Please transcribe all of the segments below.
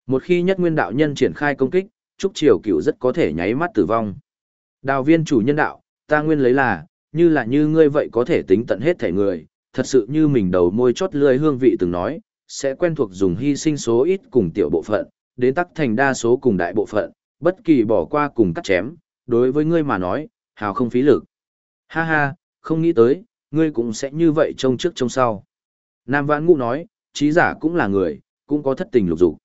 Một khi nhất nguyên đạo nhân triển khai công kích, Trúc Triều Cửu rất có thể nháy mắt tử vong. Đào viên chủ nhân đạo, ta nguyên lấy là như ngươi vậy có thể tính tận hết thể người, thật sự như mình đầu môi chót lưỡi hương vị từng nói, sẽ quen thuộc dùng hy sinh số ít cùng tiểu bộ phận, đến tắc thành đa số cùng đại bộ phận, bất kỳ bỏ qua cùng cắt chém, đối với ngươi mà nói, hào không phí lực. Ha ha, không nghĩ tới, ngươi cũng sẽ như vậy trông trước trông sau. Nam Vãn Ngũ nói, trí giả cũng là người, cũng có thất tình lục dục.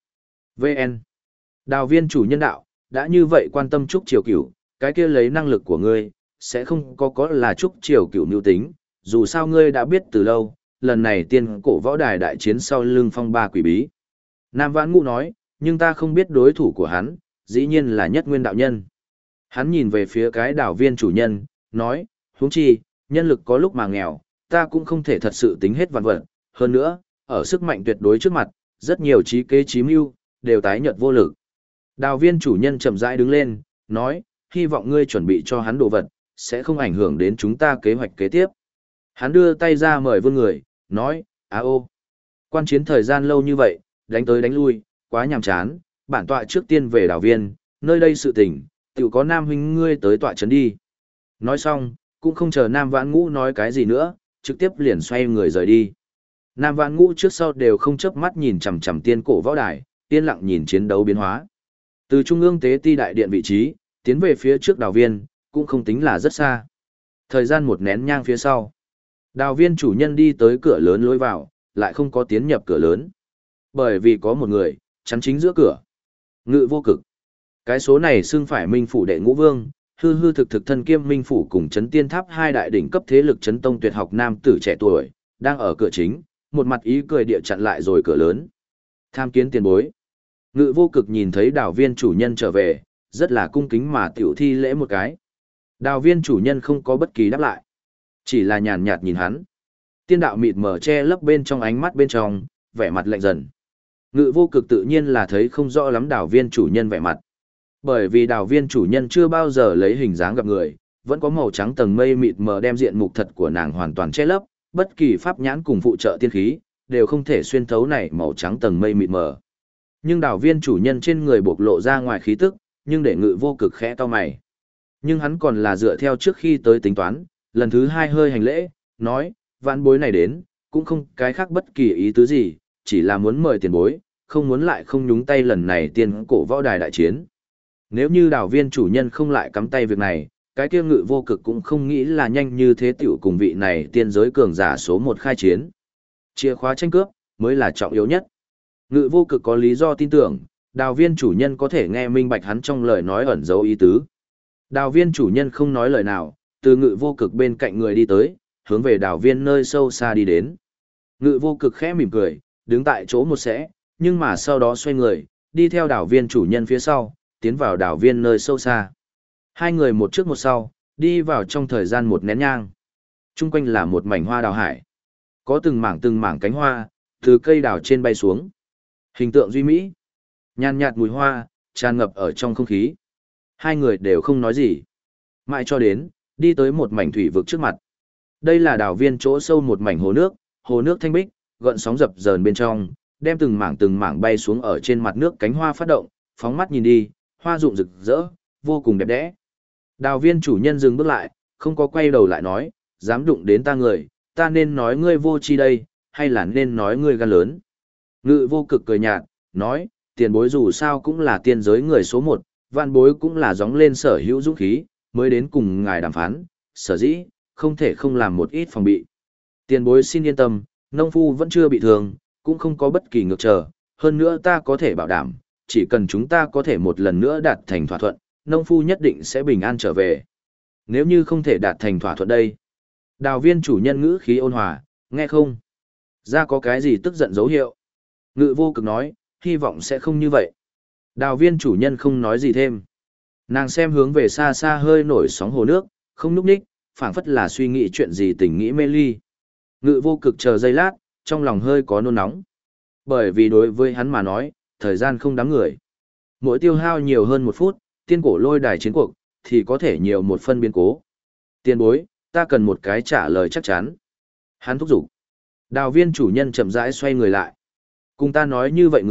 VN. Đào viên chủ nhân đạo, đã như vậy quan tâm Trúc Triều Cửu, cái kia lấy năng lực của ngươi, sẽ không có là Trúc Triều Cửu mưu tính, dù sao ngươi đã biết từ lâu, lần này tiên cổ võ đài đại chiến sau lưng phong ba quỷ bí. Nam Vãn Ngũ nói, nhưng ta không biết đối thủ của hắn, dĩ nhiên là nhất nguyên đạo nhân. Hắn nhìn về phía cái đảo viên chủ nhân, nói, huống chi, nhân lực có lúc mà nghèo, ta cũng không thể thật sự tính hết vạn vật. Hơn nữa, ở sức mạnh tuyệt đối trước mặt, rất nhiều trí kế trí mưu, đều tái nhợt vô lực. Đào viên chủ nhân chậm rãi đứng lên, nói, hy vọng ngươi chuẩn bị cho hắn đồ vật, sẽ không ảnh hưởng đến chúng ta kế hoạch kế tiếp. Hắn đưa tay ra mời vương người, nói, ô, quan chiến thời gian lâu như vậy, đánh tới đánh lui, quá nhàm chán, bản tọa trước tiên về đảo viên, nơi đây sự tình, tự có Nam huynh ngươi tới tọa trấn đi. Nói xong, cũng không chờ Nam Vãn Ngũ nói cái gì nữa, trực tiếp liền xoay người rời đi. Nam Vãn Ngũ trước sau đều không chớp mắt nhìn chằm chằm tiên cổ võ đài, yên lặng nhìn chiến đấu biến hóa. Từ trung ương tế ti đại điện vị trí, tiến về phía trước đảo viên, cũng không tính là rất xa. Thời gian một nén nhang phía sau, đào viên chủ nhân đi tới cửa lớn lối vào, lại không có tiến nhập cửa lớn. Bởi vì có một người, chắn chính giữa cửa. Ngự Vô Cực. Cái số này xưng phải Minh Phủ đệ ngũ vương, hư hư thực thực thân kiêm Minh Phủ cùng chấn tiên tháp hai đại đỉnh cấp thế lực chấn tông tuyệt học nam tử trẻ tuổi, đang ở cửa chính, một mặt ý cười địa chặn lại rồi cửa lớn. Tham kiến tiền bối. Ngự Vô Cực nhìn thấy đào viên chủ nhân trở về, rất là cung kính mà tiểu thi lễ một cái. Đào viên chủ nhân không có bất kỳ đáp lại, chỉ là nhàn nhạt nhìn hắn. Tiên đạo mịt mờ che lấp bên trong ánh mắt bên trong, vẻ mặt lạnh dần. Ngự Vô Cực tự nhiên là thấy không rõ lắm đào viên chủ nhân vẻ mặt. Bởi vì đào viên chủ nhân chưa bao giờ lấy hình dáng gặp người, vẫn có màu trắng tầng mây mịt mờ đem diện mục thật của nàng hoàn toàn che lấp, bất kỳ pháp nhãn cùng phụ trợ tiên khí, đều không thể xuyên thấu này màu trắng tầng mây mịt mờ. Nhưng đào viên chủ nhân trên người bộc lộ ra ngoài khí tức, nhưng để Ngự Vô Cực khẽ to mày. Nhưng hắn còn là dựa theo trước khi tới tính toán, lần thứ hai hơi hành lễ, nói, vãn bối này đến, cũng không cái khác bất kỳ ý tứ gì, chỉ là muốn mời tiền bối, không muốn lại không nhúng tay lần này tiên cổ võ đài đại chiến. Nếu như đào viên chủ nhân không lại cắm tay việc này, cái kia Ngự Vô Cực cũng không nghĩ là nhanh như thế tiểu cùng vị này tiên giới cường giả số một khai chiến. Chìa khóa tranh cướp, mới là trọng yếu nhất. Ngự Vô Cực có lý do tin tưởng, đào viên chủ nhân có thể nghe minh bạch hắn trong lời nói ẩn dấu ý tứ. Đào viên chủ nhân không nói lời nào, từ Ngự Vô Cực bên cạnh người đi tới, hướng về đào viên nơi sâu xa đi đến. Ngự Vô Cực khẽ mỉm cười, đứng tại chỗ một sẽ, nhưng mà sau đó xoay người, đi theo đào viên chủ nhân phía sau, tiến vào đào viên nơi sâu xa. Hai người một trước một sau, đi vào trong thời gian một nén nhang. Trung quanh là một mảnh hoa đào hải. Có từng mảng cánh hoa, từ cây đào trên bay xuống. Hình tượng duy mỹ. Nhàn nhạt mùi hoa, tràn ngập ở trong không khí. Hai người đều không nói gì. Mãi cho đến, đi tới một mảnh thủy vực trước mặt. Đây là đào viên chỗ sâu một mảnh hồ nước thanh bích, gợn sóng dập dờn bên trong, đem từng mảng bay xuống ở trên mặt nước cánh hoa phát động, phóng mắt nhìn đi, hoa rụng rực rỡ, vô cùng đẹp đẽ. Đào viên chủ nhân dừng bước lại, không có quay đầu lại nói, dám đụng đến ta người, ta nên nói ngươi vô tri đây, hay là nên nói ngươi gan lớn. Ngự Vô Cực cười nhạt, nói, tiền bối dù sao cũng là tiên giới người số một, vạn bối cũng là gióng lên sở hữu dũng khí, mới đến cùng ngài đàm phán, sở dĩ, không thể không làm một ít phòng bị. Tiền bối xin yên tâm, nông phu vẫn chưa bị thương, cũng không có bất kỳ ngược trở, hơn nữa ta có thể bảo đảm, chỉ cần chúng ta có thể một lần nữa đạt thành thỏa thuận, nông phu nhất định sẽ bình an trở về. Nếu như không thể đạt thành thỏa thuận đây. Đào viên chủ nhân ngữ khí ôn hòa, nghe không? Ra có cái gì tức giận dấu hiệu? Ngự Vô Cực nói, hy vọng sẽ không như vậy. Đào viên chủ nhân không nói gì thêm. Nàng xem hướng về xa xa hơi nổi sóng hồ nước, không núp ních, phảng phất là suy nghĩ chuyện gì tình nghĩ mê ly. Ngự Vô Cực chờ giây lát, trong lòng hơi có nôn nóng. Bởi vì đối với hắn mà nói, thời gian không đáng người. Mỗi tiêu hao nhiều hơn 1 phút, tiên cổ lôi đài chiến cuộc, thì có thể nhiều một phân biến cố. Tiền bối, ta cần một cái trả lời chắc chắn. Hắn thúc giục. Đào viên chủ nhân chậm rãi xoay người lại. Cùng ta nói như vậy người,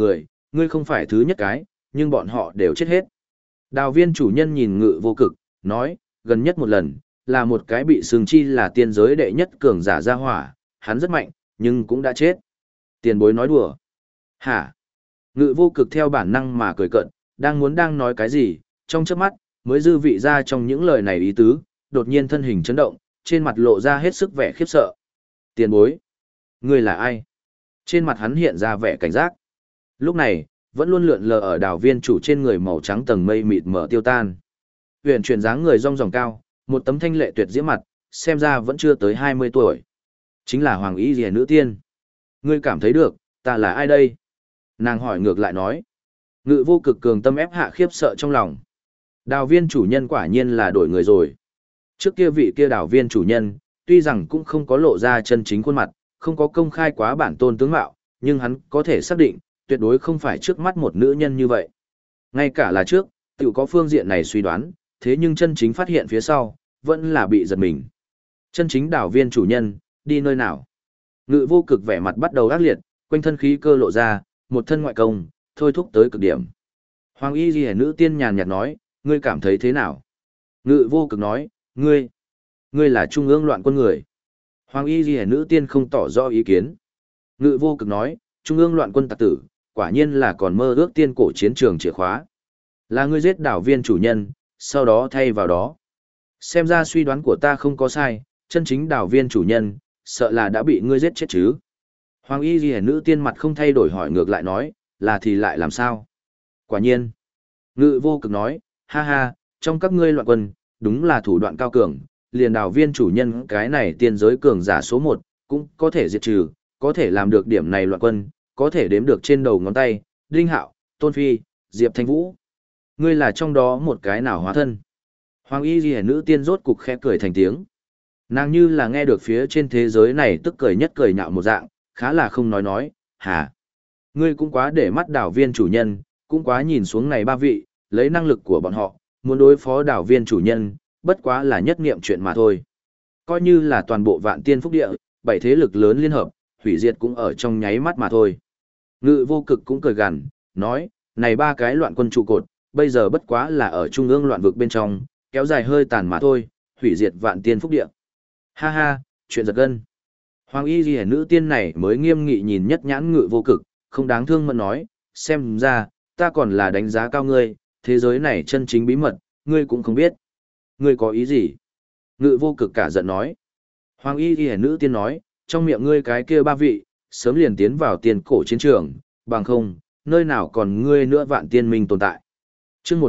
ngươi không phải thứ nhất cái, nhưng bọn họ đều chết hết. Đào viên chủ nhân nhìn Ngự Vô Cực, nói, gần nhất một lần, là một cái bị xương chi là tiên giới đệ nhất cường giả ra hỏa, hắn rất mạnh, nhưng cũng đã chết. Tiền bối nói đùa. Hả? Ngự Vô Cực theo bản năng mà cười cợt, đang nói cái gì, trong chớp mắt, mới dư vị ra trong những lời này ý tứ, đột nhiên thân hình chấn động, trên mặt lộ ra hết sức vẻ khiếp sợ. Tiền bối, ngươi là ai? Trên mặt hắn hiện ra vẻ cảnh giác. Lúc này, vẫn luôn lượn lờ ở đảo viên chủ trên người màu trắng tầng mây mịt mờ tiêu tan. Huyền chuyển dáng người rong ròng cao, một tấm thanh lệ tuyệt diễm mặt, xem ra vẫn chưa tới 20 tuổi. Chính là Hoàng Y Liễu nữ tiên. Ngươi cảm thấy được, ta là ai đây? Nàng hỏi ngược lại nói. Ngự Vô Cực cường tâm ép hạ khiếp sợ trong lòng. Đào viên chủ nhân quả nhiên là đổi người rồi. Trước kia vị kia đào viên chủ nhân, tuy rằng cũng không có lộ ra chân chính khuôn mặt, không có công khai quá bản tôn tướng mạo, nhưng hắn có thể xác định, tuyệt đối không phải trước mắt một nữ nhân như vậy. Ngay cả là trước, tự có phương diện này suy đoán, thế nhưng chân chính phát hiện phía sau, vẫn là bị giật mình. Chân chính đảo viên chủ nhân, đi nơi nào? Ngự Vô Cực vẻ mặt bắt đầu ác liệt, quanh thân khí cơ lộ ra, một thân ngoại công, thôi thúc tới cực điểm. Hoàng Y Liễu nữ tiên nhàn nhạt nói, ngươi cảm thấy thế nào? Ngự Vô Cực nói, ngươi là trung ương loạn quân người. Hoàng Y Liễu nữ tiên không tỏ rõ ý kiến. Ngự Vô Cực nói, trung ương loạn quân tặc tử, quả nhiên là còn mơ ước tiên cổ chiến trường chìa khóa. Là ngươi giết đảo viên chủ nhân, sau đó thay vào đó. Xem ra suy đoán của ta không có sai, chân chính đảo viên chủ nhân, sợ là đã bị ngươi giết chết chứ. Hoàng Y Liễu nữ tiên mặt không thay đổi hỏi ngược lại nói, là thì lại làm sao? Quả nhiên. Ngự Vô Cực nói, ha ha, trong các ngươi loạn quân, đúng là thủ đoạn cao cường, liền đảo viên chủ nhân cái này tiên giới cường giả số 1, cũng có thể diệt trừ, có thể làm được điểm này loạn quân, có thể đếm được trên đầu ngón tay, Đinh Hạo, Tôn Phi, Diệp Thanh Vũ. Ngươi là trong đó một cái nào hóa thân? Hoàng Y Liễu nữ tiên rốt cục khẽ cười thành tiếng. Nàng như là nghe được phía trên thế giới này tức cười nhất cười nhạo một dạng, khá là không nói, hả? Ngươi cũng quá để mắt đảo viên chủ nhân, cũng quá nhìn xuống này ba vị, lấy năng lực của bọn họ, muốn đối phó đảo viên chủ nhân, bất quá là nhất niệm chuyện mà thôi. Coi như là toàn bộ vạn tiên phúc địa, 7 thế lực lớn liên hợp, hủy diệt cũng ở trong nháy mắt mà thôi. Ngự Vô Cực cũng cười gằn, nói, này ba cái loạn quân trụ cột, bây giờ bất quá là ở trung ương loạn vực bên trong, kéo dài hơi tàn mà thôi, hủy diệt vạn tiên phúc địa. Ha ha, chuyện giật gân. Hoàng Y Liễu nữ tiên này mới nghiêm nghị nhìn nhất nhãn Ngự Vô Cực, không đáng thương mà nói, xem ra, ta còn là đánh giá cao ngươi, thế giới này chân chính bí mật, ngươi cũng không biết. Ngươi có ý gì? Ngự Vô Cực cả giận nói. Hoàng Y Liễu nữ tiên nói, trong miệng ngươi cái kia ba vị, sớm liền tiến vào tiền cổ chiến trường, bằng không, nơi nào còn ngươi nữa vạn tiên minh tồn tại. Chương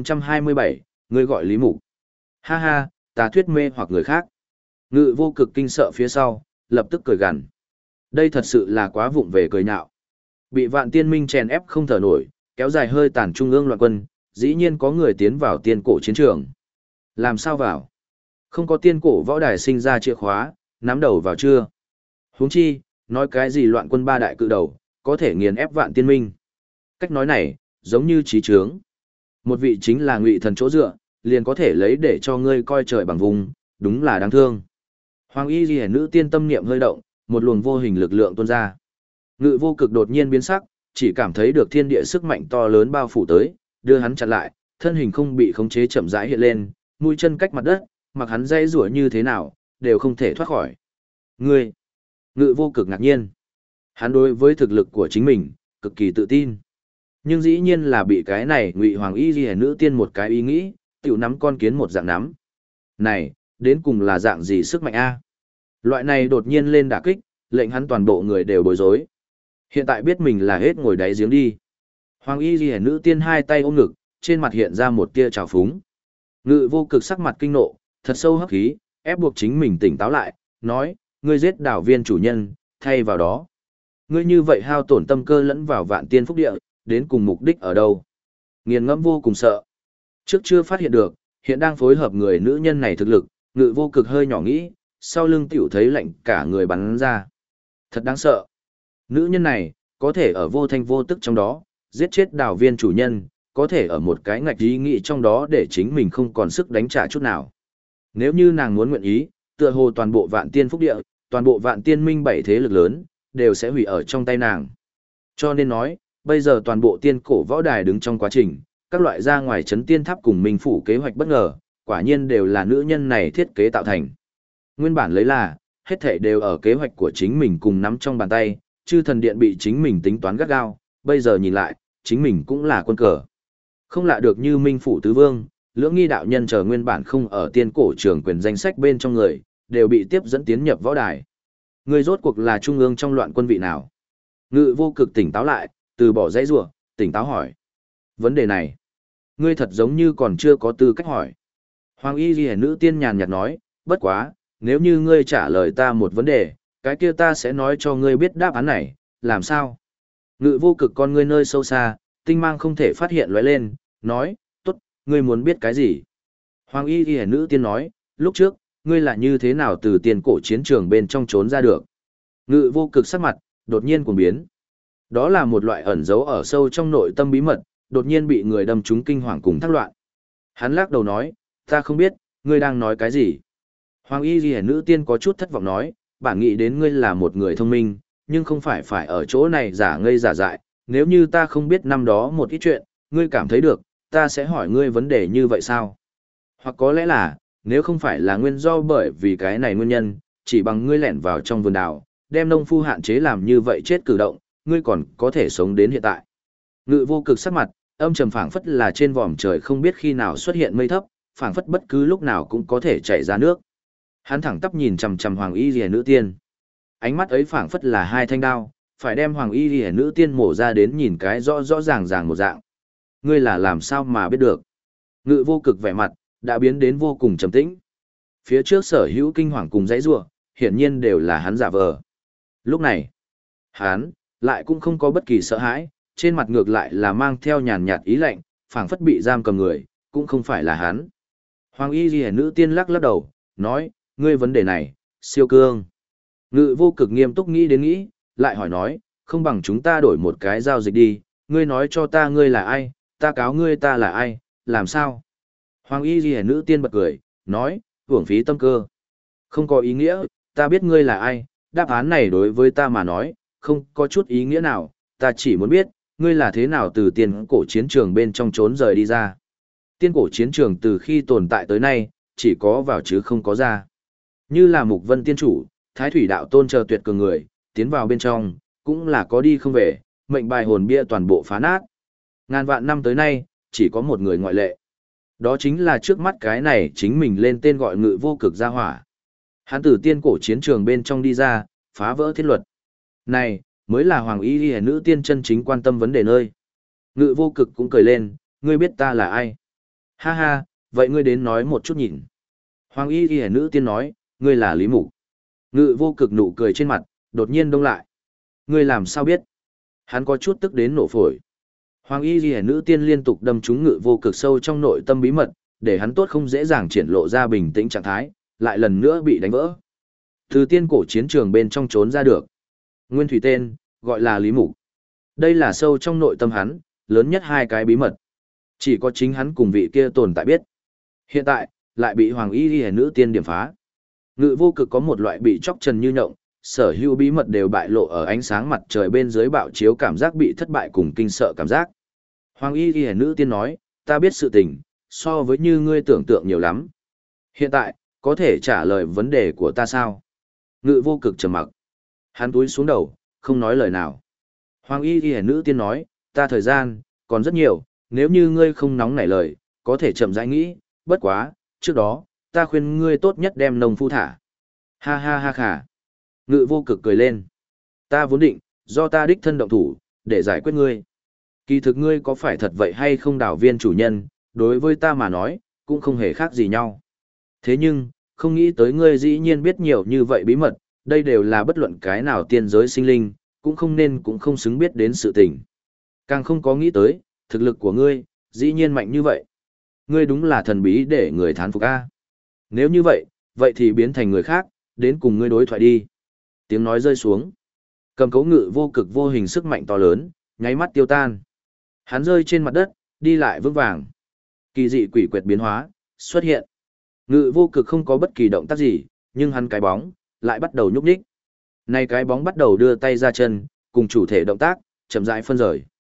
1427, ngươi gọi Lý Mục. Ha ha, ta thuyết mê hoặc người khác. Ngự Vô Cực kinh sợ phía sau, lập tức cười gằn. Đây thật sự là quá vụng về cười nhạo. Bị vạn tiên minh chèn ép không thở nổi, kéo dài hơi tàn trung ương loạn quân, dĩ nhiên có người tiến vào tiên cổ chiến trường. Làm sao vào? Không có tiên cổ võ đài sinh ra chìa khóa, nắm đầu vào chưa? Huống chi, nói cái gì loạn quân ba đại cự đầu, có thể nghiền ép vạn tiên minh. Cách nói này, giống như trí trướng. Một vị chính là ngụy thần chỗ dựa, liền có thể lấy để cho ngươi coi trời bằng vùng, đúng là đáng thương. Hoàng Y Liễu nữ tiên tâm niệm hơi động, một luồng vô hình lực lượng tuôn ra. Ngự Vô Cực đột nhiên biến sắc, chỉ cảm thấy được thiên địa sức mạnh to lớn bao phủ tới, đưa hắn chặn lại, thân hình không bị khống chế chậm rãi hiện lên, mũi chân cách mặt đất, mặc hắn dây rủa như thế nào, đều không thể thoát khỏi. Ngươi! Ngự Vô Cực ngạc nhiên. Hắn đối với thực lực của chính mình, cực kỳ tự tin. Nhưng dĩ nhiên là bị cái này Ngụy Hoàng Y Liễu nữ tiên một cái ý nghĩ, tiểu nắm con kiến một dạng nắm. Này, đến cùng là dạng gì sức mạnh a? Loại này đột nhiên lên đả kích, lệnh hắn toàn bộ người đều bối rối. Hiện tại biết mình là hết ngồi đáy giếng đi. Hoàng Y Liễu nữ tiên hai tay ôm ngực, trên mặt hiện ra một tia trào phúng. Ngự Vô Cực sắc mặt kinh nộ, thật sâu hấp khí, ép buộc chính mình tỉnh táo lại, nói, ngươi giết đảo viên chủ nhân, thay vào đó. Ngươi như vậy hao tổn tâm cơ lẫn vào vạn tiên phúc địa, đến cùng mục đích ở đâu? Nghiền ngẫm vô cùng sợ. Trước chưa phát hiện được, hiện đang phối hợp người nữ nhân này thực lực, Ngự Vô Cực hơi nhỏ nghĩ, sau lưng tiểu thấy lạnh cả người bắn ra. Thật đáng sợ. Nữ nhân này, có thể ở vô thanh vô tức trong đó, giết chết đảo viên chủ nhân, có thể ở một cái ngạch ý nghĩ trong đó để chính mình không còn sức đánh trả chút nào. Nếu như nàng muốn nguyện ý, tựa hồ toàn bộ vạn tiên phúc địa, toàn bộ vạn tiên minh 7 thế lực lớn, đều sẽ hủy ở trong tay nàng. Cho nên nói, bây giờ toàn bộ tiên cổ võ đài đứng trong quá trình, các loại ra ngoài chấn tiên tháp cùng minh phủ kế hoạch bất ngờ, quả nhiên đều là nữ nhân này thiết kế tạo thành. Nguyên bản lấy là, hết thảy đều ở kế hoạch của chính mình cùng nắm trong bàn tay, chư thần điện bị chính mình tính toán gắt gao, bây giờ nhìn lại, chính mình cũng là quân cờ. Không lạ được như minh phủ tứ vương, lưỡng nghi đạo nhân chờ nguyên bản không ở tiên cổ trường quyền danh sách bên trong người, đều bị tiếp dẫn tiến nhập võ đài. Người rốt cuộc là trung ương trong loạn quân vị nào? Ngự vô cực tỉnh táo lại, từ bỏ dãy rủa, tỉnh táo hỏi. Vấn đề này, ngươi thật giống như còn chưa có tư cách hỏi. Hoàng y ghi nữ tiên nhàn nhạt nói, bất quá, nếu như ngươi trả lời ta một vấn đề, cái kia ta sẽ nói cho ngươi biết đáp án này, làm sao? Ngự vô cực con ngươi nơi sâu xa, tinh mang không thể phát hiện lóe lên, nói, tốt, ngươi muốn biết cái gì? Hoàng y ghi nữ tiên nói, lúc trước, ngươi là như thế nào từ tiền cổ chiến trường bên trong trốn ra được? Ngự vô cực sắc mặt, đột nhiên cuồng biến. Đó là một loại ẩn giấu ở sâu trong nội tâm bí mật, đột nhiên bị người đâm trúng kinh hoàng cùng thác loạn. Hắn lắc đầu nói, ta không biết, ngươi đang nói cái gì? Hoàng y ghi nữ tiên có chút thất vọng nói, bản nghĩ đến ngươi là một người thông minh, nhưng không phải ở chỗ này giả ngây giả dại, nếu như ta không biết năm đó một ít chuyện, ngươi cảm thấy được, ta sẽ hỏi ngươi vấn đề như vậy sao? Hoặc có lẽ là, nếu không phải là nguyên do bởi vì cái này nguyên nhân, chỉ bằng ngươi lẻn vào trong vườn đào, đem nông phu hạn chế làm như vậy chết cử động, ngươi còn có thể sống đến hiện tại. Ngự vô cực sắc mặt, âm trầm phảng phất là trên vòm trời không biết khi nào xuất hiện mây thấp, phảng phất bất cứ lúc nào cũng có thể chảy ra nước. Hắn thẳng tắp nhìn chằm chằm Hoàng y liễu nữ tiên. Ánh mắt ấy phảng phất là hai thanh đao, phải đem Hoàng y liễu nữ tiên mổ ra đến nhìn cái rõ rõ ràng ràng một dạng. Ngươi là làm sao mà biết được? Ngự vô cực vẻ mặt đã biến đến vô cùng trầm tĩnh. Phía trước sở hữu kinh hoàng cùng dãy rủa, hiển nhiên đều là hắn giả vờ. Lúc này, hắn lại cũng không có bất kỳ sợ hãi, trên mặt ngược lại là mang theo nhàn nhạt ý lạnh, phảng phất bị giam cầm người, cũng không phải là hắn. Hoàng y liễu nữ tiên lắc lắc đầu, nói, ngươi vấn đề này, siêu cương. Ngự vô cực nghiêm túc nghĩ đến nghĩ, lại hỏi nói, không bằng chúng ta đổi một cái giao dịch đi, ngươi nói cho ta ngươi là ai, ta cáo ngươi ta là ai, làm sao? Hoàng y liễu nữ tiên bật cười, nói, uổng phí tâm cơ. Không có ý nghĩa, ta biết ngươi là ai, đáp án này đối với ta mà nói, không có chút ý nghĩa nào, ta chỉ muốn biết, ngươi là thế nào từ tiên cổ chiến trường bên trong trốn rời đi ra. Tiên cổ chiến trường từ khi tồn tại tới nay, chỉ có vào chứ không có ra. Như là Mục Vân tiên chủ, Thái Thủy đạo tôn chờ tuyệt cường người, tiến vào bên trong, cũng là có đi không về, mệnh bài hồn bia toàn bộ phá nát. Ngàn vạn năm tới nay, chỉ có một người ngoại lệ. Đó chính là trước mắt cái này chính mình lên tên gọi Ngự vô cực gia hỏa. Hắn từ tiên cổ chiến trường bên trong đi ra, phá vỡ thiết luật. Này, mới là Hoàng y liễu nữ tiên chân chính quan tâm vấn đề nơi. Ngự vô cực cũng cười lên, ngươi biết ta là ai? Ha ha, vậy ngươi đến nói một chút nhìn. Hoàng y liễu nữ tiên nói, ngươi là Lý Mục. Ngự vô cực nụ cười trên mặt, đột nhiên đông lại. Ngươi làm sao biết? Hắn có chút tức đến nổ phổi. Hoàng y liễu nữ tiên liên tục đâm trúng ngự vô cực sâu trong nội tâm bí mật, để hắn tốt không dễ dàng triển lộ ra bình tĩnh trạng thái, lại lần nữa bị đánh vỡ. Từ tiên cổ chiến trường bên trong trốn ra được. Nguyên thủy tên, gọi là Lý Mục. Đây là sâu trong nội tâm hắn, lớn nhất hai cái bí mật. Chỉ có chính hắn cùng vị kia tồn tại biết. Hiện tại, lại bị Hoàng y liễu nữ tiên điểm phá. Ngự vô cực có một loại bị chóc trần như nhộng, sở hữu bí mật đều bại lộ ở ánh sáng mặt trời bên dưới bạo chiếu cảm giác bị thất bại cùng kinh sợ cảm giác. Hoàng y liễu nữ tiên nói, ta biết sự tình, so với như ngươi tưởng tượng nhiều lắm. Hiện tại, có thể trả lời vấn đề của ta sao? Ngự vô cực trầm mặc. Hắn túi xuống đầu, không nói lời nào. Hoàng y liễu nữ tiên nói, ta thời gian, còn rất nhiều, nếu như ngươi không nóng nảy lời, có thể chậm rãi nghĩ, bất quá, trước đó, ta khuyên ngươi tốt nhất đem nông phu thả. Ha ha ha khả. Ngự vô cực cười lên. Ta vốn định, do ta đích thân động thủ, để giải quyết ngươi. Kỳ thực ngươi có phải thật vậy hay không đảo viên chủ nhân, đối với ta mà nói, cũng không hề khác gì nhau. Thế nhưng, không nghĩ tới ngươi dĩ nhiên biết nhiều như vậy bí mật, đây đều là bất luận cái nào tiên giới sinh linh, cũng không nên cũng không xứng biết đến sự tình. Càng không có nghĩ tới, thực lực của ngươi, dĩ nhiên mạnh như vậy. Ngươi đúng là thần bí để người thán phục a. Nếu như vậy, vậy thì biến thành người khác, đến cùng ngươi đối thoại đi. Tiếng nói rơi xuống. Cầm cấu ngự vô cực vô hình sức mạnh to lớn, nháy mắt tiêu tan. Hắn rơi trên mặt đất, đi lại vững vàng. Kỳ dị quỷ quyệt biến hóa, xuất hiện. Ngự vô cực không có bất kỳ động tác gì, nhưng hắn cái bóng, lại bắt đầu nhúc nhích. Này cái bóng bắt đầu đưa tay ra chân, cùng chủ thể động tác, chậm rãi phân rời.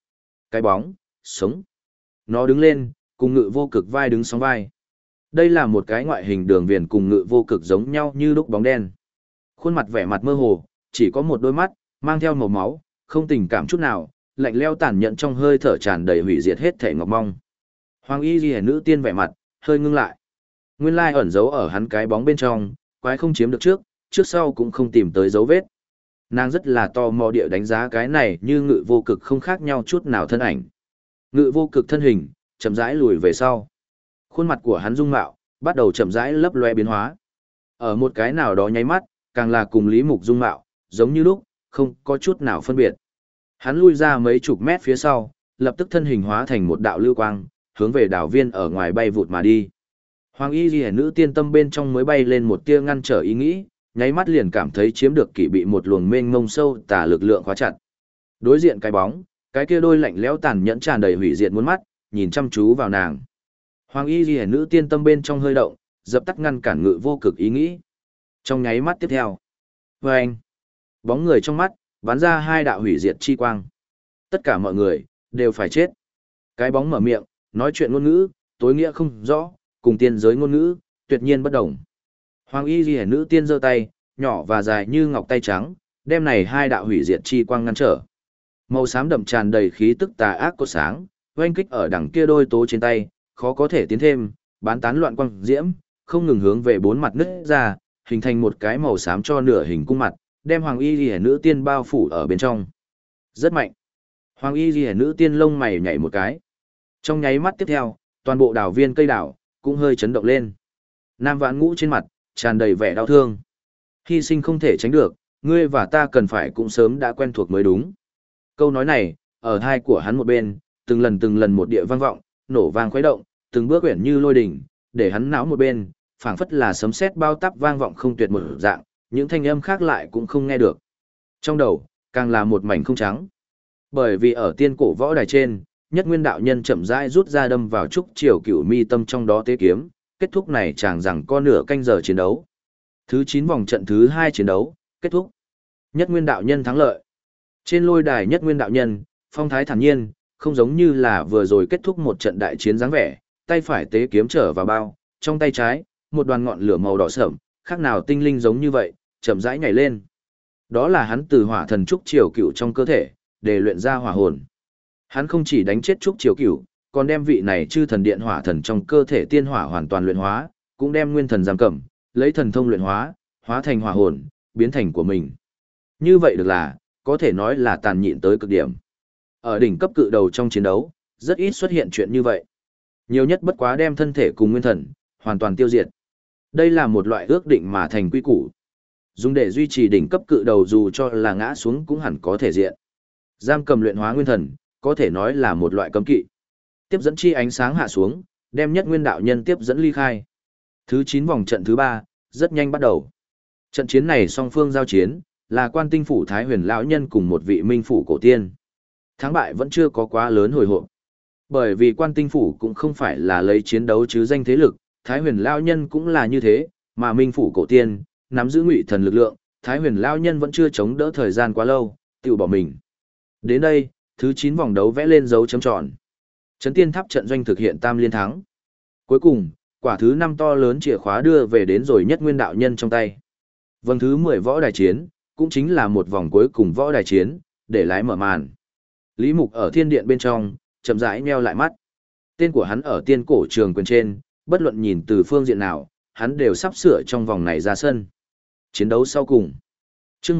Cái bóng, sống. Nó đứng lên, cùng ngự vô cực vai đứng sóng vai. Đây là một cái ngoại hình đường viền cùng ngự vô cực giống nhau như lúc bóng đen. Khuôn mặt vẻ mặt mơ hồ, chỉ có một đôi mắt, mang theo màu máu, không tình cảm chút nào, lạnh lẽo tàn nhẫn trong hơi thở tràn đầy hủy diệt hết thể ngọc mong. Hoàng y ghi nữ tiên vẻ mặt, hơi ngưng lại. Nguyên lai ẩn giấu ở hắn cái bóng bên trong, quái không chiếm được trước sau cũng không tìm tới dấu vết. Nàng rất là tò mò địa đánh giá cái này như ngự vô cực không khác nhau chút nào thân ảnh. Ngự vô cực thân hình, chậm rãi lùi về sau. Khuôn mặt của hắn dung mạo, bắt đầu chậm rãi lấp loe biến hóa. Ở một cái nào đó nháy mắt, càng là cùng Lý Mục dung mạo, giống như lúc, không có chút nào phân biệt. Hắn lui ra mấy chục mét phía sau, lập tức thân hình hóa thành một đạo lưu quang, hướng về đảo viên ở ngoài bay vụt mà đi. Hoàng y ghi nữ tiên tâm bên trong mới bay lên một tia ngăn trở ý nghĩ, nháy mắt liền cảm thấy chiếm được kỵ bị một luồng mênh mông sâu tà lực lượng khóa chặt. Đối diện cái bóng, cái kia đôi lạnh lẽo tàn nhẫn tràn đầy hủy diệt muốn mắt, nhìn chăm chú vào nàng. Hoàng y ghi nữ tiên tâm bên trong hơi động, dập tắt ngăn cản ngự vô cực ý nghĩ. Trong nháy mắt tiếp theo, vâng, bóng người trong mắt, bắn ra hai đạo hủy diệt chi quang. Tất cả mọi người, đều phải chết. Cái bóng mở miệng, nói chuyện ngôn ngữ, tối nghĩa không rõ, cùng tiên giới ngôn ngữ, tuyệt nhiên bất đồng. Hoàng y ghi nữ tiên giơ tay, nhỏ và dài như ngọc tay trắng, đem này hai đạo hủy diệt chi quang ngăn trở. Màu xám đậm tràn đầy khí tức tà ác cột sáng, oanh kích ở đằng kia đôi tố trên tay, khó có thể tiến thêm, bán tán loạn quang diễm, không ngừng hướng về bốn mặt nứt ra, hình thành một cái màu xám cho nửa hình cung mặt, đem Hoàng y ghi nữ tiên bao phủ ở bên trong. Rất mạnh. Hoàng y ghi nữ tiên lông mày nhảy một cái. Trong nháy mắt tiếp theo, toàn bộ đảo viên cây đảo cũng hơi chấn động lên. Nam Vãn Ngũ trên mặt tràn đầy vẻ đau thương. Hy sinh không thể tránh được, ngươi và ta cần phải cũng sớm đã quen thuộc mới đúng. Câu nói này, ở thai của hắn một bên, từng lần một địa vang vọng, nổ vang khuấy động, từng bước quyển như lôi đỉnh, để hắn não một bên, phảng phất là sấm sét bao táp vang vọng không tuyệt một dạng, những thanh âm khác lại cũng không nghe được. Trong đầu, càng là một mảnh không trắng. Bởi vì ở tiên cổ võ đài trên, Nhất Nguyên đạo nhân chậm rãi rút ra đâm vào trúc triều cửu mi tâm trong đó tế kiếm, kết thúc này chàng rằng có nửa canh giờ chiến đấu. Thứ 9 vòng trận thứ 2 chiến đấu, kết thúc. Nhất Nguyên đạo nhân thắng lợi. Trên lôi đài Nhất Nguyên đạo nhân, phong thái thản nhiên, không giống như là vừa rồi kết thúc một trận đại chiến dáng vẻ, tay phải tế kiếm trở vào bao, trong tay trái, một đoàn ngọn lửa màu đỏ sẫm, khác nào tinh linh giống như vậy, chậm rãi nhảy lên. Đó là hắn từ hỏa thần trúc triều cửu trong cơ thể, để luyện ra hỏa hồn. Hắn không chỉ đánh chết trúc triều cửu, còn đem vị này chư thần điện hỏa thần trong cơ thể tiên hỏa hoàn toàn luyện hóa, cũng đem nguyên thần giam cầm, lấy thần thông luyện hóa, hóa thành hỏa hồn, biến thành của mình. Như vậy được là, có thể nói là tàn nhịn tới cực điểm. Ở đỉnh cấp cự đầu trong chiến đấu, rất ít xuất hiện chuyện như vậy. Nhiều nhất bất quá đem thân thể cùng nguyên thần, hoàn toàn tiêu diệt. Đây là một loại ước định mà thành quy củ. Dùng để duy trì đỉnh cấp cự đầu dù cho là ngã xuống cũng hẳn có thể diện. Giam cầm luyện hóa nguyên thần, có thể nói là một loại cấm kỵ. Tiếp dẫn chi ánh sáng hạ xuống, đem Nhất Nguyên đạo nhân tiếp dẫn ly khai. Thứ 9 vòng trận thứ 3, rất nhanh bắt đầu. Trận chiến này song phương giao chiến, là Quan Tinh phủ Thái Huyền lão nhân cùng một vị Minh phủ cổ tiên. Thắng bại vẫn chưa có quá lớn hồi hộp. Bởi vì Quan Tinh phủ cũng không phải là lấy chiến đấu chứ danh thế lực, Thái Huyền lão nhân cũng là như thế, mà Minh phủ cổ tiên nắm giữ ngụy thần lực lượng, Thái Huyền lão nhân vẫn chưa chống đỡ thời gian quá lâu, tự bỏ mình. Đến đây, thứ 9 vòng đấu vẽ lên dấu chấm tròn. Trấn Tiên Tháp trận doanh thực hiện tam liên thắng. Cuối cùng, quả thứ 5 to lớn chìa khóa đưa về đến rồi Nhất Nguyên đạo nhân trong tay. Vòng thứ 10 võ đài chiến, cũng chính là một vòng cuối cùng võ đài chiến, để lái mở màn. Lý Mục ở thiên điện bên trong, chậm rãi nheo lại mắt. Tên của hắn ở tiên cổ trường quyền trên, bất luận nhìn từ phương diện nào, hắn đều sắp sửa trong vòng này ra sân. Chiến đấu sau cùng. Chương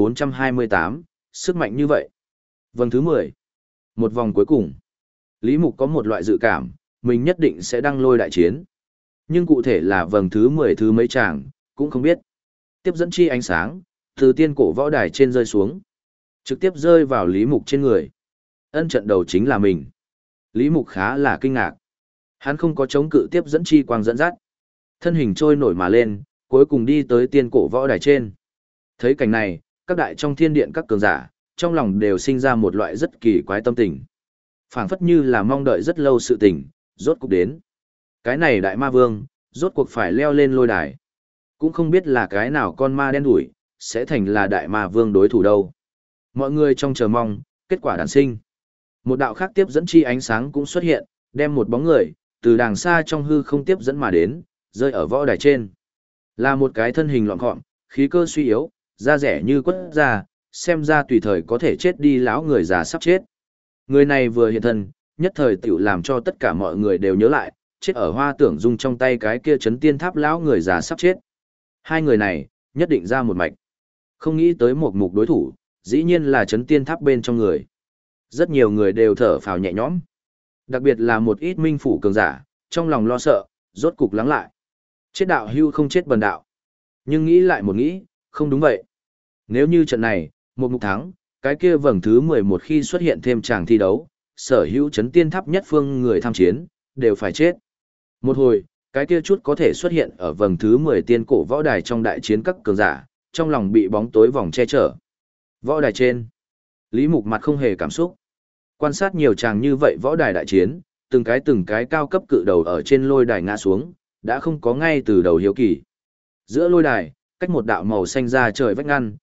1428, sức mạnh như vậy. Vòng thứ 10. Một vòng cuối cùng. Lý Mục có một loại dự cảm, mình nhất định sẽ đăng lôi đại chiến. Nhưng cụ thể là vòng thứ 10 thứ mấy chàng, cũng không biết. Tiếp dẫn chi ánh sáng, từ tiên cổ võ đài trên rơi xuống. Trực tiếp rơi vào Lý Mục trên người. Ân trận đầu chính là mình. Lý Mục khá là kinh ngạc. Hắn không có chống cự tiếp dẫn chi quang dẫn dắt. Thân hình trôi nổi mà lên, cuối cùng đi tới tiên cổ võ đài trên. Thấy cảnh này, các đại trong thiên điện các cường giả, trong lòng đều sinh ra một loại rất kỳ quái tâm tình. Phảng phất như là mong đợi rất lâu sự tình, rốt cuộc đến. Cái này đại ma vương, rốt cuộc phải leo lên lôi đài. Cũng không biết là cái nào con ma đen đủi, sẽ thành là đại ma vương đối thủ đâu. Mọi người trong chờ mong, kết quả đản sinh. Một đạo khác tiếp dẫn chi ánh sáng cũng xuất hiện, đem một bóng người, từ đàng xa trong hư không tiếp dẫn mà đến, rơi ở võ đài trên. Là một cái thân hình lọn gọn, khí cơ suy yếu, da rẻ như quất da, xem ra tùy thời có thể chết đi lão người già sắp chết. Người này vừa hiện thân, nhất thời tiểu làm cho tất cả mọi người đều nhớ lại, chết ở Hoa Tưởng Dung trong tay cái kia chấn tiên tháp lão người già sắp chết. Hai người này, nhất định ra một mạch. Không nghĩ tới một mục đối thủ, dĩ nhiên là chấn tiên tháp bên trong người. Rất nhiều người đều thở phào nhẹ nhõm. Đặc biệt là một ít minh phủ cường giả, trong lòng lo sợ, rốt cục lắng lại. Chết đạo hưu không chết bần đạo. Nhưng nghĩ lại một nghĩ, không đúng vậy. Nếu như trận này, một mục thắng, cái kia vầng thứ 11 khi xuất hiện thêm tràng thi đấu, sở hữu chấn tiên tháp nhất phương người tham chiến, đều phải chết. Một hồi, cái kia chút có thể xuất hiện ở vầng thứ 10 tiên cổ võ đài trong đại chiến các cường giả, trong lòng bị bóng tối vòng che chở. Võ đài trên, Lý Mục mặt không hề cảm xúc. Quan sát nhiều chàng như vậy võ đài đại chiến, từng cái cao cấp cự đầu ở trên lôi đài ngã xuống, đã không có ngay từ đầu hiếu kỳ. Giữa lôi đài, cách một đạo màu xanh ra trời vách ngăn,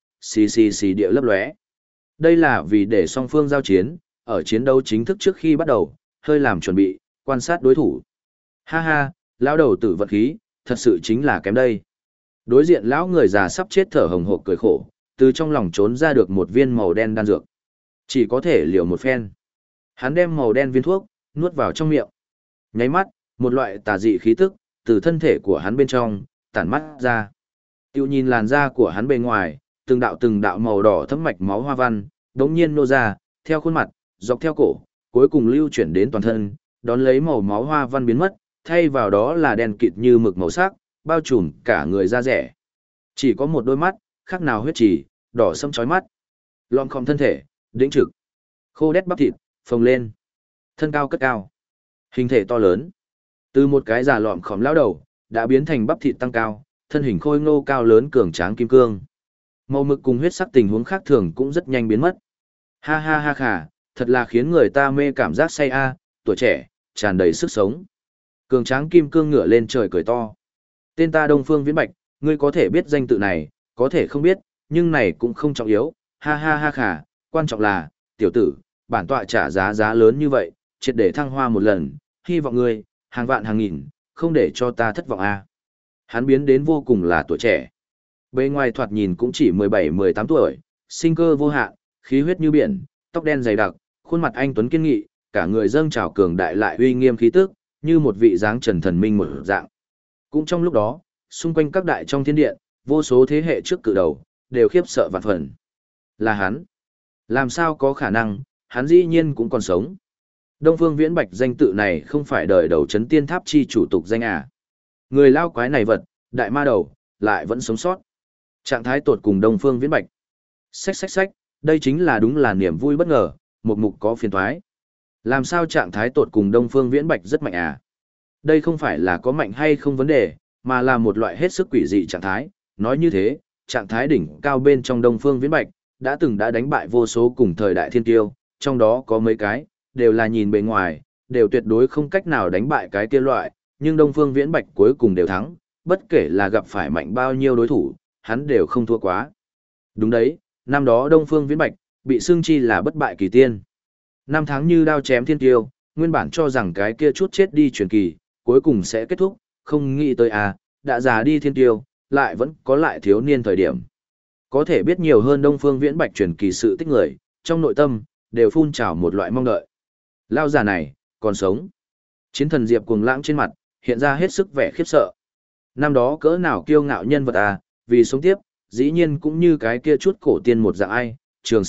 xì địa lấp lóe. Đây là vì để song phương giao chiến, ở chiến đấu chính thức trước khi bắt đầu, hơi làm chuẩn bị, quan sát đối thủ. Ha ha, lão đầu tử vật khí, thật sự chính là kém đây. Đối diện lão người già sắp chết thở hồng hộc cười khổ, từ trong lòng trốn ra được một viên màu đen đan dược. Chỉ có thể liều một phen. Hắn đem màu đen viên thuốc, nuốt vào trong miệng. Nháy mắt, một loại tà dị khí tức, từ thân thể của hắn bên trong, tản mắt ra. Tiêu nhìn làn da của hắn bên ngoài, từng đạo màu đỏ thấm mạch máu hoa văn, đống nhiên nô ra, theo khuôn mặt, dọc theo cổ, cuối cùng lưu chuyển đến toàn thân, đón lấy màu máu hoa văn biến mất, thay vào đó là đen kịt như mực màu sắc, bao trùm cả người da rẻ. Chỉ có một đôi mắt, khác nào huyết trì, đỏ sẫm chói mắt. Lom khom thân thể, đĩnh trực. Khô đét bắp thịt, phồng lên. Thân cao cất cao. Hình thể to lớn. Từ một cái già lọm khóm lão đầu, đã biến thành bắp thịt tăng cao, thân hình khôi ngô cao lớn cường tráng kim cương. Màu mực cùng huyết sắc tình huống khác thường cũng rất nhanh biến mất. Ha ha ha khà, thật là khiến người ta mê cảm giác say a, tuổi trẻ, tràn đầy sức sống. Cường tráng kim cương ngửa lên trời cười to. Tên ta Đông Phương Viễn Bạch, ngươi có thể biết danh tự này, có thể không biết, nhưng này cũng không trọng yếu. Ha ha ha khà, quan trọng là, tiểu tử, bản tọa trả giá lớn như vậy, triệt để thăng hoa một lần, hy vọng ngươi, hàng vạn hàng nghìn, không để cho ta thất vọng a. Hắn biến đến vô cùng là tuổi trẻ. Bề ngoài thoạt nhìn cũng chỉ 17-18 tuổi, sinh cơ vô hạn, khí huyết như biển, tóc đen dày đặc, khuôn mặt anh tuấn kiên nghị, cả người dâng trào cường đại lại uy nghiêm khí tức, như một vị dáng trần thần minh một dạng. Cũng trong lúc đó, xung quanh các đại trong thiên điện, vô số thế hệ trước cự đầu, đều khiếp sợ vạn phần. Là hắn. Làm sao có khả năng, hắn dĩ nhiên cũng còn sống. Đông Phương Viễn Bạch danh tự này không phải đời đầu chấn tiên tháp chi chủ tục danh à. Người lao quái này vật, đại ma đầu, lại vẫn sống sót. Trạng thái tột cùng Đông Phương Viễn Bạch. Xách, đây chính là đúng là niềm vui bất ngờ, một mục có phiền thoái. Làm sao trạng thái tột cùng Đông Phương Viễn Bạch rất mạnh à? Đây không phải là có mạnh hay không vấn đề, mà là một loại hết sức quỷ dị trạng thái. Nói như thế, trạng thái đỉnh cao bên trong Đông Phương Viễn Bạch, đã đánh bại vô số cùng thời đại thiên tiêu, trong đó có mấy cái, đều là nhìn bề ngoài, đều tuyệt đối không cách nào đánh bại cái kia loại, nhưng Đông Phương Viễn Bạch cuối cùng đều thắng, bất kể là gặp phải mạnh bao nhiêu đối thủ, hắn đều không thua quá. Đúng đấy, năm đó Đông Phương Viễn Bạch, bị xưng chi là bất bại kỳ tiên. Năm tháng như đao chém thiên tiêu, nguyên bản cho rằng cái kia chút chết đi truyền kỳ, cuối cùng sẽ kết thúc, không nghĩ tới à, đã già đi thiên tiêu, lại vẫn có lại thiếu niên thời điểm. Có thể biết nhiều hơn Đông Phương Viễn Bạch truyền kỳ sự tích người, trong nội tâm, đều phun trào một loại mong đợi. Lao già này, còn sống. Chiến thần Diệp cuồng lãng trên mặt, hiện ra hết sức vẻ khiếp sợ. Năm đó cỡ nào kiêu ngạo nhân vật à, vì sống tiếp, dĩ nhiên cũng như cái kia chút cổ tiên một dạng ai,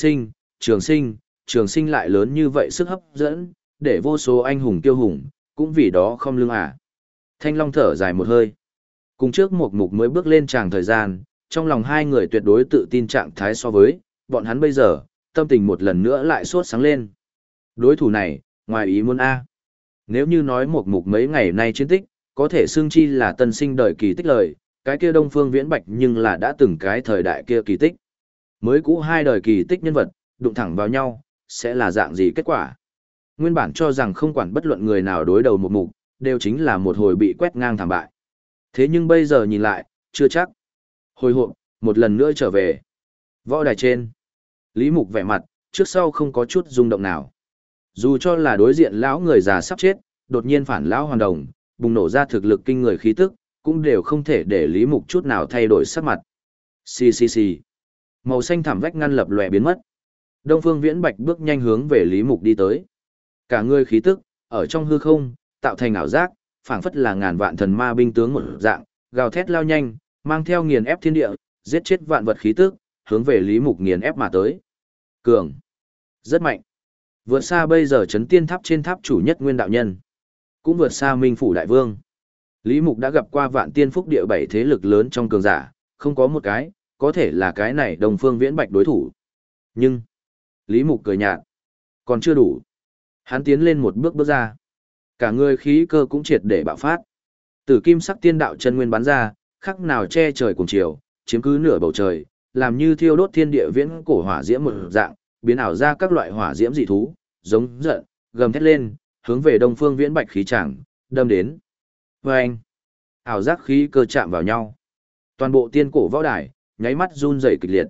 trường sinh lại lớn như vậy sức hấp dẫn, để vô số anh hùng kiêu hùng, cũng vì đó không lương à. Thanh Long thở dài một hơi. Cùng trước một mục mới bước lên tràng thời gian, trong lòng hai người tuyệt đối tự tin trạng thái so với, bọn hắn bây giờ, tâm tình một lần nữa lại sốt sáng lên. Đối thủ này, ngoài ý muốn A. Nếu như nói một mục mấy ngày nay chiến tích, có thể xưng chi là tân sinh đời kỳ tích lời, cái kia Đông Phương Viễn Bạch nhưng là đã từng cái thời đại kia kỳ tích. Mới cũ hai đời kỳ tích nhân vật, đụng thẳng vào nhau, sẽ là dạng gì kết quả? Nguyên bản cho rằng không quản bất luận người nào đối đầu một mục, đều chính là một hồi bị quét ngang thảm bại. Thế nhưng bây giờ nhìn lại, chưa chắc. Hồi hộp, một lần nữa trở về. Võ đài trên. Lý Mục vẻ mặt, trước sau không có chút rung động nào. Dù cho là đối diện lão người già sắp chết, đột nhiên phản lão hoàn đồng, bùng nổ ra thực lực kinh người khí tức, cũng đều không thể để Lý Mục chút nào thay đổi sắc mặt. Xì xì xì. Màu xanh thảm vách ngăn lập lòe biến mất. Đông Phương Viễn Bạch bước nhanh hướng về Lý Mục đi tới. Cả người khí tức, ở trong hư không, tạo thành ảo giác, phảng phất là ngàn vạn thần ma binh tướng một dạng, gào thét lao nhanh, mang theo nghiền ép thiên địa, giết chết vạn vật khí tức, hướng về Lý Mục nghiền ép mà tới. Cường. Rất mạnh. Vượt xa bây giờ chấn tiên tháp trên tháp chủ nhất nguyên đạo nhân. Cũng vượt xa Minh Phủ Đại Vương. Lý Mục đã gặp qua vạn tiên phúc địa 7 thế lực lớn trong cường giả, không có một cái, có thể là cái này Đông Phương Viễn Bạch đối thủ. Nhưng, Lý Mục cười nhạt. Còn chưa đủ. Hắn tiến lên một bước bước ra. Cả người khí cơ cũng triệt để bạo phát. Tử kim sắc tiên đạo chân nguyên bắn ra, khắc nào che trời cùng chiều, chiếm cứ nửa bầu trời, làm như thiêu đốt thiên địa viễn cổ hỏa diễm một dạng, biến ảo ra các loại hỏa diễm dị thú, giống giận, gầm thét lên, hướng về Đông Phương Viễn Bạch khí chẳng, đâm đến. Vâng! Ảo giác khí cơ chạm vào nhau. Toàn bộ tiên cổ võ đài, nháy mắt run rẩy kịch liệt.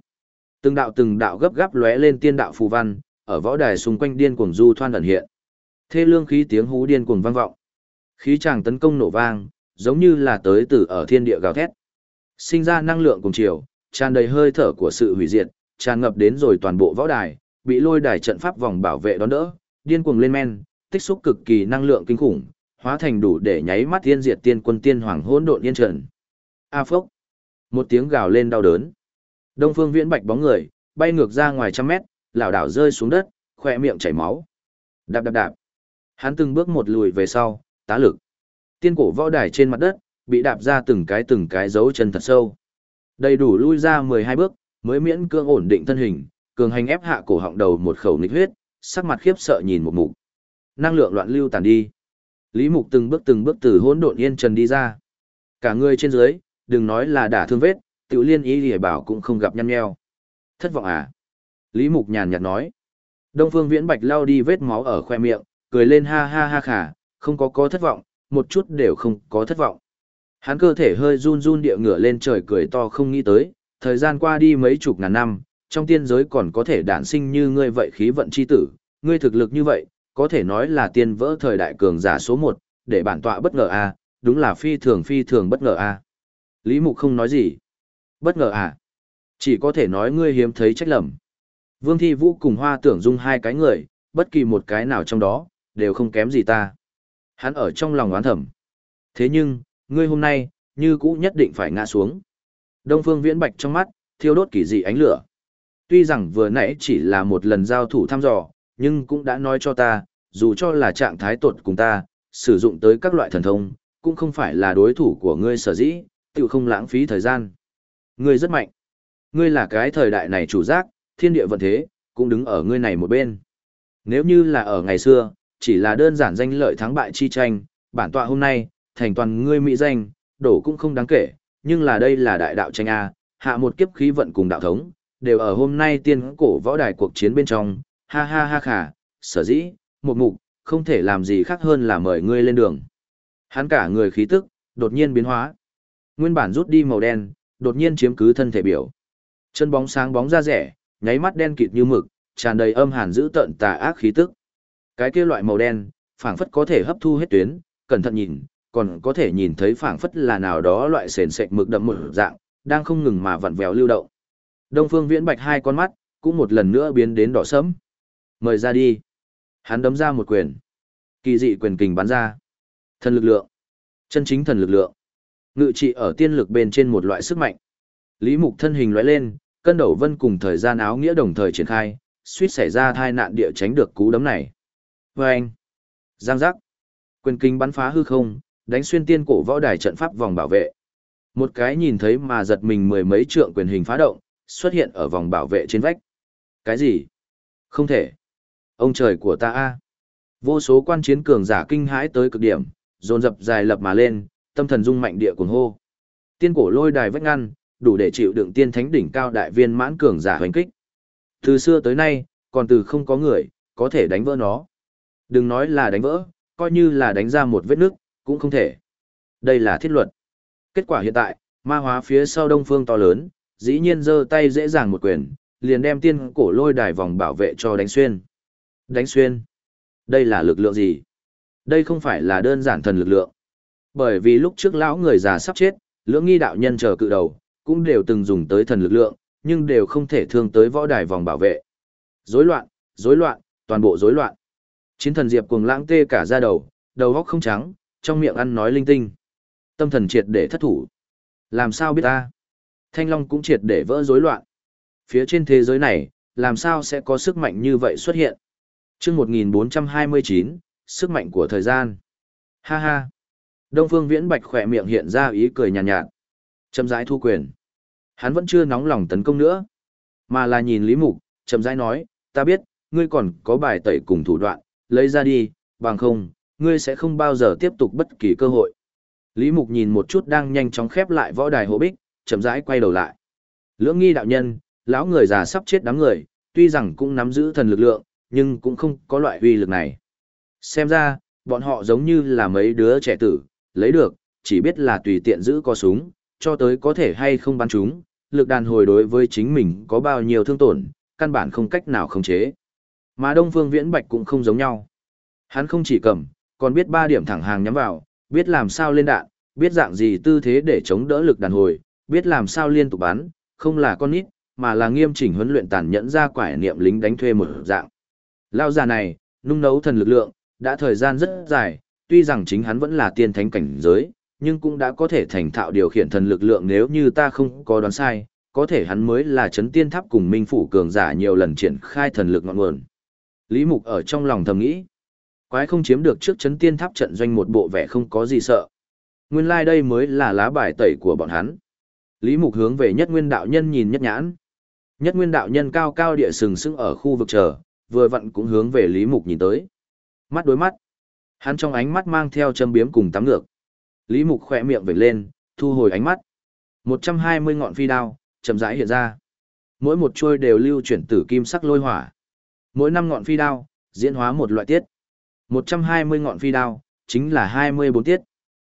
Từng đạo gấp gáp lóe lên tiên đạo phù văn, ở võ đài xung quanh điên cuồng du thoan ẩn hiện. Thê lương khí tiếng hú điên cuồng vang vọng. Khí tràng tấn công nổ vang, giống như là tới từ ở thiên địa gào thét. Sinh ra năng lượng cùng chiều, tràn đầy hơi thở của sự hủy diệt, tràn ngập đến rồi toàn bộ võ đài, bị lôi đài trận pháp vòng bảo vệ đón đỡ, điên cuồng lên men, tích xúc cực kỳ năng lượng kinh khủng, hóa thành đủ để nháy mắt tiên diệt tiên quân tiên hoàng hỗn độn yên trần. A phốc! Một tiếng gào lên đau đớn. Đông Phương Viễn Bạch bóng người, bay ngược ra ngoài trăm mét, lảo đảo rơi xuống đất, khỏe miệng chảy máu. Đạp đạp đạp. Hắn từng bước một lùi về sau, tá lực. Tiên cổ võ đài trên mặt đất, bị đạp ra từng cái dấu chân thật sâu. Đầy đủ lui ra 12 bước, mới miễn cưỡng ổn định thân hình, cường hành ép hạ cổ họng đầu một khẩu nghịch huyết, sắc mặt khiếp sợ nhìn một mục. Năng lượng loạn lưu tàn đi. Lý Mục từng bước từ hỗn độn yên trần đi ra. Cả người trên dưới, đừng nói là đả thương vết, Tiểu Liên ý liễu bảo cũng không gặp nhăn nheo. Thất vọng à? Lý Mục nhàn nhạt nói. Đông Phương Viễn Bạch lau đi vết máu ở khoe miệng, cười lên ha ha ha khả, không có thất vọng, một chút đều không có thất vọng. Hắn cơ thể hơi run run địa ngửa lên trời cười to không nghĩ tới, thời gian qua đi mấy chục ngàn năm, trong tiên giới còn có thể đản sinh như ngươi vậy khí vận chi tử, ngươi thực lực như vậy, có thể nói là tiên vỡ thời đại cường giả số 1, để bản tọa bất ngờ à, đúng là phi thường bất ngờ à. Lý Mục không nói gì. Bất ngờ à? Chỉ có thể nói ngươi hiếm thấy trách lầm. Vương Thi Vũ cùng Hoa Tưởng Dung hai cái người, bất kỳ một cái nào trong đó, đều không kém gì ta. Hắn ở trong lòng oán thầm. Thế nhưng, ngươi hôm nay, như cũ nhất định phải ngã xuống. Đông Phương Viễn Bạch trong mắt, thiêu đốt kỳ dị ánh lửa. Tuy rằng vừa nãy chỉ là một lần giao thủ thăm dò, nhưng cũng đã nói cho ta, dù cho là trạng thái tột cùng ta, sử dụng tới các loại thần thông, cũng không phải là đối thủ của ngươi sở dĩ, tự không lãng phí thời gian. Ngươi rất mạnh. Ngươi là cái thời đại này chủ giác, thiên địa vận thế, cũng đứng ở ngươi này một bên. Nếu như là ở ngày xưa, chỉ là đơn giản danh lợi thắng bại chi tranh, bản tọa hôm nay, thành toàn ngươi mỹ danh, đổ cũng không đáng kể, nhưng là đây là đại đạo tranh A, hạ một kiếp khí vận cùng đạo thống, đều ở hôm nay tiên cổ võ đài cuộc chiến bên trong, ha ha ha khả, sở dĩ, một mục, không thể làm gì khác hơn là mời ngươi lên đường. Hắn cả người khí tức, đột nhiên biến hóa. Nguyên bản rút đi màu đen, đột nhiên chiếm cứ thân thể biểu. Chân bóng sáng bóng da rẻ, nháy mắt đen kịt như mực, tràn đầy âm hàn dữ tợn tà ác khí tức. Cái kia loại màu đen, phảng phất có thể hấp thu hết tuyến, cẩn thận nhìn, còn có thể nhìn thấy phảng phất là nào đó loại sền sệt mực đậm một dạng, đang không ngừng mà vặn vẹo lưu động. Đông Phương Viễn Bạch hai con mắt, cũng một lần nữa biến đến đỏ sẫm. Mời ra đi. Hắn đấm ra một quyền. Kỳ dị quyền kình bắn ra. Thần lực lượng. Chân chính thần lực lượng. Ngự trị ở tiên lực bên trên một loại sức mạnh. Lý Mục thân hình lóe lên, cân đầu vân cùng thời gian áo nghĩa đồng thời triển khai, suýt xảy ra tai nạn địa tránh được cú đấm này. Vâng! Giang giác! Quyền kinh bắn phá hư không, đánh xuyên tiên cổ võ đài trận pháp vòng bảo vệ. Một cái nhìn thấy mà giật mình mười mấy trượng quyền hình phá động, xuất hiện ở vòng bảo vệ trên vách. Cái gì? Không thể! Ông trời của ta a! Vô số quan chiến cường giả kinh hãi tới cực điểm, dồn dập dài lập mà lên, tâm thần rung mạnh địa cuồng hô. Tiên cổ lôi đài vách ngăn, đủ để chịu đựng tiên thánh đỉnh cao đại viên mãn cường giả hoành kích. Từ xưa tới nay, còn từ không có người, có thể đánh vỡ nó. Đừng nói là đánh vỡ, coi như là đánh ra một vết nứt, cũng không thể. Đây là thiết luật. Kết quả hiện tại, ma hóa phía sau đông phương to lớn, dĩ nhiên giơ tay dễ dàng một quyền, liền đem tiên cổ lôi đài vòng bảo vệ cho đánh xuyên. Đánh xuyên. Đây là lực lượng gì? Đây không phải là đơn giản thần lực lượng. Bởi vì lúc trước lão người già sắp chết, Lưỡng Nghi đạo nhân chờ cự đầu, cũng đều từng dùng tới thần lực lượng, nhưng đều không thể thương tới võ đài vòng bảo vệ. Rối loạn, toàn bộ rối loạn. Chiến thần Diệp cuồng lãng tê cả da đầu, đầu óc không trắng, trong miệng ăn nói linh tinh. Tâm thần triệt để thất thủ. Làm sao biết ta? Thanh Long cũng triệt để vỡ rối loạn. Phía trên thế giới này, làm sao sẽ có sức mạnh như vậy xuất hiện? Chương 1429, sức mạnh của thời gian. Ha ha. Đông Phương Viễn Bạch khỏe miệng hiện ra ý cười nhàn nhạt. Chậm rãi thu quyền. Hắn vẫn chưa nóng lòng tấn công nữa, mà là nhìn Lý Mục, chậm rãi nói, ta biết, ngươi còn có bài tẩy cùng thủ đoạn, lấy ra đi, bằng không, ngươi sẽ không bao giờ tiếp tục bất kỳ cơ hội. Lý Mục nhìn một chút đang nhanh chóng khép lại võ đài hộ bích, chậm rãi quay đầu lại. Lưỡng Nghi đạo nhân, lão người già sắp chết đám người, tuy rằng cũng nắm giữ thần lực lượng, nhưng cũng không có loại uy lực này. Xem ra, bọn họ giống như là mấy đứa trẻ tử, lấy được, chỉ biết là tùy tiện giữ co súng, cho tới có thể hay không bắn chúng, lực đàn hồi đối với chính mình có bao nhiêu thương tổn, căn bản không cách nào khống chế. Mà Đông Phương Viễn Bạch cũng không giống nhau. Hắn không chỉ cầm, còn biết 3 điểm thẳng hàng nhắm vào, biết làm sao lên đạn, biết dạng gì tư thế để chống đỡ lực đàn hồi, biết làm sao liên tục bắn, không là con nít, mà là nghiêm chỉnh huấn luyện tàn nhẫn ra quải niệm lính đánh thuê một dạng. Lao già này, nung nấu thần lực lượng, đã thời gian rất dài, tuy rằng chính hắn vẫn là tiên thánh cảnh giới, nhưng cũng đã có thể thành thạo điều khiển thần lực lượng nếu như ta không có đoán sai, có thể hắn mới là chấn tiên tháp cùng minh phủ cường giả nhiều lần triển khai thần lực ngọn nguồn. Lý Mục ở trong lòng thầm nghĩ, quái không chiếm được trước chấn tiên tháp trận doanh một bộ vẻ không có gì sợ. Nguyên lai đây mới là lá bài tẩy của bọn hắn. Lý Mục hướng về Nhất Nguyên đạo nhân nhìn nhất nhãn. Nhất Nguyên đạo nhân cao cao địa sừng sững ở khu vực chờ, vừa vặn cũng hướng về Lý Mục nhìn tới. Mắt đối mắt, hắn trong ánh mắt mang theo châm biếm cùng tắm ngược. Lý Mục khẽ miệng vểnh lên, thu hồi ánh mắt. 120 ngọn phi đao chậm rãi hiện ra. Mỗi một chuôi đều lưu chuyển tử kim sắc lôi hỏa. Mỗi 5 ngọn phi đao diễn hóa một loại tiết. 120 ngọn phi đao chính là 24 tiết.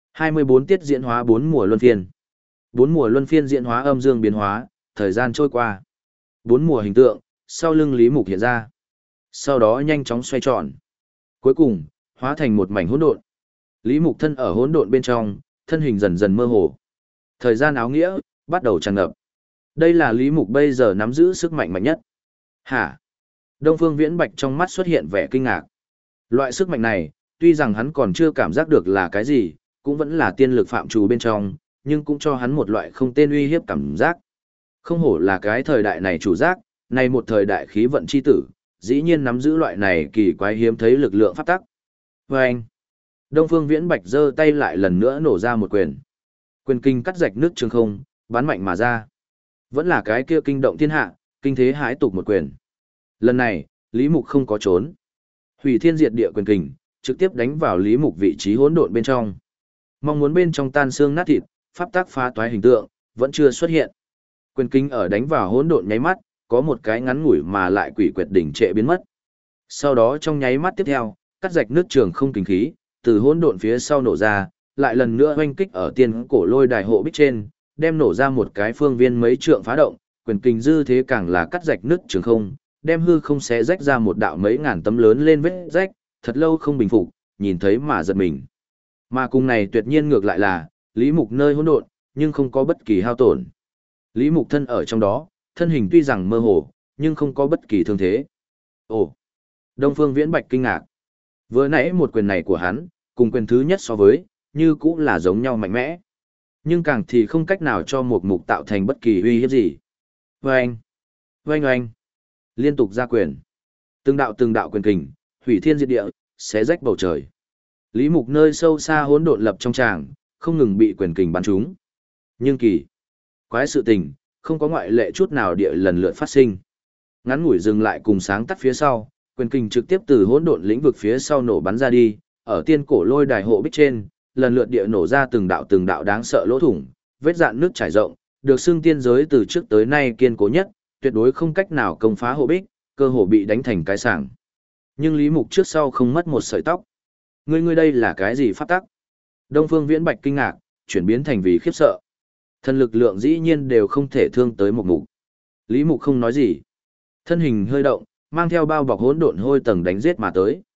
24 tiết diễn hóa 4 mùa luân phiên. 4 mùa luân phiên diễn hóa âm dương biến hóa, thời gian trôi qua. 4 mùa hình tượng sau lưng Lý Mục hiện ra. Sau đó nhanh chóng xoay tròn. Cuối cùng, hóa thành một mảnh hỗn độn. Lý Mục thân ở hỗn độn bên trong, thân hình dần dần mơ hồ. Thời gian áo nghĩa bắt đầu tràn ngập. Đây là Lý Mục bây giờ nắm giữ sức mạnh mạnh nhất. Hả? Đông Phương Viễn Bạch trong mắt xuất hiện vẻ kinh ngạc. Loại sức mạnh này, tuy rằng hắn còn chưa cảm giác được là cái gì, cũng vẫn là tiên lực phạm trù bên trong, nhưng cũng cho hắn một loại không tên uy hiếp cảm giác. Không hổ là cái thời đại này chủ giác, này một thời đại khí vận chi tử, dĩ nhiên nắm giữ loại này kỳ quái hiếm thấy lực lượng pháp tắc. Và anh, Đông Phương Viễn Bạch giơ tay lại lần nữa nổ ra một quyền. Quyền kinh cắt rạch nước trường không, bắn mạnh mà ra. Vẫn là cái kia kinh động thiên hạ, kinh thế hãi tục một quyền. Lần này, Lý Mục không có trốn. Hủy thiên diệt địa quyền kình, trực tiếp đánh vào Lý Mục vị trí hỗn độn bên trong. Mong muốn bên trong tan xương nát thịt, pháp tắc phá toái hình tượng, vẫn chưa xuất hiện. Quyền kinh ở đánh vào hỗn độn nháy mắt, có một cái ngắn ngủi mà lại quỷ quyệt đỉnh trệ biến mất. Sau đó trong nháy mắt tiếp theo, cắt rạch nước trường không kinh khí, từ hỗn độn phía sau nổ ra, lại lần nữa oanh kích ở tiên cổ lôi đài hộ bích trên, đem nổ ra một cái phương viên mấy trượng phá động, quyền kinh dư thế càng là cắt rạch nước trường không, đem hư không xé rách ra một đạo mấy ngàn tấm lớn lên vết rách, thật lâu không bình phục, nhìn thấy mà giật mình. Mà cùng này tuyệt nhiên ngược lại là, Lý Mục nơi hỗn độn, nhưng không có bất kỳ hao tổn. Lý Mục thân ở trong đó, thân hình tuy rằng mơ hồ, nhưng không có bất kỳ thương thế. Ồ! Đông Phương Viễn Bạch kinh ngạc. Vừa nãy một quyền này của hắn, cùng quyền thứ nhất so với, như cũng là giống nhau mạnh mẽ. Nhưng càng thì không cách nào cho một mục tạo thành bất kỳ uy hiếp gì. Oanh! Oanh oanh! Liên tục ra quyền. Từng đạo quyền kình, hủy thiên diệt địa, xé rách bầu trời. Lý Mục nơi sâu xa hỗn độn lập trong tràng, không ngừng bị quyền kình bắn trúng. Nhưng kỳ quái sự tình, không có ngoại lệ chút nào địa lần lượt phát sinh. Ngắn ngủi dừng lại cùng sáng tắt phía sau, quyền kình trực tiếp từ hỗn độn lĩnh vực phía sau nổ bắn ra đi, ở tiên cổ lôi đài hộ bích trên, lần lượt địa nổ ra từng đạo đáng sợ lỗ thủng, vết dạn nước trải rộng, được xưng tiên giới từ trước tới nay kiên cố nhất, tuyệt đối không cách nào công phá hộ bích, cơ hồ bị đánh thành cái sảng. Nhưng Lý Mục trước sau không mất một sợi tóc. Ngươi đây là cái gì pháp tắc? Đông Phương Viễn Bạch kinh ngạc, chuyển biến thành vì khiếp sợ. Thần lực lượng dĩ nhiên đều không thể thương tới một mục. Lý Mục không nói gì. Thân hình hơi động, mang theo bao bọc hỗn độn hôi tầng đánh giết mà tới.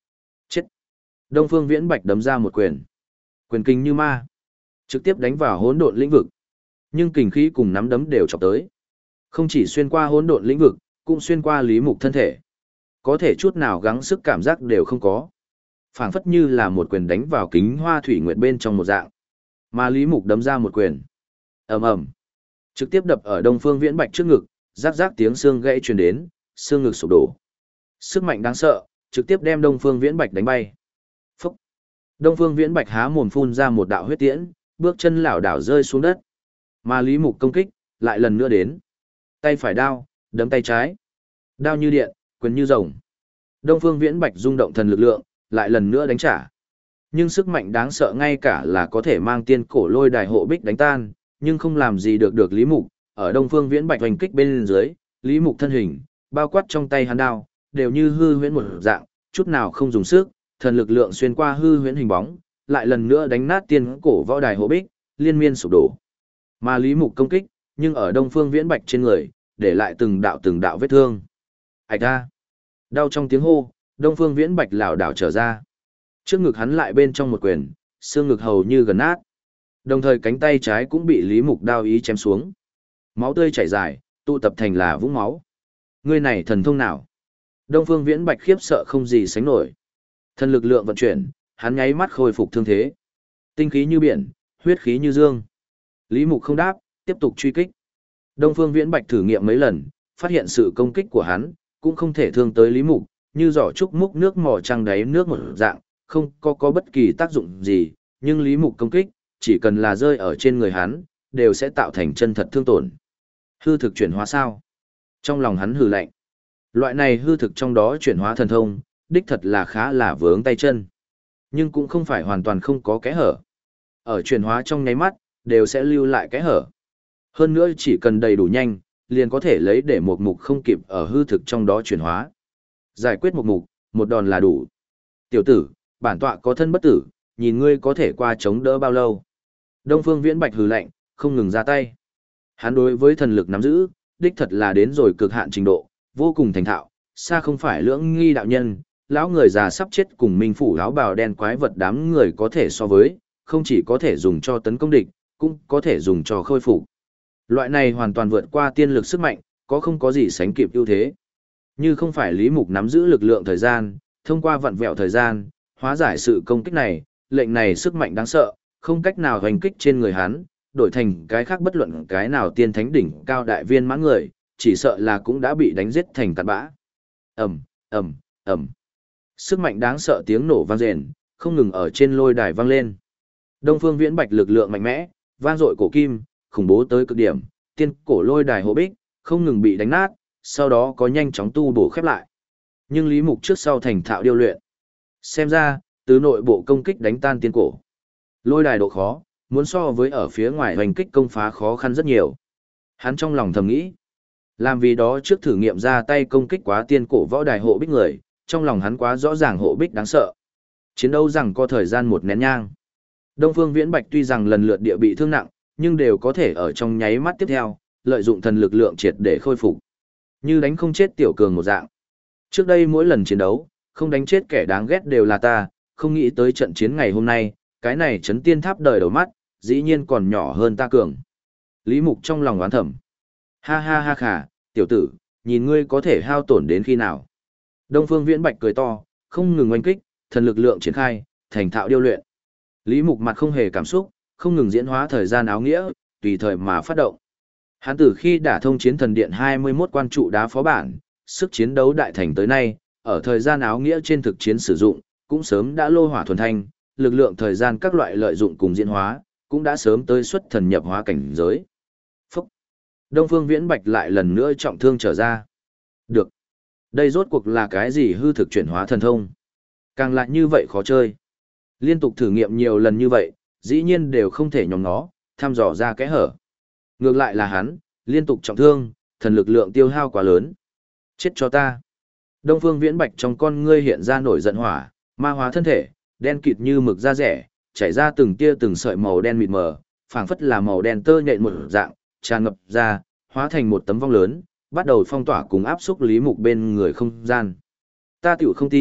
Chết! Đông Phương Viễn Bạch đấm ra một quyền. Quyền kinh như ma. Trực tiếp đánh vào hỗn độn lĩnh vực. Nhưng kình khí cùng nắm đấm đều chọc tới. Không chỉ xuyên qua hỗn độn lĩnh vực, cũng xuyên qua Lý Mục thân thể. Có thể chút nào gắng sức cảm giác đều không có. Phảng phất như là một quyền đánh vào kính hoa thủy nguyệt bên trong một dạng. Mà Lý Mục đấm ra một quyền. Ầm ầm. Trực tiếp đập ở Đông Phương Viễn Bạch trước ngực, rắc rắc tiếng xương gãy truyền đến, xương ngực sụp đổ. Sức mạnh đáng sợ, trực tiếp đem Đông Phương Viễn Bạch đánh bay. Phúc. Đông Phương Viễn Bạch há mồm phun ra một đạo huyết tiễn, bước chân lảo đảo rơi xuống đất. Mà Lý Mục công kích lại lần nữa đến. Tay phải đao, đấm tay trái. Đao như điện, quyền như rồng. Đông Phương Viễn Bạch rung động thần lực lượng, lại lần nữa đánh trả. Nhưng sức mạnh đáng sợ ngay cả là có thể mang tiên cổ lôi đài hộ bích đánh tan, nhưng không làm gì được Lý Mục. Ở Đông Phương Viễn Bạch hoành kích bên dưới, Lý Mục thân hình, bao quát trong tay hắn đao, đều như hư huyễn một dạng, chút nào không dùng sức, thần lực lượng xuyên qua hư huyễn hình bóng, lại lần nữa đánh nát tiên cổ võ đài hộ bích, liên miên sụp đổ. Mà Lý Mục công kích, nhưng ở Đông Phương Viễn Bạch trên người, để lại từng đạo vết thương. Ảch ra! Đau trong tiếng hô, Đông Phương Viễn Bạch lảo đảo trở ra. Trước ngực hắn lại bên trong một quyền, xương ngực hầu như gần nát. Đồng thời cánh tay trái cũng bị Lý Mục đao ý chém xuống. Máu tươi chảy dài, tụ tập thành là vũng máu. Ngươi này thần thông nào? Đông Phương Viễn Bạch khiếp sợ không gì sánh nổi. Thần lực lượng vận chuyển, hắn nháy mắt khôi phục thương thế. Tinh khí như biển, huyết khí như dương. Lý Mục không đáp, tiếp tục truy kích. Đông Phương Viễn Bạch thử nghiệm mấy lần, phát hiện sự công kích của hắn cũng không thể thương tới Lý Mục, như giỏ trúc múc nước mò trăng đáy nước một dạng, không có bất kỳ tác dụng gì, nhưng Lý Mục công kích, chỉ cần là rơi ở trên người hắn, đều sẽ tạo thành chân thật thương tổn. Hư thực chuyển hóa sao? Trong lòng hắn hừ lạnh. Loại này hư thực trong đó chuyển hóa thần thông, đích thật là khá là vướng tay chân. Nhưng cũng không phải hoàn toàn không có kẽ hở. Ở chuyển hóa trong nháy mắt, đều sẽ lưu lại kẽ hở. Hơn nữa chỉ cần đầy đủ nhanh, liền có thể lấy để một mục không kịp ở hư thực trong đó chuyển hóa. Giải quyết một mục, một đòn là đủ. Tiểu tử, bản tọa có thân bất tử, nhìn ngươi có thể qua chống đỡ bao lâu. Đông Phương Viễn Bạch hừ lạnh, không ngừng ra tay. Hắn đối với thần lực nắm giữ, đích thật là đến rồi cực hạn trình độ, vô cùng thành thạo, xa không phải lưỡng nghi đạo nhân, lão người già sắp chết cùng minh phủ áo bào đen quái vật đám người có thể so với, không chỉ có thể dùng cho tấn công địch, cũng có thể dùng cho khôi phục. Loại này hoàn toàn vượt qua tiên lực sức mạnh, không có gì sánh kịp ưu thế. Như không phải Lý Mục nắm giữ lực lượng thời gian, thông qua vặn vẹo thời gian, hóa giải sự công kích này, lệnh này sức mạnh đáng sợ, không cách nào hoành kích trên người hắn, đổi thành cái khác bất luận cái nào tiên thánh đỉnh cao đại viên mãn người, chỉ sợ là cũng đã bị đánh giết thành cát bã. Ầm, ầm, ầm. Sức mạnh đáng sợ tiếng nổ vang rền, không ngừng ở trên lôi đài vang lên. Đông Phương Viễn Bạch lực lượng mạnh mẽ, vang dội cổ kim, khủng bố tới cực điểm, tiên cổ lôi đài hộ bích, không ngừng bị đánh nát, sau đó có nhanh chóng tu bổ khép lại. Nhưng Lý Mục trước sau thành thạo điêu luyện. Xem ra, từ nội bộ công kích đánh tan tiên cổ. Lôi đài độ khó, muốn so với ở phía ngoài hoành kích công phá khó khăn rất nhiều. Hắn trong lòng thầm nghĩ. Làm vì đó trước thử nghiệm ra tay công kích quá tiên cổ võ đài hộ bích người, trong lòng hắn quá rõ ràng hộ bích đáng sợ. Chiến đấu rằng có thời gian một nén nhang. Đông Phương Viễn Bạch tuy rằng lần lượt địa bị thương nặng, nhưng đều có thể ở trong nháy mắt tiếp theo, lợi dụng thần lực lượng triệt để khôi phục. Như đánh không chết tiểu cường một dạng. Trước đây mỗi lần chiến đấu, không đánh chết kẻ đáng ghét đều là ta, không nghĩ tới trận chiến ngày hôm nay, cái này chấn tiên tháp đời đầu mắt, dĩ nhiên còn nhỏ hơn ta cường. Lý Mục trong lòng oán thầm. Ha ha ha khà, tiểu tử, nhìn ngươi có thể hao tổn đến khi nào. Đông Phương Viễn Bạch cười to, không ngừng oanh kích, thần lực lượng triển khai, thành thạo điêu luyện. Lý Mục mặt không hề cảm xúc, không ngừng diễn hóa thời gian áo nghĩa, tùy thời mà phát động. Hắn từ khi đả thông chiến thần điện 21 quan trụ đá phó bản, sức chiến đấu đại thành tới nay, ở thời gian áo nghĩa trên thực chiến sử dụng, cũng sớm đã lô hỏa thuần thanh, lực lượng thời gian các loại lợi dụng cùng diễn hóa, cũng đã sớm tới xuất thần nhập hóa cảnh giới. Phúc! Đông Phương Viễn Bạch lại lần nữa trọng thương trở ra. Được! Đây rốt cuộc là cái gì hư thực chuyển hóa thần thông? Càng lại như vậy khó chơi. Liên tục thử nghiệm nhiều lần như vậy, dĩ nhiên đều không thể nhóm nó, thăm dò ra kẽ hở. Ngược lại là hắn, liên tục trọng thương, thần lực lượng tiêu hao quá lớn. Chết cho ta! Đông Phương Viễn Bạch trong con ngươi hiện ra nổi giận hỏa, ma hóa thân thể, đen kịt như mực da rẻ, chảy ra từng tia từng sợi màu đen mịt mờ, phảng phất là màu đen tơ nhện một dạng, tràn ngập ra, hóa thành một tấm vong lớn, bắt đầu phong tỏa cùng áp xúc Lý Mục bên người không gian. Ta tiểu không tin,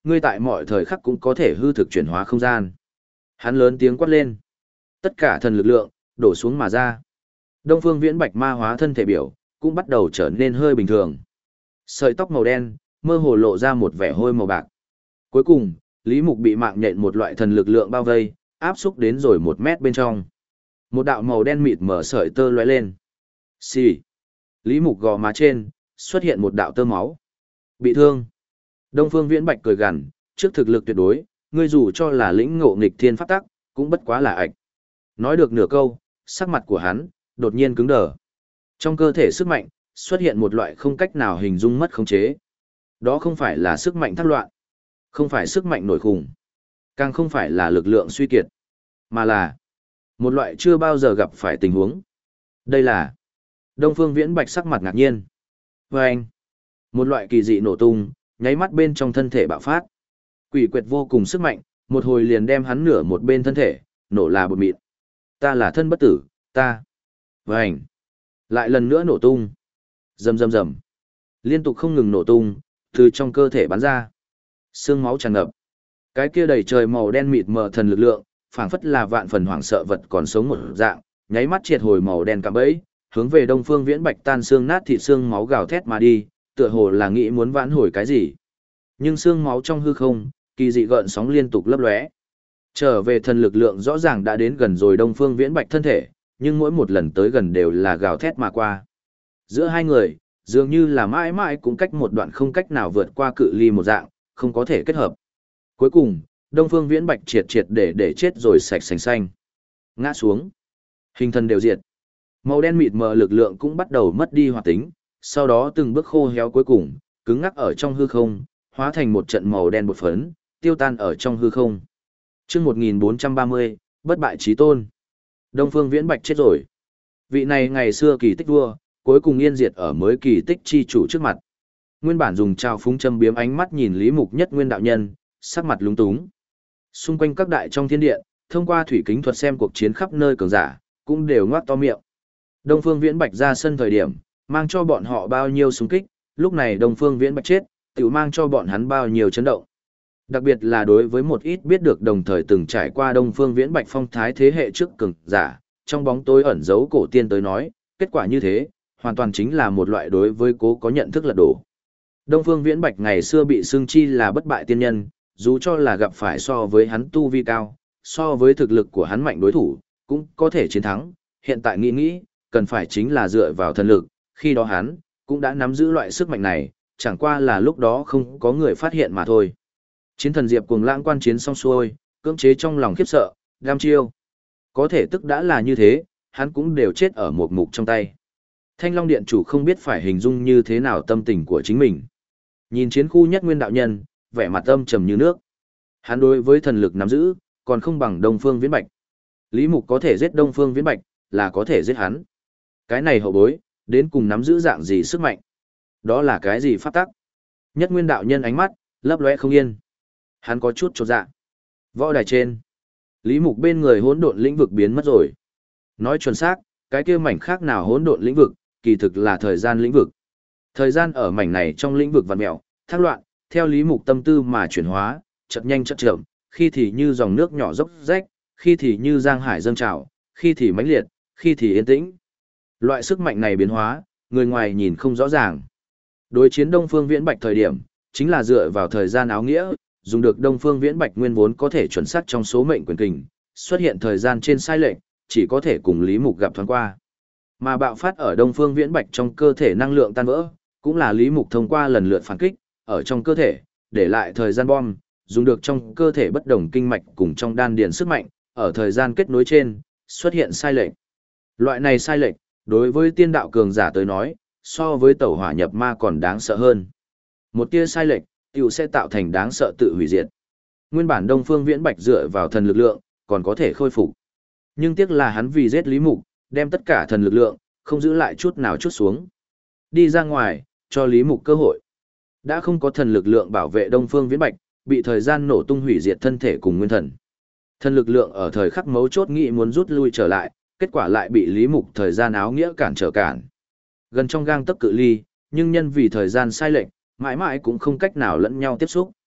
ngươi tại mọi thời khắc cũng có thể hư thực chuyển hóa không gian. Hắn lớn tiếng quát lên. Tất cả thần lực lượng, đổ xuống mà ra. Đông Phương Viễn Bạch ma hóa thân thể biểu, cũng bắt đầu trở nên hơi bình thường. Sợi tóc màu đen, mơ hồ lộ ra một vẻ hôi màu bạc. Cuối cùng, Lý Mục bị mạng nhện một loại thần lực lượng bao vây, áp xúc đến rồi 1 mét bên trong. Một đạo màu đen mịt mở sợi tơ lóe lên. Xì. Lý Mục gò má trên, xuất hiện một đạo tơ máu. Bị thương. Đông Phương Viễn Bạch cười gằn, trước thực lực tuyệt đối, ngươi dù cho là lĩnh ngộ nghịch thiên pháp tắc, cũng bất quá là ạch. Nói được nửa câu, sắc mặt của hắn đột nhiên cứng đờ. Trong cơ thể sức mạnh xuất hiện một loại không cách nào hình dung mất khống chế. Đó không phải là sức mạnh thác loạn, không phải sức mạnh nổi khủng, càng không phải là lực lượng suy kiệt, mà là một loại chưa bao giờ gặp phải tình huống. Đây là Đông Phương Viễn Bạch sắc mặt ngạc nhiên. Và anh, một loại kỳ dị nổ tung, nháy mắt bên trong thân thể bạo phát. Quỷ quyệt vô cùng sức mạnh, một hồi liền đem hắn nửa một bên thân thể, nổ là bột mịn. Ta là thân bất tử, ta. Và anh, lại lần nữa nổ tung. Rầm rầm rầm. Liên tục không ngừng nổ tung, từ trong cơ thể bắn ra. Xương máu tràn ngập. Cái kia đầy trời màu đen mịt mờ thần lực lượng, phảng phất là vạn phần hoảng sợ vật còn sống một dạng, nháy mắt triệt hồi màu đen cạm bẫy, hướng về Đông Phương Viễn Bạch tan xương nát thịt xương máu gào thét mà đi, tựa hồ là nghĩ muốn vãn hồi cái gì. Nhưng xương máu trong hư không, kỳ dị gợn sóng liên tục lấp lóe. Trở về thần lực lượng rõ ràng đã đến gần rồi Đông Phương Viễn Bạch thân thể, nhưng mỗi một lần tới gần đều là gào thét mà qua. Giữa hai người, dường như là mãi mãi cũng cách một đoạn không cách nào vượt qua cự ly một dạng, không có thể kết hợp. Cuối cùng, Đông Phương Viễn Bạch triệt triệt để chết rồi sạch sành xanh. Ngã xuống. Hình thần đều diệt. Màu đen mịt mờ lực lượng cũng bắt đầu mất đi hoạt tính, sau đó từng bước khô héo cuối cùng, cứng ngắc ở trong hư không, hóa thành một trận màu đen bột phấn, tiêu tan ở trong hư không. Chương 1430, bất bại chí tôn. Đông Phương Viễn Bạch chết rồi. Vị này ngày xưa kỳ tích vua, cuối cùng yên diệt ở mới kỳ tích chi chủ trước mặt. Nguyên bản dùng trào phúng châm biếm ánh mắt nhìn Lý Mục Nhất Nguyên đạo nhân, sắc mặt lúng túng. Xung quanh các đại trong thiên điện, thông qua thủy kính thuật xem cuộc chiến khắp nơi cường giả, cũng đều ngoác to miệng. Đông Phương Viễn Bạch ra sân thời điểm, mang cho bọn họ bao nhiêu xung kích, lúc này Đông Phương Viễn Bạch chết, tự mang cho bọn hắn bao nhiêu chấn động. Đặc biệt là đối với một ít biết được đồng thời từng trải qua Đông Phương Viễn Bạch phong thái thế hệ trước cường giả, trong bóng tối ẩn giấu cổ tiên tới nói, kết quả như thế, hoàn toàn chính là một loại đối với cố có nhận thức lật đổ. Đông Phương Viễn Bạch ngày xưa bị xưng chi là bất bại tiên nhân, dù cho là gặp phải so với hắn tu vi cao, so với thực lực của hắn mạnh đối thủ, cũng có thể chiến thắng, hiện tại nghĩ, cần phải chính là dựa vào thần lực, khi đó hắn, cũng đã nắm giữ loại sức mạnh này, chẳng qua là lúc đó không có người phát hiện mà thôi. Chiến thần Diệp Cuồng Lãng quan chiến xong xuôi, cưỡng chế trong lòng khiếp sợ, đam chiêu. Có thể tức đã là như thế, hắn cũng đều chết ở một mục trong tay. Thanh Long Điện chủ không biết phải hình dung như thế nào tâm tình của chính mình. Nhìn chiến khu Nhất Nguyên đạo nhân, vẻ mặt âm trầm như nước. Hắn đối với thần lực nắm giữ, còn không bằng Đông Phương Viễn Bạch. Lý Mục có thể giết Đông Phương Viễn Bạch, là có thể giết hắn. Cái này hậu bối, đến cùng nắm giữ dạng gì sức mạnh? Đó là cái gì pháp tắc? Nhất Nguyên đạo nhân ánh mắt lấp lóe không yên. Hắn có chút chột dạ. Võ đài trên, Lý Mục bên người hỗn độn lĩnh vực biến mất rồi. Nói chuẩn xác, cái kia mảnh khác nào hỗn độn lĩnh vực, kỳ thực là thời gian lĩnh vực. Thời gian ở mảnh này trong lĩnh vực vặn mèo, thác loạn, theo Lý Mục tâm tư mà chuyển hóa, chậm nhanh chậm chậm, khi thì như dòng nước nhỏ dốc rách, khi thì như giang hải dâng trào, khi thì mãnh liệt, khi thì yên tĩnh. Loại sức mạnh này biến hóa, người ngoài nhìn không rõ ràng. Đối chiến Đông Phương Viễn Bạch thời điểm, chính là dựa vào thời gian áo nghĩa, dùng được Đông Phương Viễn Bạch nguyên vốn có thể chuẩn xác trong số mệnh quyền kình, xuất hiện thời gian trên sai lệch, chỉ có thể cùng Lý Mục gặp thoáng qua. Mà bạo phát ở Đông Phương Viễn Bạch trong cơ thể năng lượng tan vỡ, cũng là Lý Mục thông qua lần lượt phản kích, ở trong cơ thể, để lại thời gian bom, dùng được trong cơ thể bất đồng kinh mạch cùng trong đan điền sức mạnh, ở thời gian kết nối trên, xuất hiện sai lệch. Loại này sai lệch, đối với tiên đạo cường giả tới nói, so với tẩu hỏa nhập ma còn đáng sợ hơn. Một tia sai lệch, tiểu sẽ tạo thành đáng sợ tự hủy diệt. Nguyên bản Đông Phương Viễn Bạch dựa vào thần lực lượng, còn có thể khôi phục. Nhưng tiếc là hắn vì giết Lý Mục, đem tất cả thần lực lượng, không giữ lại chút nào chút xuống. Đi ra ngoài, cho Lý Mục cơ hội. Đã không có thần lực lượng bảo vệ Đông Phương Viễn Bạch, bị thời gian nổ tung hủy diệt thân thể cùng nguyên thần. Thần lực lượng ở thời khắc mấu chốt nghĩ muốn rút lui trở lại, kết quả lại bị Lý Mục thời gian áo nghĩa cản trở cản. Gần trong gang tấc cự ly, nhưng nhân vì thời gian sai lệch, mãi mãi cũng không cách nào lẫn nhau tiếp xúc.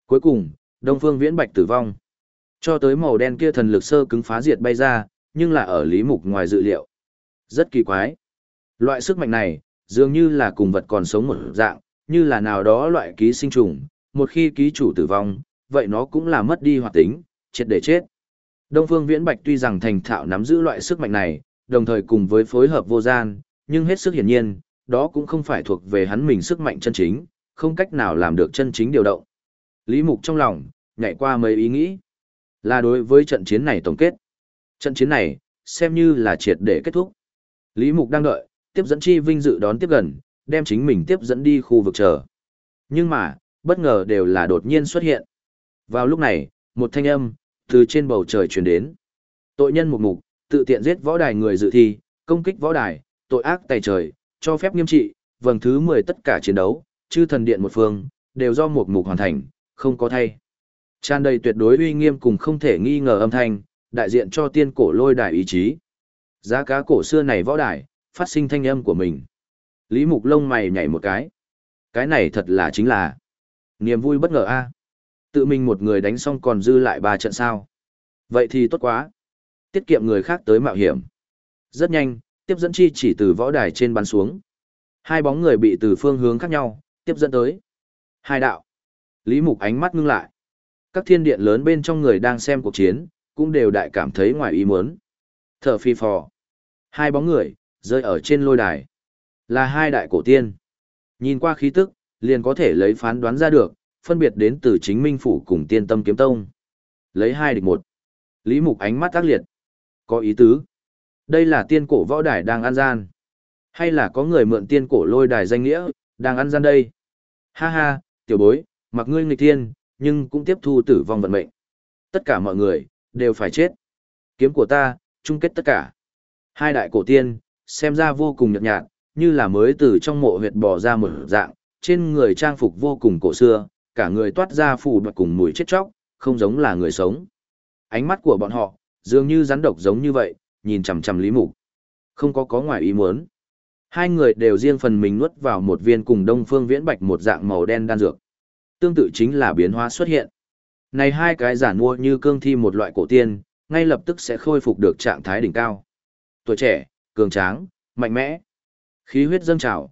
Cuối cùng, Đông Phương Viễn Bạch tử vong. Cho tới màu đen kia thần lực sơ cứng phá diệt bay ra, nhưng là ở Lý Mục ngoài dự liệu. Rất kỳ quái. Loại sức mạnh này, dường như là cùng vật còn sống một dạng, như là nào đó loại ký sinh trùng, một khi ký chủ tử vong, vậy nó cũng là mất đi hoạt tính, triệt để chết. Đông Phương Viễn Bạch tuy rằng thành thạo nắm giữ loại sức mạnh này, đồng thời cùng với phối hợp vô gian, nhưng hết sức hiển nhiên, đó cũng không phải thuộc về hắn mình sức mạnh chân chính, không cách nào làm được chân chính điều động. Lý Mục trong lòng, nhảy qua mấy ý nghĩ, là đối với trận chiến này tổng kết. Trận chiến này, xem như là triệt để kết thúc. Lý Mục đang đợi, tiếp dẫn chi vinh dự đón tiếp gần, đem chính mình tiếp dẫn đi khu vực chờ. Nhưng mà, bất ngờ đều là đột nhiên xuất hiện. Vào lúc này, một thanh âm, từ trên bầu trời truyền đến. Tội nhân Mục Mục, tự tiện giết võ đài người dự thi, công kích võ đài, tội ác tày trời, cho phép nghiêm trị, vầng thứ 10 tất cả chiến đấu, chư thần điện một phương, đều do Mục Mục hoàn thành, không có thay. Tràn đầy tuyệt đối uy nghiêm cùng không thể nghi ngờ âm thanh, đại diện cho tiên cổ lôi đài ý chí. Giá cá cổ xưa này võ đài, phát sinh thanh âm của mình. Lý Mục lông mày nhảy một cái. Cái này thật là chính là niềm vui bất ngờ a. Tự mình một người đánh xong còn dư lại 3 trận sao. Vậy thì tốt quá. Tiết kiệm người khác tới mạo hiểm. Rất nhanh, tiếp dẫn chi chỉ từ võ đài trên bắn xuống. Hai bóng người bị từ phương hướng khác nhau, tiếp dẫn tới. Hai đạo. Lý Mục ánh mắt ngưng lại. Các thiên điện lớn bên trong người đang xem cuộc chiến, cũng đều đại cảm thấy ngoài ý muốn. Thở phi phò. Hai bóng người, rơi ở trên lôi đài. Là hai đại cổ tiên. Nhìn qua khí tức, liền có thể lấy phán đoán ra được, phân biệt đến từ chính Minh Phủ cùng Tiên Tâm Kiếm Tông. Lấy 2 địch 1. Lý Mục ánh mắt ác liệt. Có ý tứ. Đây là tiên cổ võ đài đang ăn gian. Hay là có người mượn tiên cổ lôi đài danh nghĩa, đang ăn gian đây. Ha ha, tiểu bối, mặc ngươi nghịch thiên, nhưng cũng tiếp thu tử vong vận mệnh. Tất cả mọi người, đều phải chết. Kiếm của ta, chung kết tất cả. Hai đại cổ tiên, xem ra vô cùng nhợt nhạt, như là mới từ trong mộ huyệt bò ra một dạng, trên người trang phục vô cùng cổ xưa, cả người toát ra phù bạch cùng mùi chết chóc, không giống là người sống. Ánh mắt của bọn họ, dường như rắn độc giống như vậy, nhìn chằm chằm Lý Mục. Không có ngoài ý muốn. Hai người đều riêng phần mình nuốt vào một viên cùng Đông Phương Viễn Bạch một dạng màu đen đan dược. Tương tự chính là biến hóa xuất hiện. Này hai cái giản mua như cương thi một loại cổ tiên, ngay lập tức sẽ khôi phục được trạng thái đỉnh cao. Tuổi trẻ, cường tráng, mạnh mẽ. Khí huyết dâng trào,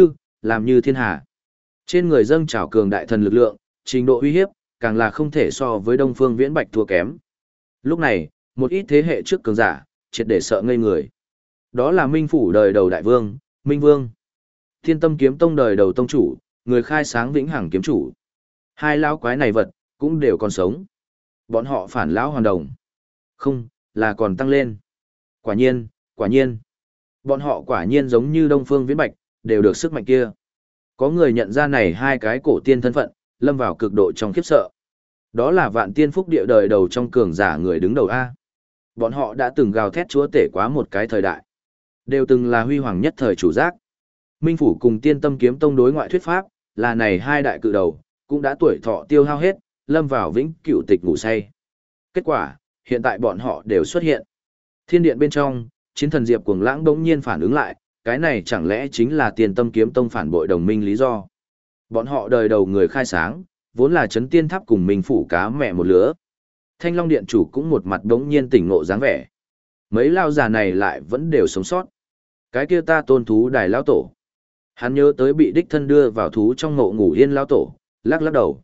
làm như thiên hà. Trên người dâng trào cường đại thần lực lượng, trình độ uy hiếp, càng là không thể so với Đông Phương Viễn Bạch thua kém. Lúc này, một ít thế hệ trước cường giả, triệt để sợ ngây người. Đó là Minh Phủ đời đầu đại vương, Minh Vương. Thiên Tâm Kiếm Tông đời đầu tông chủ, người khai sáng vĩnh hằng kiếm chủ. Hai lão quái này vật, cũng đều còn sống. Bọn họ phản lão hoàn đồng. Không, là còn tăng lên. Quả nhiên. Bọn họ quả nhiên giống như Đông Phương Viễn Bạch, đều được sức mạnh kia. Có người nhận ra này hai cái cổ tiên thân phận, lâm vào cực độ trong khiếp sợ. Đó là Vạn Tiên Phúc Địa đời đầu trong cường giả người đứng đầu A. Bọn họ đã từng gào thét chúa tể quá một cái thời đại. Đều từng là huy hoàng nhất thời chủ giác. Minh Phủ cùng Tiên Tâm Kiếm Tông đối ngoại thuyết pháp, là này hai đại cự đầu, cũng đã tuổi thọ tiêu hao hết, lâm vào vĩnh cửu tịch ngủ say. Kết quả, hiện tại bọn họ đều xuất hiện. Thiên điện bên trong, chiến thần Diệp Cuồng Lãng bỗng nhiên phản ứng lại, cái này chẳng lẽ chính là Tiên Tâm Kiếm Tông phản bội đồng minh lý do. Bọn họ đời đầu người khai sáng, vốn là chấn tiên tháp cùng Minh Phủ cá mẹ một lứa. Thanh Long Điện chủ cũng một mặt bỗng nhiên tỉnh ngộ dáng vẻ. Mấy lao già này lại vẫn đều sống sót. Cái kia ta tôn thú đài lao tổ. Hắn nhớ tới bị đích thân đưa vào thú trong ngộ ngủ yên lao tổ, lắc lắc đầu.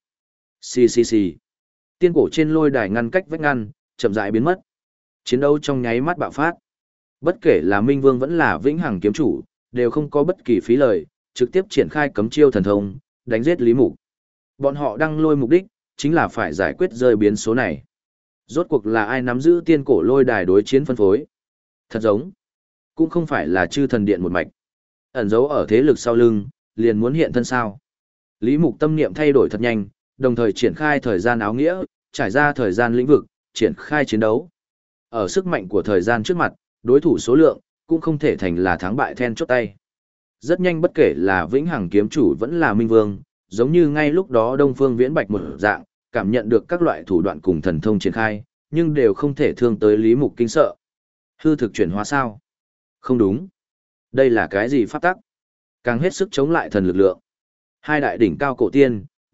Xì. Tiên cổ trên lôi đài ngăn cách vách ngăn, chậm rãi biến mất. Chiến đấu trong nháy mắt bạo phát. Bất kể là Minh Vương vẫn là vĩnh hằng kiếm chủ, đều không có bất kỳ phí lời, trực tiếp triển khai cấm chiêu thần thông, đánh giết Lý Mục. Bọn họ đăng lôi mục đích, chính là phải giải quyết rơi biến số này. Rốt cuộc là ai nắm giữ tiên cổ lôi đài đối chiến phân phối? Thật giống, cũng không phải là chư thần điện một mạch. Ẩn dấu ở thế lực sau lưng, liền muốn hiện thân sao. Lý Mục tâm niệm thay đổi thật nhanh, đồng thời triển khai thời gian áo nghĩa, trải ra thời gian lĩnh vực, triển khai chiến đấu. Ở sức mạnh của thời gian trước mặt, đối thủ số lượng, cũng không thể thành là thắng bại then chốt tay. Rất nhanh bất kể là vĩnh hằng kiếm chủ vẫn là Minh Vương, giống như ngay lúc đó Đông Phương Viễn Bạch một dạng, cảm nhận được các loại thủ đoạn cùng thần thông triển khai, nhưng đều không thể thương tới Lý Mục kinh sợ. Hư thực chuyển hóa sao? Không đúng. Đây là cái gì pháp tắc? Càng hết sức chống lại thần lực lượng. Hai đại đỉnh cao cổ tiên,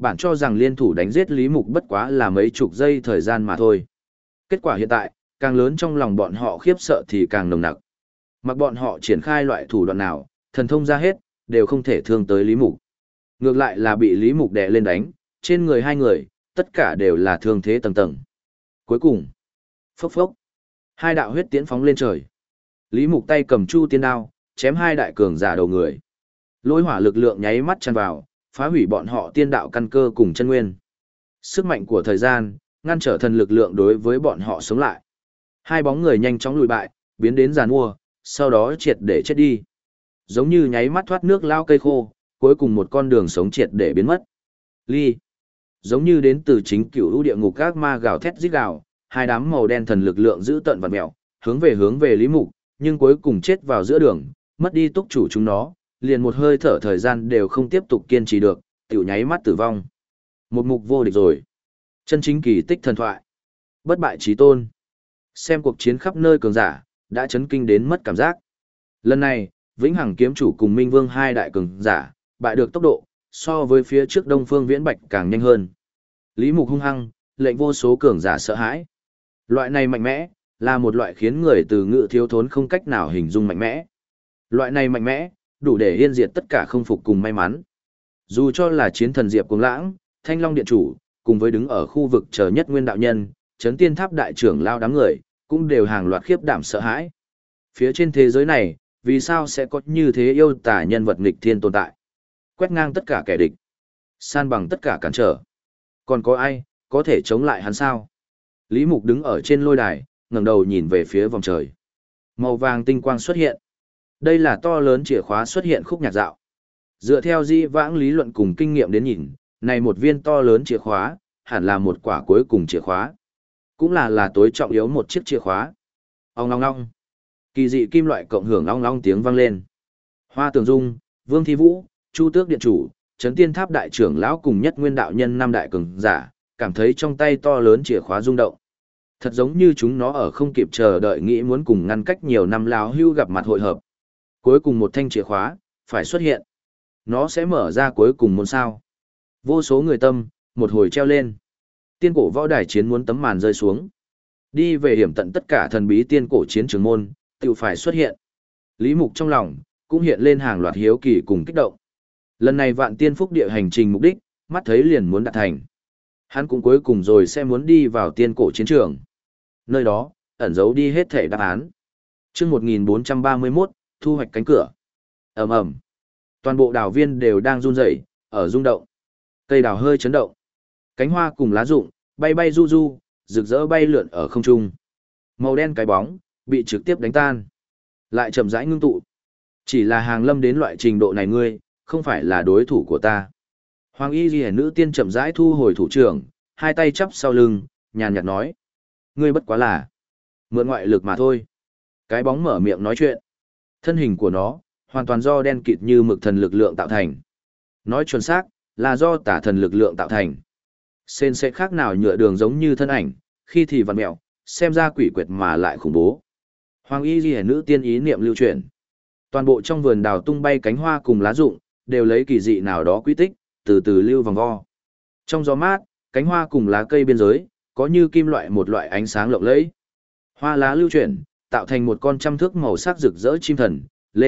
bản cho rằng liên thủ đánh giết Lý Mục bất quá là mấy chục giây thời gian mà thôi. Kết quả hiện tại, càng lớn trong lòng bọn họ khiếp sợ thì càng nồng nặc. Mặc bọn họ triển khai loại thủ đoạn nào, thần thông ra hết, đều không thể thương tới Lý Mục. Ngược lại là bị Lý Mục đè lên đánh, trên người hai người, tất cả đều là thương thế tầng tầng. Cuối cùng, phốc phốc, hai đạo huyết tiễn phóng lên trời. Lý Mục tay cầm chu tiên đao, chém hai đại cường giả đầu người. Lôi hỏa lực lượng nháy mắt tràn vào, phá hủy bọn họ tiên đạo căn cơ cùng chân nguyên. Sức mạnh của thời gian, ngăn trở thần lực lượng đối với bọn họ sống lại. Hai bóng người nhanh chóng lùi bại, biến đến giàn mua, sau đó triệt để chết đi. Giống như nháy mắt thoát nước lao cây khô, cuối cùng một con đường sống triệt để biến mất. Ly. Giống như đến từ chính cửu lũ địa ngục các ma gào thét rít gào, hai đám màu đen thần lực lượng giữ tận vặn mèo, hướng về Lý Mục, nhưng cuối cùng chết vào giữa đường, mất đi túc chủ chúng nó, liền một hơi thở thời gian đều không tiếp tục kiên trì được, tiểu nháy mắt tử vong. Một mục vô địch rồi. Chân chính kỳ tích thần thoại. Bất bại chí tôn. Xem cuộc chiến khắp nơi cường giả, đã chấn kinh đến mất cảm giác. Lần này, Vĩnh Hằng kiếm chủ cùng Minh Vương hai đại cường giả, bại được tốc độ, so với phía trước Đông Phương Viễn Bạch càng nhanh hơn. Lý Mục hung hăng, lệnh vô số cường giả sợ hãi. Loại này mạnh mẽ, là một loại khiến người từ ngữ thiếu thốn không cách nào hình dung mạnh mẽ. Loại này mạnh mẽ, đủ để yên diệt tất cả không phục cùng may mắn. Dù cho là chiến thần Diệp Cuồng Lãng, Thanh Long Điện Chủ, cùng với đứng ở khu vực chờ nhất nguyên đạo nhân, Chấn Tiên Tháp đại trưởng lao đám người, cũng đều hàng loạt khiếp đảm sợ hãi. Phía trên thế giới này, vì sao sẽ có như thế yêu tả nhân vật nghịch thiên tồn tại? Quét ngang tất cả kẻ địch, san bằng tất cả cản trở. Còn có ai, có thể chống lại hắn sao? Lý Mục đứng ở trên lôi đài, ngẩng đầu nhìn về phía vòng trời. Màu vàng tinh quang xuất hiện. Đây là to lớn chìa khóa xuất hiện khúc nhạc dạo. Dựa theo di vãng lý luận cùng kinh nghiệm đến nhìn, này một viên to lớn chìa khóa, hẳn là một quả cuối cùng chìa khóa. Cũng là tối trọng yếu một chiếc chìa khóa. Ong ong ong. Kỳ dị kim loại cộng hưởng ong ong tiếng vang lên. Hoa Tường Dung, Vương Thi Vũ, Chu Tước Điện Chủ, Chấn Tiên Tháp đại trưởng lão cùng nhất nguyên đạo nhân năm đại cường giả, cảm thấy trong tay to lớn chìa khóa rung động. Thật giống như chúng nó ở không kịp chờ đợi nghĩ muốn cùng ngăn cách nhiều năm lão hưu gặp mặt hội hợp. Cuối cùng một thanh chìa khóa, phải xuất hiện. Nó sẽ mở ra cuối cùng môn sao. Vô số người tâm, một hồi treo lên. Tiên cổ võ đài chiến muốn tấm màn rơi xuống. Đi về hiểm tận tất cả thần bí tiên cổ chiến trường môn, tự phải xuất hiện. Lý Mục trong lòng, cũng hiện lên hàng loạt hiếu kỳ cùng kích động. Lần này vạn tiên phúc địa hành trình mục đích, mắt thấy liền muốn đạt thành. Hắn cũng cuối cùng rồi sẽ muốn đi vào tiên cổ chiến trường. Nơi đó, ẩn giấu đi hết thể đáp án. Trước 1431, thu hoạch cánh cửa. Ầm ầm. Toàn bộ đào viên đều đang run rẩy, ở rung động. Cây đào hơi chấn động. Cánh hoa cùng lá rụng, bay bay du du, rực rỡ bay lượn ở không trung. Màu đen cái bóng, bị trực tiếp đánh tan. Lại chậm rãi ngưng tụ. Chỉ là hàng lâm đến loại trình độ này ngươi, không phải là đối thủ của ta. Hoàng y ghi nữ tiên chậm rãi thu hồi thủ trưởng, hai tay chắp sau lưng, nhàn nhạt nói. Ngươi bất quá là mượn ngoại lực mà thôi. Cái bóng mở miệng nói chuyện. Thân hình của nó, hoàn toàn do đen kịt như mực thần lực lượng tạo thành. Nói chuẩn xác, là do tả thần lực lượng tạo thành. Sên sẽ khác nào nhựa đường giống như thân ảnh, khi thì vặn mẹo, xem ra quỷ quyệt mà lại khủng bố. Hoàng y ghi nữ tiên ý niệm lưu chuyển. Toàn bộ trong vườn đào tung bay cánh hoa cùng lá rụng, đều lấy kỳ dị nào đó quy tích, từ từ lưu vòng vo. Trong gió mát, cánh hoa cùng lá cây biên giới, có như kim loại một loại ánh sáng lộng lẫy. Hoa lá lưu chuyển, tạo thành một con trăm thước màu sắc rực rỡ chim thần, lê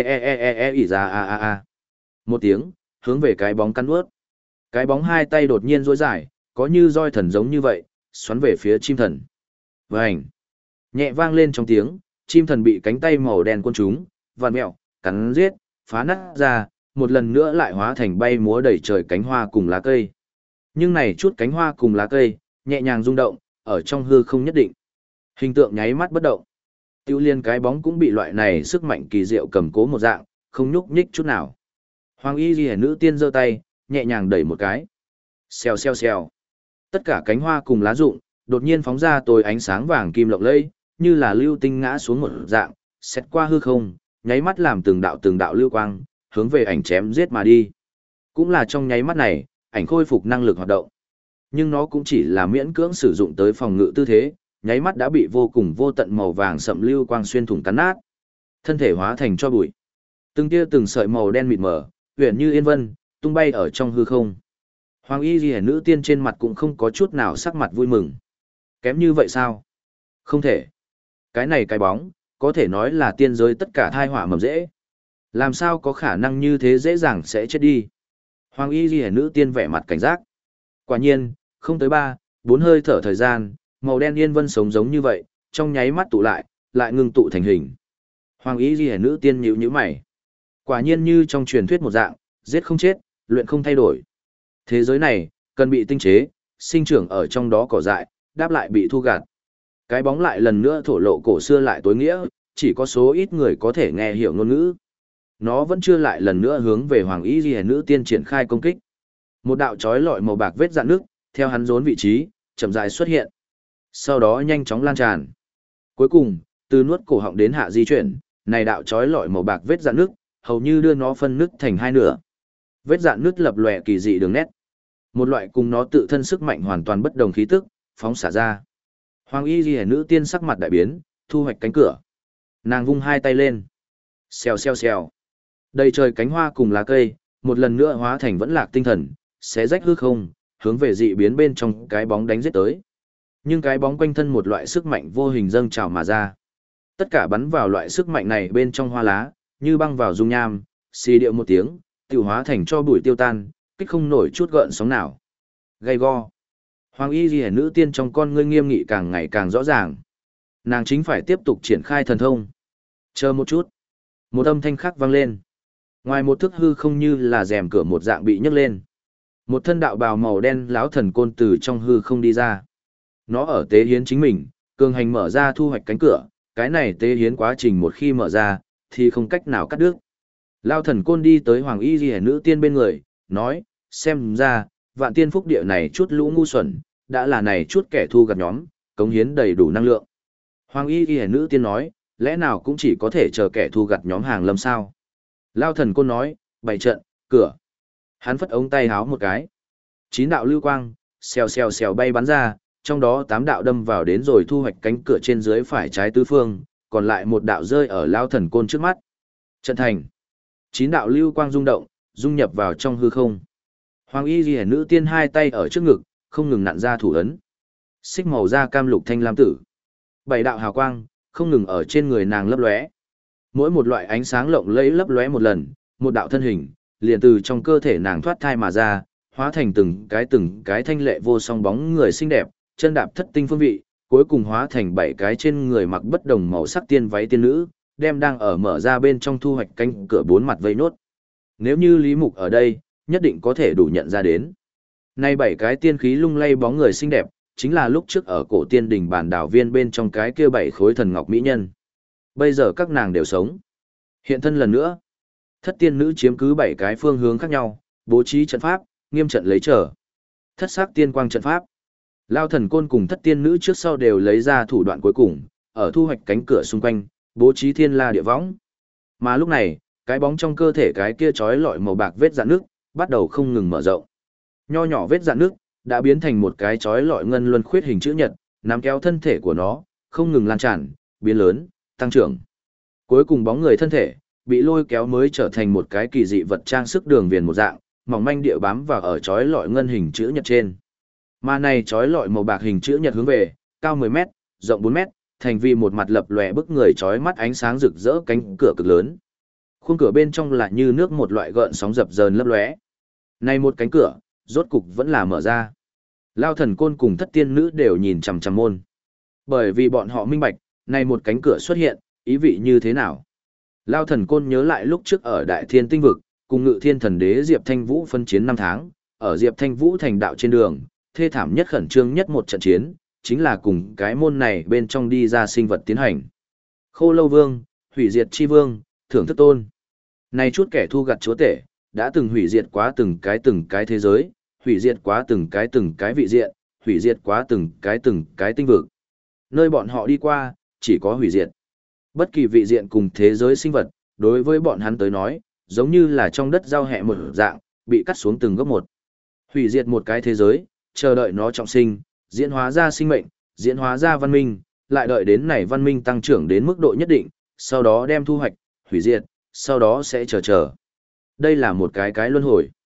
ỉ ra a a a. Một tiếng, hướng về cái bóng cắn ướt. Cái bóng hai tay đột nhiên duỗi dài, có như roi thần giống như vậy, xoắn về phía chim thần. Vành! Nhẹ vang lên trong tiếng, chim thần bị cánh tay màu đen cuốn trúng, vặn mẹo, cắn giết, phá nát ra, một lần nữa lại hóa thành bay múa đầy trời cánh hoa cùng lá cây. Nhưng này chút cánh hoa cùng lá cây, nhẹ nhàng rung động, ở trong hư không nhất định. Hình tượng nháy mắt bất động. Tiêu liên cái bóng cũng bị loại này sức mạnh kỳ diệu cầm cố một dạng, không nhúc nhích chút nào. Hoàng y ghi nữ tiên giơ tay, nhẹ nhàng đẩy một cái. Xèo xèo xèo. Tất cả cánh hoa cùng lá rụng, đột nhiên phóng ra tối ánh sáng vàng kim lộng lẫy, như là lưu tinh ngã xuống một dạng, xét qua hư không, nháy mắt làm từng đạo lưu quang, hướng về ảnh chém giết mà đi. Cũng là trong nháy mắt này, ảnh khôi phục năng lực hoạt động. Nhưng nó cũng chỉ là miễn cưỡng sử dụng tới phòng ngự tư thế, nháy mắt đã bị vô cùng vô tận màu vàng sậm lưu quang xuyên thủng cắn nát. Thân thể hóa thành cho bụi. Từng tia từng sợi màu đen mịt mờ, huyền như yên vân, tung bay ở trong hư không. Hoàng y ghi nữ tiên trên mặt cũng không có chút nào sắc mặt vui mừng. Kém như vậy sao? Không thể. Cái này cái bóng, có thể nói là tiên giới tất cả thai họa mầm dễ. Làm sao có khả năng như thế dễ dàng sẽ chết đi? Hoàng y ghi nữ tiên vẻ mặt cảnh giác. Quả nhiên, không tới 3, 4 hơi thở thời gian, màu đen yên vân sống giống như vậy, trong nháy mắt tụ lại ngưng tụ thành hình. Hoàng y ghi nữ tiên nhíu nhíu mày. Quả nhiên như trong truyền thuyết một dạng, giết không chết, luyện không thay đổi. Thế giới này, cần bị tinh chế, sinh trưởng ở trong đó cỏ dại, đáp lại bị thu gạt. Cái bóng lại lần nữa thổ lộ cổ xưa lại tối nghĩa, chỉ có số ít người có thể nghe hiểu ngôn ngữ. Nó vẫn chưa lại lần nữa hướng về Hoàng y ghi nữ tiên triển khai công kích. Một đạo chói lọi màu bạc vết rạn nước, theo hắn rốn vị trí, chậm rãi xuất hiện. Sau đó nhanh chóng lan tràn. Cuối cùng, từ nuốt cổ họng đến hạ di chuyển, này đạo chói lọi màu bạc vết rạn nước, hầu như đưa nó phân nứt thành hai nửa. Vết rạn nước lập lòe kỳ dị đường nét. Một loại cùng nó tự thân sức mạnh hoàn toàn bất đồng khí tức, phóng xả ra. Hoàng y ghi nữ tiên sắc mặt đại biến, thu hoạch cánh cửa. Nàng vung hai tay lên. Xèo xèo xèo. Đầy trời cánh hoa cùng lá cây, một lần nữa hóa thành vẫn lạc tinh thần, xé rách hư không, hướng về dị biến bên trong cái bóng đánh giết tới. Nhưng cái bóng quanh thân một loại sức mạnh vô hình dâng trào mà ra. Tất cả bắn vào loại sức mạnh này bên trong hoa lá, như băng vào dung nham, xì điệu một tiếng, tiêu hóa thành cho bụi tiêu tan, kích không nổi chút gợn sóng nào. Gay go. Hoàng y ghi nữ tiên trong con ngươi nghiêm nghị càng ngày càng rõ ràng. Nàng chính phải tiếp tục triển khai thần thông. Chờ một chút. Một âm thanh khác vang lên. Ngoài một thước hư không như là rèm cửa một dạng bị nhấc lên. Một thân đạo bào màu đen lão thần côn từ trong hư không đi ra. Nó ở tế hiến chính mình, cường hành mở ra thu hoạch cánh cửa, cái này tế hiến quá trình một khi mở ra, thì không cách nào cắt đứt. Lão thần côn đi tới Hoàng y ghi nữ tiên bên người, nói, xem ra, vạn tiên phúc địa này chút lũ ngu xuẩn, đã là này chút kẻ thu gặt nhóm, cống hiến đầy đủ năng lượng. Hoàng y ghi nữ tiên nói, lẽ nào cũng chỉ có thể chờ kẻ thu gặt nhóm hàng lâm sao? Lão thần côn nói, bày trận, cửa. Hắn phất ống tay háo một cái. 9 đạo lưu quang, xèo xèo xèo bay bắn ra, trong đó 8 đạo đâm vào đến rồi thu hoạch cánh cửa trên dưới phải trái tứ phương, còn lại một đạo rơi ở Lão thần côn trước mắt. Trận thành. 9 đạo lưu quang rung động, dung nhập vào trong hư không. Hoàng y ghi nữ tiên hai tay ở trước ngực, không ngừng nặn ra thủ ấn. Xích màu da cam lục thanh lam tử. 7 đạo hào quang, không ngừng ở trên người nàng lấp lóe. Mỗi một loại ánh sáng lộng lẫy lấp lóe một lần, một đạo thân hình, liền từ trong cơ thể nàng thoát thai mà ra, hóa thành từng cái thanh lệ vô song bóng người xinh đẹp, chân đạp thất tinh phương vị, cuối cùng hóa thành 7 cái trên người mặc bất đồng màu sắc tiên váy tiên nữ, đem đang ở mở ra bên trong thu hoạch cánh cửa 4 mặt vây nốt. Nếu như Lý Mục ở đây, nhất định có thể đủ nhận ra đến. Nay 7 cái tiên khí lung lay bóng người xinh đẹp, chính là lúc trước ở cổ tiên đỉnh bản đảo viên bên trong cái kia 7 khối thần ngọc mỹ nhân. Bây giờ các nàng đều sống. Hiện thân lần nữa, thất tiên nữ chiếm cứ 7 cái phương hướng khác nhau, bố trí trận pháp, nghiêm trận lấy trở. Thất sắc tiên quang trận pháp. Lao thần côn cùng thất tiên nữ trước sau đều lấy ra thủ đoạn cuối cùng, ở thu hoạch cánh cửa xung quanh, bố trí thiên la địa võng. Mà lúc này, cái bóng trong cơ thể cái kia trói lọi màu bạc vết rạn nước, bắt đầu không ngừng mở rộng. Nho nhỏ vết rạn nước, đã biến thành một cái trói lọi ngân luân khuyết hình chữ nhật, nắm kéo thân thể của nó, không ngừng lan tràn, biến lớn, tăng trưởng. Cuối cùng bóng người thân thể, bị lôi kéo mới trở thành một cái kỳ dị vật trang sức đường viền một dạng, mỏng manh địa bám vào ở chói lọi ngân hình chữ nhật trên. Mà này chói lọi màu bạc hình chữ nhật hướng về, cao 10 mét, rộng 4 mét, thành vì một mặt lập lòe bức người chói mắt ánh sáng rực rỡ cánh cửa cực lớn. Khuôn cửa bên trong là như nước một loại gợn sóng dập dờn lấp lóe. Này một cánh cửa, rốt cục vẫn là mở ra. Lao thần côn cùng thất tiên nữ đều nhìn chằm chằm môn. Bởi vì bọn họ minh bạch, này một cánh cửa xuất hiện, ý vị như thế nào. Lao thần côn nhớ lại lúc trước ở Đại Thiên Tinh Vực, cùng Ngự Thiên Thần Đế Diệp Thanh Vũ phân chiến 5 tháng, ở Diệp Thanh Vũ thành đạo trên đường, thê thảm nhất khẩn trương nhất một trận chiến, chính là cùng cái môn này bên trong đi ra sinh vật tiến hành. Khô Lâu Vương, hủy diệt chi vương, thưởng thức tôn. Này chút kẻ thu gặt chúa tể, đã từng hủy diệt quá từng cái thế giới, hủy diệt quá từng cái vị diện, hủy diệt quá từng cái tinh vực. Nơi bọn họ đi qua, chỉ có hủy diệt. Bất kỳ vị diện cùng thế giới sinh vật, đối với bọn hắn tới nói, giống như là trong đất rau hẹ một dạng, bị cắt xuống từng gốc một. Hủy diệt một cái thế giới, chờ đợi nó trọng sinh, diễn hóa ra sinh mệnh, diễn hóa ra văn minh, lại đợi đến này văn minh tăng trưởng đến mức độ nhất định, sau đó đem thu hoạch, hủy diệt, sau đó sẽ chờ. Đây là một cái luân hồi.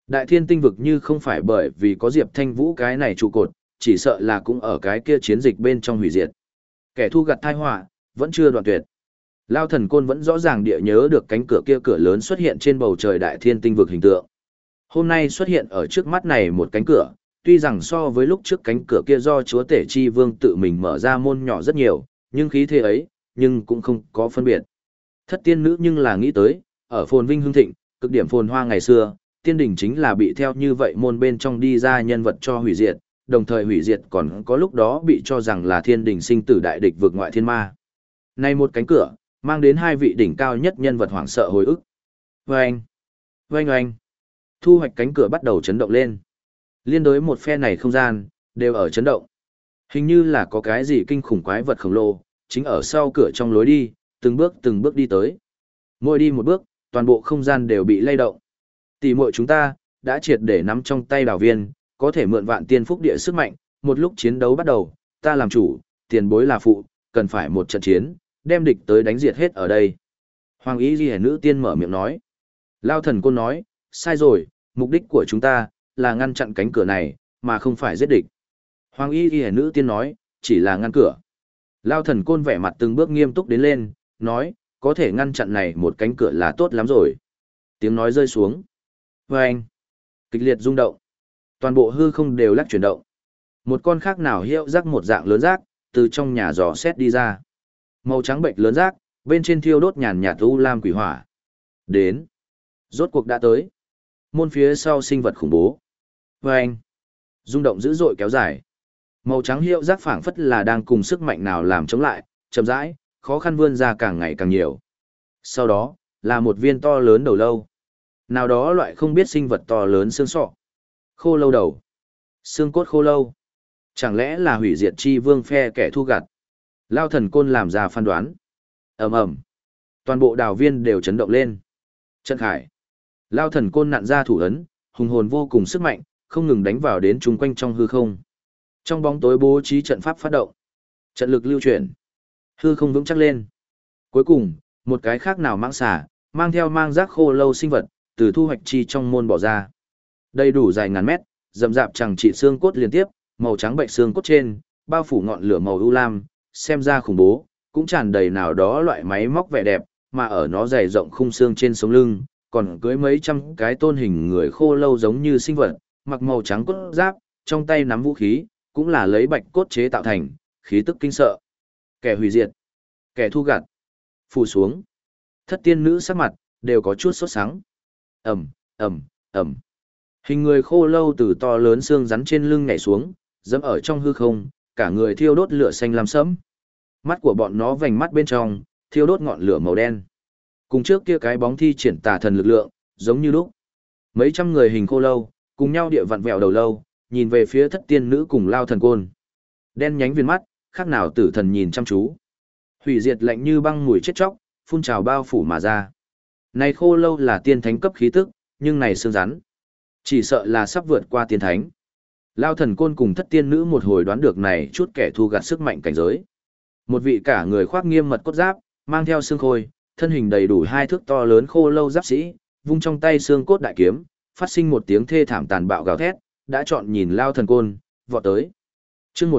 Đại thiên tinh vực như không phải bởi vì có Diệp Thanh Vũ cái này trụ cột, chỉ sợ là cũng ở cái kia chiến dịch bên trong hủy diệt. Kẻ thu gặt tai họa, vẫn chưa đoạn tuyệt. Lao thần côn vẫn rõ ràng địa nhớ được cánh cửa kia cửa lớn xuất hiện trên bầu trời đại thiên tinh vực hình tượng. Hôm nay xuất hiện ở trước mắt này một cánh cửa, tuy rằng so với lúc trước cánh cửa kia do chúa tể chi vương tự mình mở ra môn nhỏ rất nhiều, nhưng khí thế ấy, nhưng cũng không có phân biệt. Thất tiên nữ nhưng là nghĩ tới, ở phồn vinh hưng thịnh, cực điểm phồn hoa ngày xưa, tiên đình chính là bị theo như vậy môn bên trong đi ra nhân vật cho hủy diệt, đồng thời hủy diệt còn có lúc đó bị cho rằng là thiên đình sinh tử đại địch vượt ngoại thiên ma. Nay một cánh cửa, mang đến hai vị đỉnh cao nhất nhân vật hoảng sợ hồi ức. Oanh! Oanh oanh! Thu hoạch cánh cửa bắt đầu chấn động lên. Liên đối một phe này không gian, đều ở chấn động. Hình như là có cái gì kinh khủng quái vật khổng lồ, chính ở sau cửa trong lối đi, từng bước đi tới. Mỗi đi một bước, toàn bộ không gian đều bị lay động. Tỷ muội chúng ta, đã triệt để nắm trong tay đào viên, có thể mượn vạn tiên phúc địa sức mạnh, một lúc chiến đấu bắt đầu, ta làm chủ, tiền bối là phụ, cần phải một trận chiến, đem địch tới đánh diệt hết ở đây. Hoàng ý ghi nữ tiên mở miệng nói. Lao thần côn nói, sai rồi, mục đích của chúng ta, là ngăn chặn cánh cửa này, mà không phải giết địch. Hoàng y ghi nữ tiên nói, chỉ là ngăn cửa. Lao thần côn vẻ mặt từng bước nghiêm túc đến lên, nói, có thể ngăn chặn này một cánh cửa là tốt lắm rồi. Tiếng nói rơi xuống. Vâng! Kịch liệt rung động. Toàn bộ hư không đều lắc chuyển động. Một con khác nào hiệu rác một dạng lớn rác, từ trong nhà giò xét đi ra. Màu trắng bệnh lớn rác, bên trên thiêu đốt nhàn nhạt u lam quỷ hỏa. Đến. Rốt cuộc đã tới. Môn phía sau sinh vật khủng bố. Vâng! Rung động dữ dội kéo dài. Màu trắng hiệu rác phảng phất là đang cùng sức mạnh nào làm chống lại, chậm rãi, khó khăn vươn ra càng ngày càng nhiều. Sau đó, là một viên to lớn đầu lâu. Nào đó loại không biết sinh vật to lớn xương sọ. Khô lâu đầu. Xương cốt khô lâu. Chẳng lẽ là hủy diệt chi vương phe kẻ thu gặt? Lao thần côn làm ra phán đoán. Ầm ầm. Toàn bộ đào viên đều chấn động lên. Trận khải. Lao thần côn nặn ra thủ ấn, hùng hồn vô cùng sức mạnh, không ngừng đánh vào đến chung quanh trong hư không. Trong bóng tối bố trí trận pháp phát động. Trận lực lưu chuyển. Hư không vững chắc lên. Cuối cùng, một cái khác nào mãng xà, mang theo mang rác khô lâu sinh vật, từ thu hoạch chi trong môn bỏ ra. Đầy đủ dài ngàn mét, rậm rạp chẳng trị xương cốt liên tiếp, màu trắng bệnh xương cốt trên, bao phủ ngọn lửa màu u lam, xem ra khủng bố, cũng tràn đầy nào đó loại máy móc vẻ đẹp, mà ở nó dày rộng khung xương trên sống lưng, còn cưới mấy trăm cái tôn hình người khô lâu giống như sinh vật, mặc màu trắng cốt giáp, trong tay nắm vũ khí, cũng là lấy bạch cốt chế tạo thành, khí tức kinh sợ. Kẻ hủy diệt, kẻ thu gặt, phủ xuống. Thất tiên nữ sắc mặt, đều có chút sốt sắng. Ẩm, Ẩm, Ẩm. Hình người khô lâu từ to lớn xương rắn trên lưng nhảy xuống, dẫm ở trong hư không, cả người thiêu đốt lửa xanh lam sẫm. Mắt của bọn nó vành mắt bên trong, thiêu đốt ngọn lửa màu đen. Cùng trước kia cái bóng thi triển tà thần lực lượng, giống như lúc. Mấy trăm người hình khô lâu, cùng nhau địa vặn vẹo đầu lâu, nhìn về phía thất tiên nữ cùng lao thần côn. Đen nhánh viên mắt, khác nào tử thần nhìn chăm chú. Hủy diệt lạnh như băng mùi chết chóc, phun trào bao phủ mà ra. Này khô lâu là tiên thánh cấp khí tức, nhưng này xương rắn. Chỉ sợ là sắp vượt qua tiên thánh. Lao thần côn cùng thất tiên nữ một hồi đoán được này chút kẻ thu gặt sức mạnh cảnh giới. Một vị cả người khoác nghiêm mật cốt giáp, mang theo xương khôi, thân hình đầy đủ 2 thước to lớn khô lâu giáp sĩ, vung trong tay xương cốt đại kiếm, phát sinh một tiếng thê thảm tàn bạo gào thét, đã chọn nhìn lao thần côn, vọt tới. Chương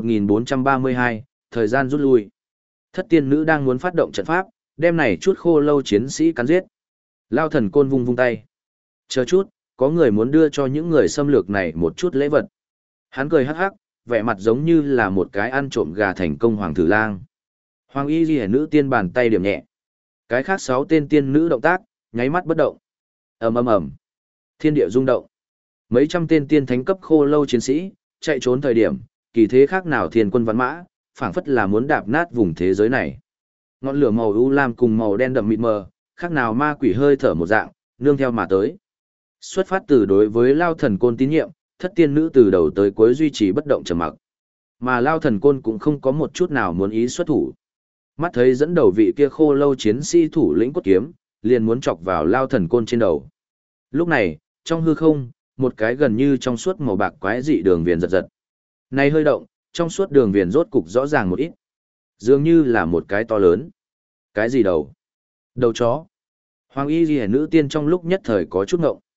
1432, thời gian rút lui. Thất tiên nữ đang muốn phát động trận pháp, đem này chút khô lâu chiến sĩ cắn giết. Lao thần côn vung vung tay. Chờ chút, có người muốn đưa cho những người xâm lược này một chút lễ vật. Hắn cười hắc hắc, vẻ mặt giống như là một cái ăn trộm gà thành công hoàng tử lang. Hoàng y ghi nữ tiên bàn tay điểm nhẹ. Cái khác 6 tên tiên nữ động tác, nháy mắt bất động. Ầm ầm ầm. Thiên địa rung động. Mấy trăm tên tiên thánh cấp khô lâu chiến sĩ, chạy trốn thời điểm, kỳ thế khác nào thiên quân văn mã, phảng phất là muốn đạp nát vùng thế giới này. Ngọn lửa màu u lam cùng màu đen đậm mịt mờ, khác nào ma quỷ hơi thở một dạng, nương theo mà tới. Xuất phát từ đối với Lao thần côn tín nhiệm, thất tiên nữ từ đầu tới cuối duy trì bất động trầm mặc. Mà Lao thần côn cũng không có một chút nào muốn ý xuất thủ. Mắt thấy dẫn đầu vị kia khô lâu chiến sĩ thủ lĩnh cốt kiếm, liền muốn chọc vào Lao thần côn trên đầu. Lúc này, trong hư không, một cái gần như trong suốt màu bạc quái dị đường viền giật giật. Này hơi động, trong suốt đường viền rốt cục rõ ràng một ít. Dường như là một cái to lớn. Cái gì đầu? Đầu chó. Hoàng y ghi nữ tiên trong lúc nhất thời có chút ngộng.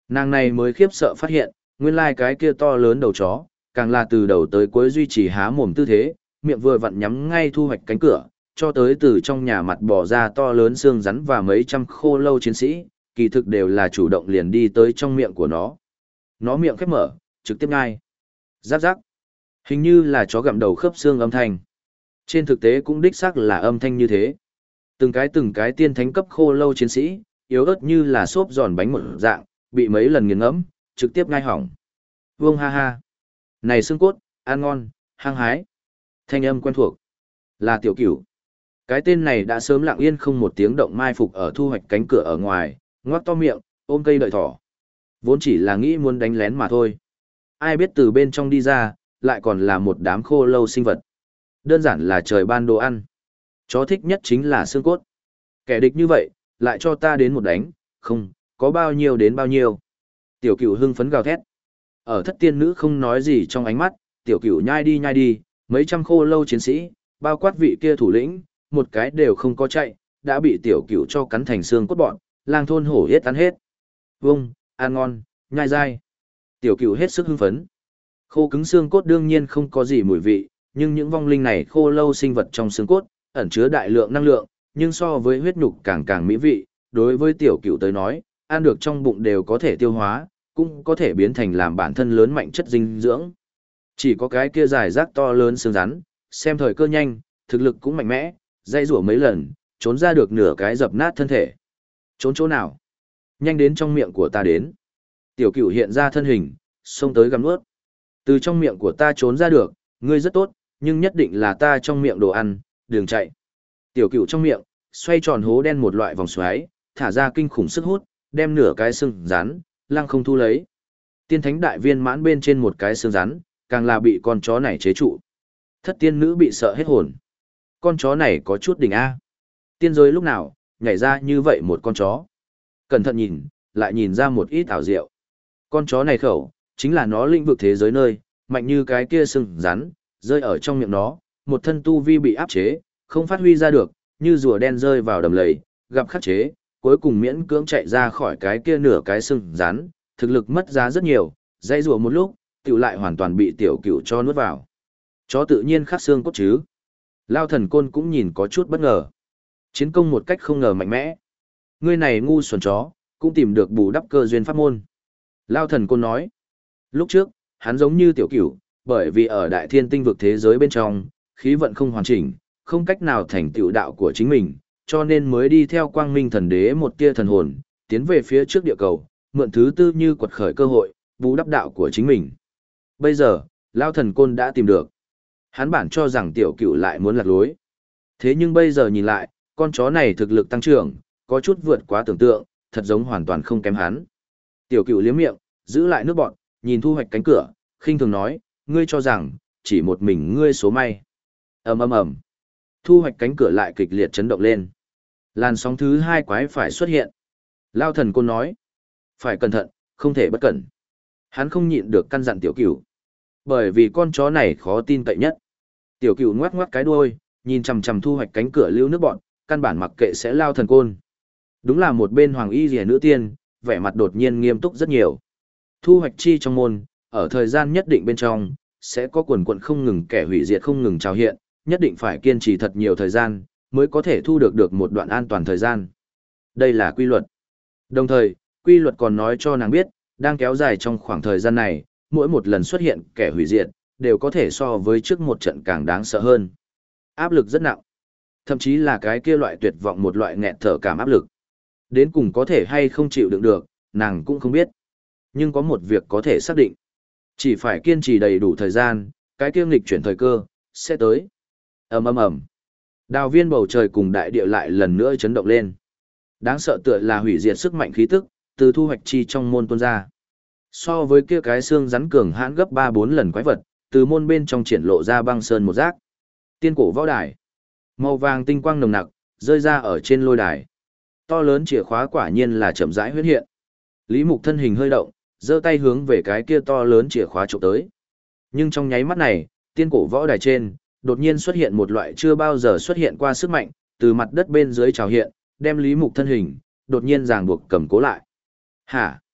Nàng này mới khiếp sợ phát hiện, nguyên lai cái kia to lớn đầu chó, càng là từ đầu tới cuối duy trì há mồm tư thế, miệng vừa vặn nhắm ngay Thu Hoạch cánh cửa, cho tới từ trong nhà mặt bò ra to lớn xương rắn và mấy trăm khô lâu chiến sĩ, kỳ thực đều là chủ động liền đi tới trong miệng của nó. Nó miệng khép mở, trực tiếp ngai. Giáp giáp. Hình như là chó gặm đầu khớp xương âm thanh. Trên thực tế cũng đích xác là âm thanh như thế. Từng cái tiên thánh cấp khô lâu chiến sĩ, yếu ớt như là xốp giòn bánh một dạng, bị mấy lần nghiền ngẫm, trực tiếp ngai hỏng. Vương ha ha. Này xương cốt, ăn ngon, hăng hái. Thanh âm quen thuộc. Là Tiểu Cửu. Cái tên này đã sớm lặng yên không một tiếng động mai phục ở Thu Hoạch cánh cửa ở ngoài, ngoác to miệng, ôm cây đợi thỏ. Vốn chỉ là nghĩ muốn đánh lén mà thôi. Ai biết từ bên trong đi ra, lại còn là một đám khô lâu sinh vật. Đơn giản là trời ban đồ ăn. Chó thích nhất chính là xương cốt. Kẻ địch như vậy, lại cho ta đến một đánh, không, có bao nhiêu đến bao nhiêu. Tiểu Cửu hưng phấn gào thét. Ở Thất Tiên Nữ không nói gì trong ánh mắt, Tiểu Cửu nhai đi, mấy trăm khô lâu chiến sĩ, bao quát vị kia thủ lĩnh, một cái đều không có chạy, đã bị Tiểu Cửu cho cắn thành xương cốt bọn, lang thôn hổ hết ăn hết. Vung, ăn ngon, nhai dai. Tiểu Cửu hết sức hưng phấn. Khô cứng xương cốt đương nhiên không có gì mùi vị, nhưng những vong linh này khô lâu sinh vật trong xương cốt, ẩn chứa đại lượng năng lượng, nhưng so với huyết nhục càng mỹ vị, đối với Tiểu Cửu tới nói, ăn được trong bụng đều có thể tiêu hóa, cũng có thể biến thành làm bản thân lớn mạnh chất dinh dưỡng. Chỉ có cái kia dài rác to lớn xương rắn, xem thời cơ nhanh, thực lực cũng mạnh mẽ, dây rủa mấy lần, trốn ra được nửa cái dập nát thân thể. Trốn chỗ nào? Nhanh đến trong miệng của ta đến. Tiểu Cửu hiện ra thân hình, xông tới gặm nuốt. Từ trong miệng của ta trốn ra được, ngươi rất tốt, nhưng nhất định là ta trong miệng đồ ăn, đừng chạy. Tiểu Cửu trong miệng, xoay tròn hố đen một loại vòng xoáy, thả ra kinh khủng sức hút, đem nửa cái xương rắn, lăng không thu lấy. Tiên thánh đại viên mãn bên trên một cái xương rắn, càng là bị con chó này chế trụ. Thất tiên nữ bị sợ hết hồn. Con chó này có chút đỉnh A. Tiên giới lúc nào, nhảy ra như vậy một con chó. Cẩn thận nhìn, lại nhìn ra một ít ảo diệu. Con chó này khẩu, chính là nó lĩnh vực thế giới nơi, mạnh như cái kia sừng rắn, rơi ở trong miệng nó, một thân tu vi bị áp chế, không phát huy ra được, như rùa đen rơi vào đầm lầy, gặp khắc chế, cuối cùng miễn cưỡng chạy ra khỏi cái kia nửa cái sừng rắn, thực lực mất giá rất nhiều, dây rùa một lúc, tiểu lại hoàn toàn bị Tiểu Cửu cho nuốt vào. Chó tự nhiên khắc xương cốt chứ. Lao Thần Côn cũng nhìn có chút bất ngờ. Chiến công một cách không ngờ mạnh mẽ. Ngươi này ngu xuẩn chó, cũng tìm được bù đắp cơ duyên pháp môn. Lao Thần Côn nói. Lúc trước, hắn giống như Tiểu Cửu, bởi vì ở đại thiên tinh vực thế giới bên trong, khí vận không hoàn chỉnh, không cách nào thành tựu đạo của chính mình, cho nên mới đi theo Quang Minh Thần Đế một tia thần hồn, tiến về phía trước địa cầu, mượn thứ tư như quật khởi cơ hội, bù đắp đạo của chính mình. Bây giờ, Lao Thần Côn đã tìm được. Hắn bản cho rằng Tiểu Cửu lại muốn lạc lối. Thế nhưng bây giờ nhìn lại, con chó này thực lực tăng trưởng, có chút vượt quá tưởng tượng, thật giống hoàn toàn không kém hắn. Tiểu Cửu liếm miệng, giữ lại nước bọt, nhìn Thu Hoạch cánh cửa, khinh thường nói, ngươi cho rằng, chỉ một mình ngươi số may. Ầm ầm ầm. Thu Hoạch cánh cửa lại kịch liệt chấn động lên. Làn sóng thứ hai quái phải xuất hiện. Lao Thần Côn nói, phải cẩn thận, không thể bất cẩn. Hắn không nhịn được căn dặn Tiểu Cửu. Bởi vì con chó này khó tin cậy nhất. Tiểu Cửu ngoắc ngoắc cái đuôi, nhìn chằm chằm Thu Hoạch cánh cửa lưu nước bọn, căn bản mặc kệ sẽ Lao Thần Côn. Đúng là một bên hoàng y rìa nữ tiên, vẻ mặt đột nhiên nghiêm túc rất nhiều. Thu Hoạch chi trong môn, ở thời gian nhất định bên trong, sẽ có quần quần không ngừng kẻ hủy diệt không ngừng trào hiện, nhất định phải kiên trì thật nhiều thời gian, mới có thể thu được một đoạn an toàn thời gian. Đây là quy luật. Đồng thời, quy luật còn nói cho nàng biết, đang kéo dài trong khoảng thời gian này, mỗi một lần xuất hiện kẻ hủy diệt, đều có thể so với trước một trận càng đáng sợ hơn. Áp lực rất nặng. Thậm chí là cái kia loại tuyệt vọng một loại nghẹt thở cảm áp lực. Đến cùng có thể hay không chịu đựng được, nàng cũng không biết. Nhưng có một việc có thể xác định. Chỉ phải kiên trì đầy đủ thời gian, cái kia nghịch chuyển thời cơ, sẽ tới. Ầm ầm ầm. Đào viên bầu trời cùng đại địa lại lần nữa chấn động lên. Đáng sợ tựa là hủy diệt sức mạnh khí tức, từ Thu Hoạch chi trong môn tuôn ra. So với kia cái xương rắn cường hãn gấp 3-4 lần quái vật, từ môn bên trong triển lộ ra băng sơn một giác. Tiên cổ võ đài. Màu vàng tinh quang nồng nặc, rơi ra ở trên lôi đài. To lớn chìa khóa quả nhiên là chậm rãi huyết hiện. Lý Mục thân hình hơi động, giơ tay hướng về cái kia to lớn chìa khóa chụp tới. Nhưng trong nháy mắt này, tiên cổ võ đài trên, đột nhiên xuất hiện một loại chưa bao giờ xuất hiện qua sức mạnh, từ mặt đất bên dưới trào hiện, đem Lý Mục thân hình, đột nhiên ràng buộc cầm cố lại. Hả?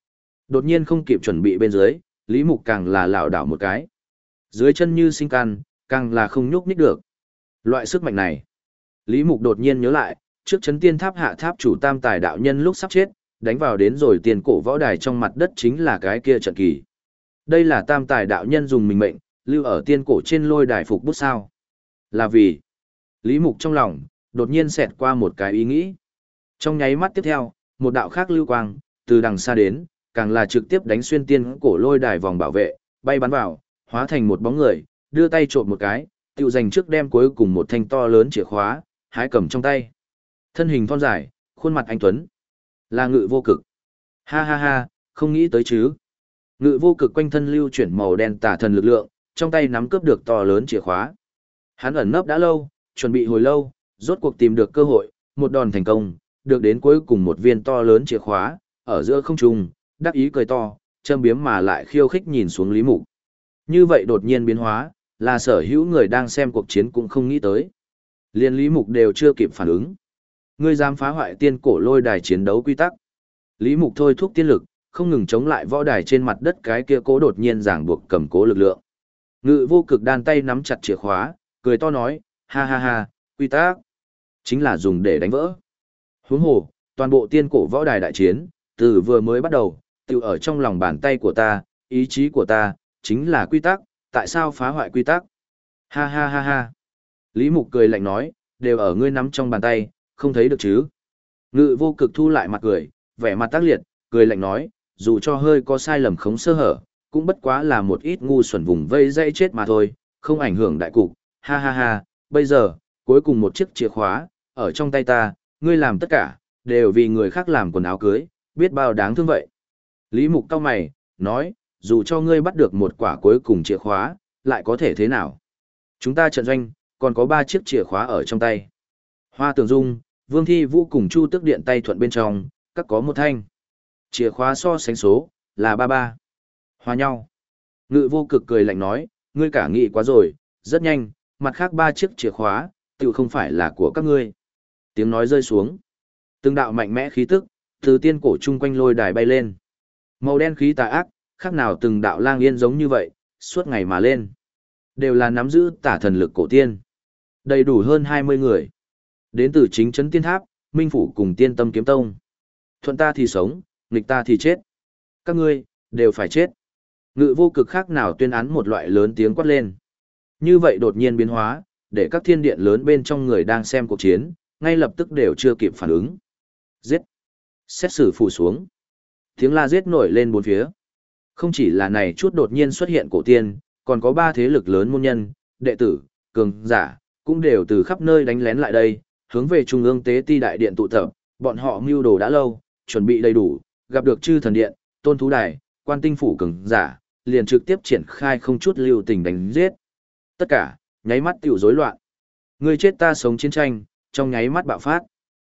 Đột nhiên không kịp chuẩn bị bên dưới, Lý Mục càng là lảo đảo một cái. Dưới chân như sinh căn, càng là không nhúc nhích được. Loại sức mạnh này, Lý Mục đột nhiên nhớ lại, trước chấn tiên tháp hạ tháp chủ tam tài đạo nhân lúc sắp chết, đánh vào đến rồi tiền cổ võ đài trong mặt đất chính là cái kia trận kỳ. Đây là tam tài đạo nhân dùng mình mệnh, lưu ở tiên cổ trên lôi đài phục bút sao. Là vì, Lý Mục trong lòng, đột nhiên xẹt qua một cái ý nghĩ. Trong nháy mắt tiếp theo, một đạo khác lưu quang, từ đằng xa đến, càng là trực tiếp đánh xuyên tiên cổ lôi đài vòng bảo vệ, bay bắn vào, hóa thành một bóng người, đưa tay trộm một cái, tiêu dành trước đem cuối cùng một thanh to lớn chìa khóa, hái cầm trong tay. Thân hình thon dài, khuôn mặt anh tuấn, là Ngự Vô Cực. Ha ha ha, không nghĩ tới chứ. Ngự Vô Cực quanh thân lưu chuyển màu đen tà thần lực lượng, trong tay nắm cướp được to lớn chìa khóa. Hắn ẩn nấp đã lâu, chuẩn bị hồi lâu, rốt cuộc tìm được cơ hội, một đòn thành công, được đến cuối cùng một viên to lớn chìa khóa, ở giữa không trung, đắc ý cười to, châm biếm mà lại khiêu khích nhìn xuống Lý Mục. Như vậy đột nhiên biến hóa, là sở hữu người đang xem cuộc chiến cũng không nghĩ tới. Liên Lý Mục đều chưa kịp phản ứng. Ngươi dám phá hoại tiên cổ lôi đài chiến đấu quy tắc. Lý Mục thôi thúc tiên lực, không ngừng chống lại võ đài trên mặt đất cái kia cố đột nhiên giảng buộc cầm cố lực lượng. Ngự Vô Cực đan tay nắm chặt chìa khóa, cười to nói, ha ha ha, quy tắc chính là dùng để đánh vỡ. Huống hồ, toàn bộ tiên cổ võ đài đại chiến, từ vừa mới bắt đầu, tự ở trong lòng bàn tay của ta, ý chí của ta, chính là quy tắc, tại sao phá hoại quy tắc? Ha ha ha ha. Lý Mục cười lạnh nói, đều ở ngươi nắm trong bàn tay, không thấy được chứ? Ngự Vô Cực thu lại mặt cười, vẻ mặt tác liệt, cười lạnh nói, dù cho hơi có sai lầm khống sơ hở, cũng bất quá là một ít ngu xuẩn vùng vây dây chết mà thôi, không ảnh hưởng đại cục. Ha ha ha, bây giờ, cuối cùng một chiếc chìa khóa, ở trong tay ta, ngươi làm tất cả, đều vì người khác làm quần áo cưới, biết bao đáng thương vậy. Lý Mục cau mày, nói, dù cho ngươi bắt được một quả cuối cùng chìa khóa, lại có thể thế nào? Chúng ta trận doanh, còn có 3 chiếc chìa khóa ở trong tay. Hoa Tường Dung, Vương Thi Vũ cùng Chu Tước Điện tay thuận bên trong, các có một thanh. Chìa khóa so sánh số, là 33. Hòa nhau. Ngự Vô Cực cười lạnh nói, ngươi cả nghị quá rồi, rất nhanh, mặt khác 3 chiếc chìa khóa, tự không phải là của các ngươi. Tiếng nói rơi xuống. Từng đạo mạnh mẽ khí tức, từ tiên cổ chung quanh lôi đài bay lên. Màu đen khí tà ác, khác nào từng đạo lang yên giống như vậy, suốt ngày mà lên. Đều là nắm giữ tả thần lực cổ tiên. Đầy đủ hơn 20 người. Đến từ chính trấn tiên tháp, minh phủ cùng tiên tâm kiếm tông. Thuận ta thì sống, nghịch ta thì chết. Các ngươi, đều phải chết. Ngự Vô Cực khác nào tuyên án một loại lớn tiếng quát lên. Như vậy đột nhiên biến hóa, để các thiên điện lớn bên trong người đang xem cuộc chiến, ngay lập tức đều chưa kịp phản ứng. Giết! Xét xử phủ xuống. Tiếng la giết nổi lên bốn phía. Không chỉ là này chút đột nhiên xuất hiện cổ tiên, còn có 3 thế lực lớn môn nhân, đệ tử, cường giả, cũng đều từ khắp nơi đánh lén lại đây, hướng về trung ương tế ti đại điện tụ tập, bọn họ mưu đồ đã lâu, chuẩn bị đầy đủ, gặp được chư thần điện, tôn thú đài, quan tinh phủ cường giả, liền trực tiếp triển khai không chút lưu tình đánh giết. Tất cả, nháy mắt tiểu rối loạn. Người chết ta sống chiến tranh, trong nháy mắt bạo phát.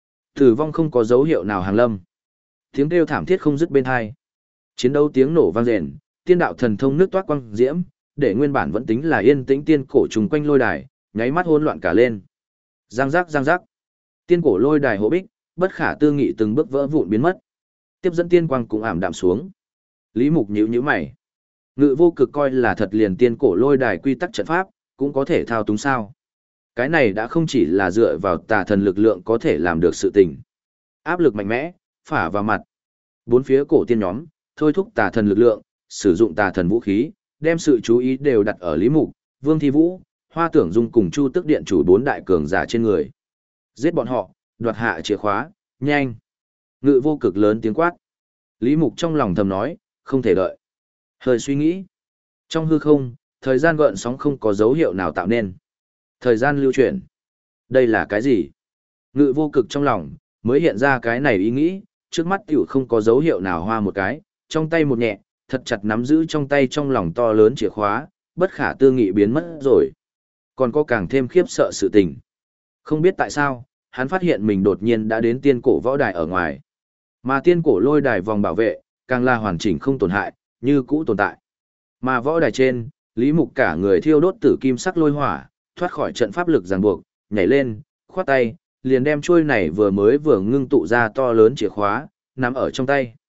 Tử vong không có dấu hiệu nào hàng lâm. Tiếng kêu thảm thiết không dứt bên hai. Chiến đấu tiếng nổ vang rền, tiên đạo thần thông nước toát quang diễm, để nguyên bản vẫn tính là yên tĩnh tiên cổ trùng quanh lôi đài, nháy mắt hỗn loạn cả lên. Giang giác giang giác. Tiên cổ lôi đài hộ bích, bất khả tư nghị từng bước vỡ vụn biến mất. Tiếp dẫn tiên quang cũng ảm đạm xuống. Lý Mục nhíu nhíu mày. Ngự Vô Cực coi là thật liền tiên cổ lôi đài quy tắc trận pháp, cũng có thể thao túng sao? Cái này đã không chỉ là dựa vào tà thần lực lượng có thể làm được sự tình. Áp lực mạnh mẽ, phả vào mặt. Bốn phía cổ tiên nhóm, thôi thúc tà thần lực lượng, sử dụng tà thần vũ khí, đem sự chú ý đều đặt ở Lý Mục, Vương Thi Vũ, Hoa Tưởng Dung cùng Chu Tước Điện chủ 4 đại cường giả trên người. Giết bọn họ, đoạt hạ chìa khóa, nhanh. Ngự Vô Cực lớn tiếng quát. Lý Mục trong lòng thầm nói, không thể đợi. Hơi suy nghĩ. Trong hư không, thời gian gợn sóng không có dấu hiệu nào tạo nên. Thời gian lưu chuyển. Đây là cái gì? Ngự Vô Cực trong lòng, mới hiện ra cái này ý nghĩ, trước mắt tiểu không có dấu hiệu nào hoa một cái, trong tay một nhẹ, thật chặt nắm giữ trong tay trong lòng to lớn chìa khóa, bất khả tư nghị biến mất rồi. Còn có càng thêm khiếp sợ sự tình. Không biết tại sao, hắn phát hiện mình đột nhiên đã đến tiên cổ võ đài ở ngoài. Mà tiên cổ lôi đài vòng bảo vệ, càng là hoàn chỉnh không tổn hại, như cũ tồn tại. Mà võ đài trên, Lý Mục cả người thiêu đốt tử kim sắc lôi hỏa, thoát khỏi trận pháp lực ràng buộc, nhảy lên, khoát tay, liền đem chuôi này vừa mới ngưng tụ ra to lớn chìa khóa, nắm ở trong tay.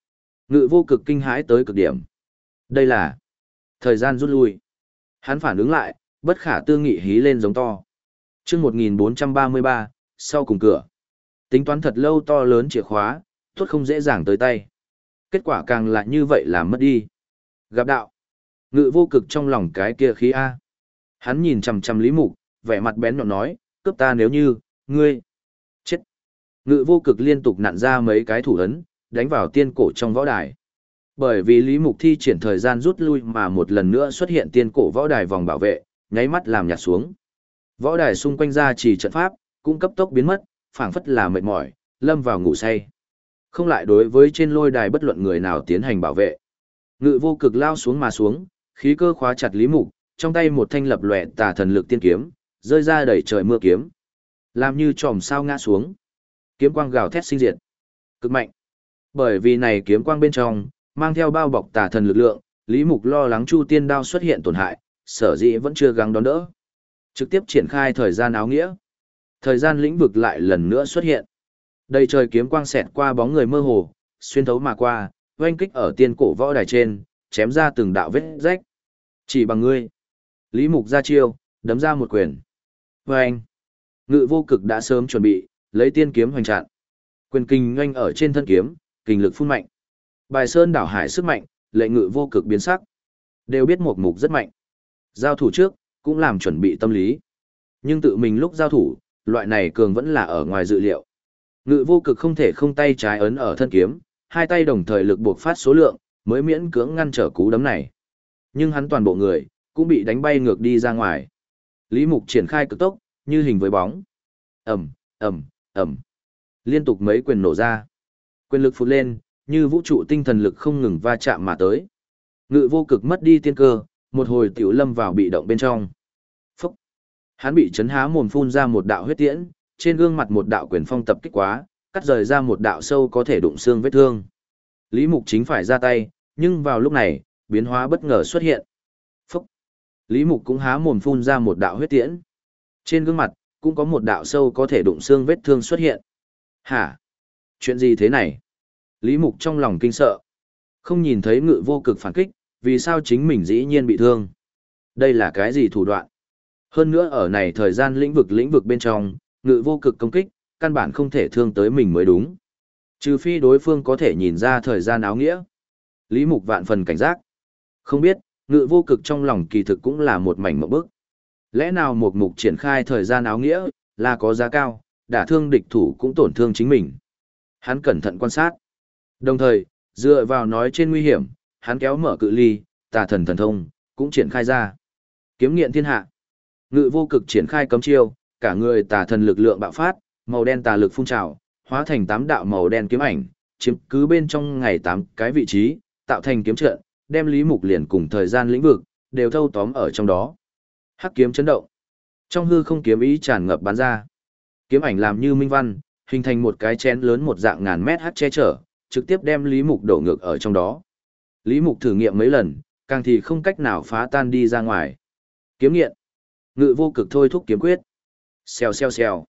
Ngự vô cực kinh hãi tới cực điểm. Đây là thời gian rút lui. Hắn phản ứng lại, bất khả tư nghị hí lên giống to. Chương 1433, sau cùng cửa. Tính toán thật lâu to lớn chìa khóa, tốt không dễ dàng tới tay. Kết quả càng là như vậy làm mất đi. Gặp đạo. Ngự vô cực trong lòng cái kia khí A. Hắn nhìn chằm chằm Lý Mục, vẻ mặt bén nhọn nói, cướp ta nếu như, ngươi. Chết. Ngự vô cực liên tục nặn ra mấy cái thủ ấn, đánh vào tiên cổ trong võ đài. Bởi vì Lý Mục thi triển thời gian rút lui mà một lần nữa xuất hiện tiên cổ võ đài vòng bảo vệ, nháy mắt làm nhạt xuống. Võ đài xung quanh ra chỉ trận pháp, cũng cấp tốc biến mất, phảng phất là mệt mỏi, lâm vào ngủ say. Không lại đối với trên lôi đài bất luận người nào tiến hành bảo vệ. Ngự vô cực lao xuống mà xuống, khí cơ khóa chặt Lý Mục, trong tay một thanh lập lòe tà thần lực tiên kiếm, rơi ra đẩy trời mưa kiếm. Làm như chòm sao ngã xuống. Kiếm quang gào thét sinh diệt. Cực mạnh. Bởi vì này kiếm quang bên trong, mang theo bao bọc tà thần lực lượng, Lý Mục lo lắng Chu Tiên Đao xuất hiện tổn hại, sở dĩ vẫn chưa gắng đón đỡ. Trực tiếp triển khai thời gian áo nghĩa. Thời gian lĩnh vực lại lần nữa xuất hiện. Đầy trời kiếm quang xẹt qua bóng người mơ hồ, xuyên thấu mà qua, oanh kích ở tiên cổ võ đài trên, chém ra từng đạo vết rách. Chỉ bằng ngươi. Lý Mục ra chiêu, đấm ra một quyền. Oanh. Ngự vô cực đã sớm chuẩn bị, lấy tiên kiếm hoành chặn. Quyền kình oanh ở trên thân kiếm, kình lực phun mạnh. Bài sơn đảo hải sức mạnh, lệ ngự vô cực biến sắc. Đều biết một mục rất mạnh. Giao thủ trước, cũng làm chuẩn bị tâm lý. Nhưng tự mình lúc giao thủ, loại này cường vẫn là ở ngoài dự liệu. Ngự vô cực không thể không tay trái ấn ở thân kiếm, hai tay đồng thời lực buộc phát số lượng, mới miễn cưỡng ngăn trở cú đấm này. Nhưng hắn toàn bộ người, cũng bị đánh bay ngược đi ra ngoài. Lý Mục triển khai cực tốc, như hình với bóng. Ầm, ầm, ầm. Liên tục mấy quyền nổ ra. Quyền lực phụt lên, như vũ trụ tinh thần lực không ngừng va chạm mà tới. Ngự vô cực mất đi tiên cơ, một hồi tiểu lâm vào bị động bên trong. Phúc! Hắn bị chấn há mồm phun ra một đạo huyết tiễn, trên gương mặt một đạo quyền phong tập kích quá, cắt rời ra một đạo sâu có thể đụng xương vết thương. Lý Mục chính phải ra tay, nhưng vào lúc này, biến hóa bất ngờ xuất hiện. Phúc! Lý Mục cũng há mồm phun ra một đạo huyết tiễn. Trên gương mặt, cũng có một đạo sâu có thể đụng xương vết thương xuất hiện. Hả? Chuyện gì thế này? Lý Mục trong lòng kinh sợ. Không nhìn thấy ngự vô cực phản kích, vì sao chính mình dĩ nhiên bị thương? Đây là cái gì thủ đoạn? Hơn nữa ở này thời gian lĩnh vực bên trong, ngự vô cực công kích, căn bản không thể thương tới mình mới đúng. Trừ phi đối phương có thể nhìn ra thời gian áo nghĩa. Lý Mục vạn phần cảnh giác. Không biết, ngự vô cực trong lòng kỳ thực cũng là một mảnh mộng bức. Lẽ nào một mục triển khai thời gian áo nghĩa, là có giá cao, đả thương địch thủ cũng tổn thương chính mình. Hắn cẩn thận quan sát. Đồng thời, dựa vào nói trên nguy hiểm, hắn kéo mở cự ly, tà thần thần thông, cũng triển khai ra. Kiếm nghiện thiên hạ. Ngự vô cực triển khai cấm chiêu, cả người tà thần lực lượng bạo phát, màu đen tà lực phun trào, hóa thành 8 đạo màu đen kiếm ảnh, chiếm cứ bên trong ngày 8 cái vị trí, tạo thành kiếm trận, đem Lý Mục liền cùng thời gian lĩnh vực, đều thâu tóm ở trong đó. Hắc kiếm chấn động. Trong hư không kiếm ý tràn ngập bắn ra. Kiếm ảnh làm như minh văn, hình thành một cái chén lớn một dạng ngàn mét hắc che chở, trực tiếp đem Lý Mục đổ ngược ở trong đó. Lý Mục thử nghiệm mấy lần, càng thì không cách nào phá tan đi ra ngoài. Kiếm nghiện. Ngự vô cực thôi thúc kiếm quyết. Xèo xèo xèo.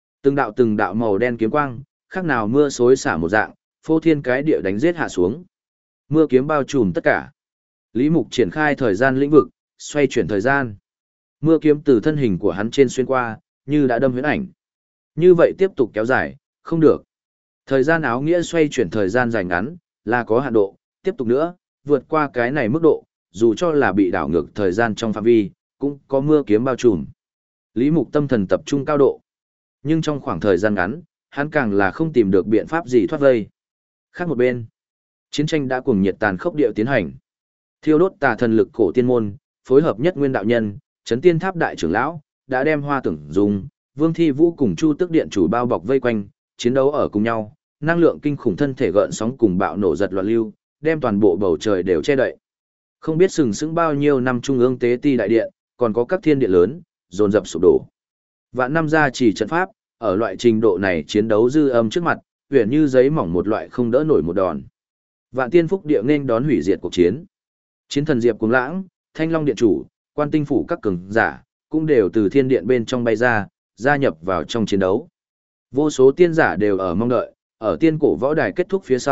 Từng đạo màu đen kiếm quang, khác nào mưa xối xả một dạng, phô thiên cái địa đánh giết hạ xuống. Mưa kiếm bao trùm tất cả. Lý Mục triển khai thời gian lĩnh vực, xoay chuyển thời gian. Mưa kiếm từ thân hình của hắn trên xuyên qua, như đã đâm huyễn ảnh. Như vậy tiếp tục kéo dài, không được. Thời gian áo nghĩa xoay chuyển thời gian dài ngắn, là có hạn độ, tiếp tục nữa, vượt qua cái này mức độ, dù cho là bị đảo ngược thời gian trong phạm vi, cũng có mưa kiếm bao trùm. Lý Mục tâm thần tập trung cao độ. Nhưng trong khoảng thời gian ngắn, hắn càng là không tìm được biện pháp gì thoát vây. Khác một bên, chiến tranh đã cuồng nhiệt tàn khốc địa tiến hành. Thiêu đốt tà thần lực cổ tiên môn, phối hợp nhất nguyên đạo nhân, chấn tiên tháp đại trưởng lão, đã đem Hoa Tưởng Dung, Vương Thi Vũ cùng Chu Tức Điện chủ bao bọc vây quanh, chiến đấu ở cùng nhau, năng lượng kinh khủng thân thể gợn sóng cùng bạo nổ giật loạn lưu, đem toàn bộ bầu trời đều che đậy. Không biết sừng sững bao nhiêu năm trung ương tế ti đại điện, còn có các thiên điện lớn, dồn dập sụp đổ. Vạn năm gia chỉ trận pháp, ở loại trình độ này chiến đấu dư âm trước mặt, huyền như giấy mỏng một loại không đỡ nổi một đòn. Vạn tiên phúc địa nên đón hủy diệt cuộc chiến. Chiến thần Diệp Cuồng Lãng, Thanh Long điện chủ, Quan Tinh phủ các cường giả, cũng đều từ thiên điện bên trong bay ra, gia nhập vào trong chiến đấu. Vô số tiên giả đều ở mong đợi, ở tiên cổ võ đài kết thúc phía sau,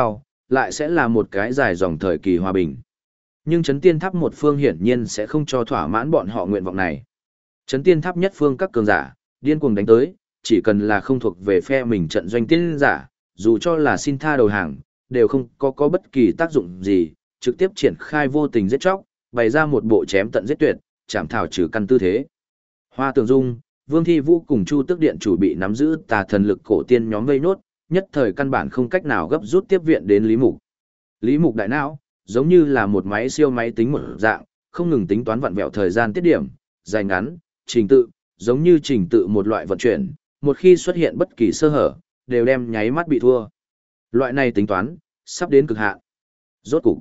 lại sẽ là một cái dài dòng thời kỳ hòa bình. Nhưng Trấn Tiên Tháp một phương hiển nhiên sẽ không cho thỏa mãn bọn họ nguyện vọng này. Trấn Tiên Tháp nhất phương các cường giả, điên cuồng đánh tới, chỉ cần là không thuộc về phe mình trận doanh tiên giả, dù cho là xin tha đầu hàng, đều không có bất kỳ tác dụng gì, trực tiếp triển khai vô tình giết chóc, bày ra một bộ chém tận giết tuyệt, chảm thảo trừ căn tư thế. Hoa Tường Dung, Vương Thi Vũ cùng Chu Tước Điện chủ bị nắm giữ tà thần lực cổ tiên nhóm vây nốt, nhất thời căn bản không cách nào gấp rút tiếp viện đến Lý Mục. Lý Mục đại não, giống như là một máy siêu máy tính một dạng, không ngừng tính toán vặn vẹo thời gian tiết điểm, dài ngắn, trình tự, giống như trình tự một loại vận chuyển, một khi xuất hiện bất kỳ sơ hở, đều đem nháy mắt bị thua. Loại này tính toán, sắp đến cực hạn. Rốt cục.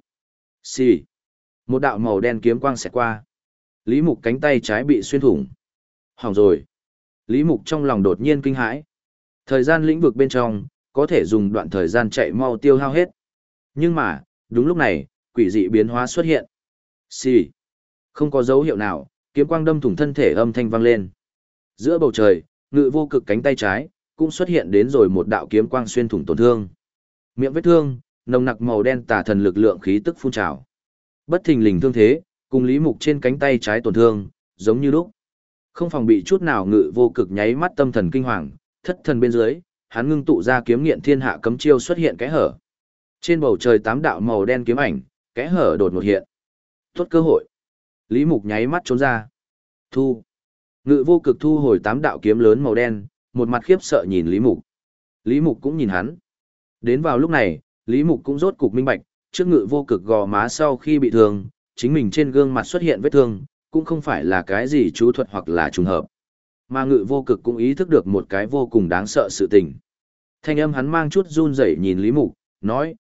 Xì. Một đạo màu đen kiếm quang xẹt qua. Lý Mục cánh tay trái bị xuyên thủng. Hỏng rồi. Lý Mục trong lòng đột nhiên kinh hãi. Thời gian lĩnh vực bên trong, có thể dùng đoạn thời gian chạy mau tiêu hao hết. Nhưng mà, đúng lúc này, quỷ dị biến hóa xuất hiện. Xì. Không có dấu hiệu nào, kiếm quang đâm thủng thân thể âm thanh vang lên. Giữa bầu trời, Ngự Vô Cực cánh tay trái, cũng xuất hiện đến rồi một đạo kiếm quang xuyên thủng tổn thương. Miệng vết thương, nồng nặc màu đen tà thần lực lượng khí tức phun trào. Bất thình lình thương thế, cùng Lý Mục trên cánh tay trái tổn thương, giống như lúc. Không phòng bị chút nào Ngự Vô Cực nháy mắt tâm thần kinh hoàng, thất thần bên dưới, hắn ngưng tụ ra kiếm nghiện thiên hạ cấm chiêu xuất hiện kẽ hở. Trên bầu trời tám đạo màu đen kiếm ảnh, kẽ hở đột ngột hiện. Tốt cơ hội. Lý Mục nháy mắt trốn ra. Thu. Ngự Vô Cực thu hồi tám đạo kiếm lớn màu đen, một mặt khiếp sợ nhìn Lý Mục. Lý Mục cũng nhìn hắn. Đến vào lúc này, Lý Mục cũng rốt cục minh bạch, trước Ngự Vô Cực gò má sau khi bị thương, chính mình trên gương mặt xuất hiện vết thương, cũng không phải là cái gì chú thuật hoặc là trùng hợp. Mà Ngự Vô Cực cũng ý thức được một cái vô cùng đáng sợ sự tình. Thanh âm hắn mang chút run rẩy nhìn Lý Mục, nói,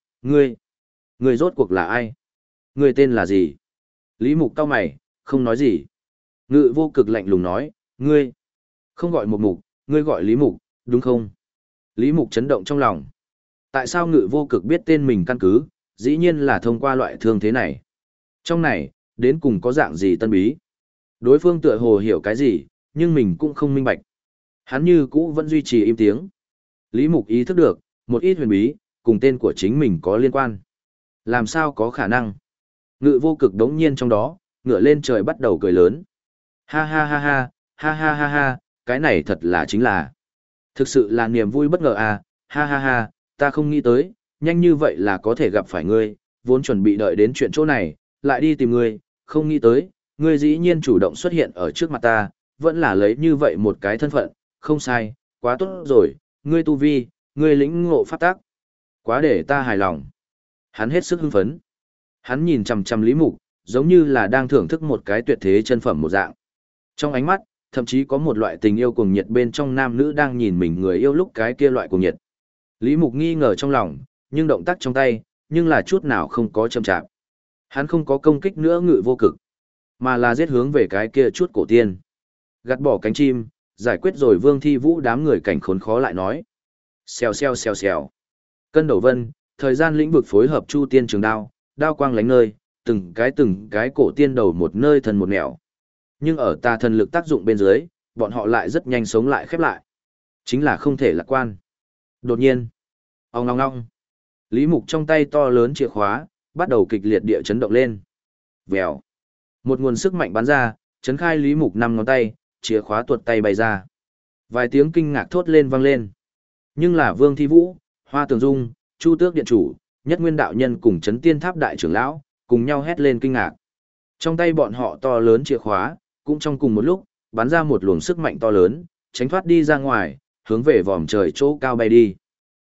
ngươi rốt cuộc là ai? Ngươi tên là gì? Lý Mục cau mày, không nói gì. Ngự Vô Cực lạnh lùng nói, ngươi không gọi một mục, ngươi gọi Lý Mục, đúng không? Lý Mục chấn động trong lòng. Tại sao Ngự Vô Cực biết tên mình căn cứ, dĩ nhiên là thông qua loại thương thế này. Trong này, đến cùng có dạng gì tân bí? Đối phương tựa hồ hiểu cái gì, nhưng mình cũng không minh bạch. Hắn như cũ vẫn duy trì im tiếng. Lý Mục ý thức được, một ít huyền bí, cùng tên của chính mình có liên quan. Làm sao có khả năng? Ngự Vô Cực đống nhiên trong đó, ngửa lên trời bắt đầu cười lớn. Ha ha ha ha, ha ha ha ha, cái này thật là chính là. Thực sự là niềm vui bất ngờ à, ha ha ha, ta không nghĩ tới, nhanh như vậy là có thể gặp phải ngươi, vốn chuẩn bị đợi đến chuyện chỗ này, lại đi tìm ngươi, không nghĩ tới, ngươi dĩ nhiên chủ động xuất hiện ở trước mặt ta, vẫn là lấy như vậy một cái thân phận, không sai, quá tốt rồi, ngươi tu vi, ngươi lĩnh ngộ pháp tắc, quá để ta hài lòng. Hắn hết sức hưng phấn. Hắn nhìn chằm chằm Lý Mục, giống như là đang thưởng thức một cái tuyệt thế chân phẩm một dạng. Trong ánh mắt, thậm chí có một loại tình yêu cuồng nhiệt bên trong nam nữ đang nhìn mình người yêu lúc cái kia loại cuồng nhiệt. Lý Mục nghi ngờ trong lòng, nhưng động tác trong tay, nhưng là chút nào không có chậm chạp. Hắn không có công kích nữa Ngự Vô Cực, mà là giết hướng về cái kia chút cổ tiên. Gạt bỏ cánh chim, giải quyết rồi Vương Thi Vũ đám người cảnh khốn khó lại nói. Xèo xèo xèo xèo. Cân Đầu Vân, thời gian lĩnh vực phối hợp Chu Tiên trường đao, đao quang lánh nơi, từng cái cổ tiên đầu một nơi thần một nẻo. Nhưng ở tà thần lực tác dụng bên dưới, bọn họ lại rất nhanh sống lại khép lại. Chính là không thể lạc quan. Đột nhiên, ong ong ong. Lý Mục trong tay to lớn chìa khóa, bắt đầu kịch liệt địa chấn động lên. Vèo. Một nguồn sức mạnh bắn ra, chấn khai Lý Mục 5 ngón tay, chìa khóa tuột tay bay ra. Vài tiếng kinh ngạc thốt lên vang lên. Nhưng là Vương Thi Vũ, Hoa Tường Dung, Chu Tước Điện chủ, Nhất Nguyên đạo nhân cùng Chấn Tiên Tháp đại trưởng lão, cùng nhau hét lên kinh ngạc. Trong tay bọn họ to lớn chìa khóa, cũng trong cùng một lúc, bắn ra một luồng sức mạnh to lớn, tránh thoát đi ra ngoài, hướng về vòm trời chỗ cao bay đi.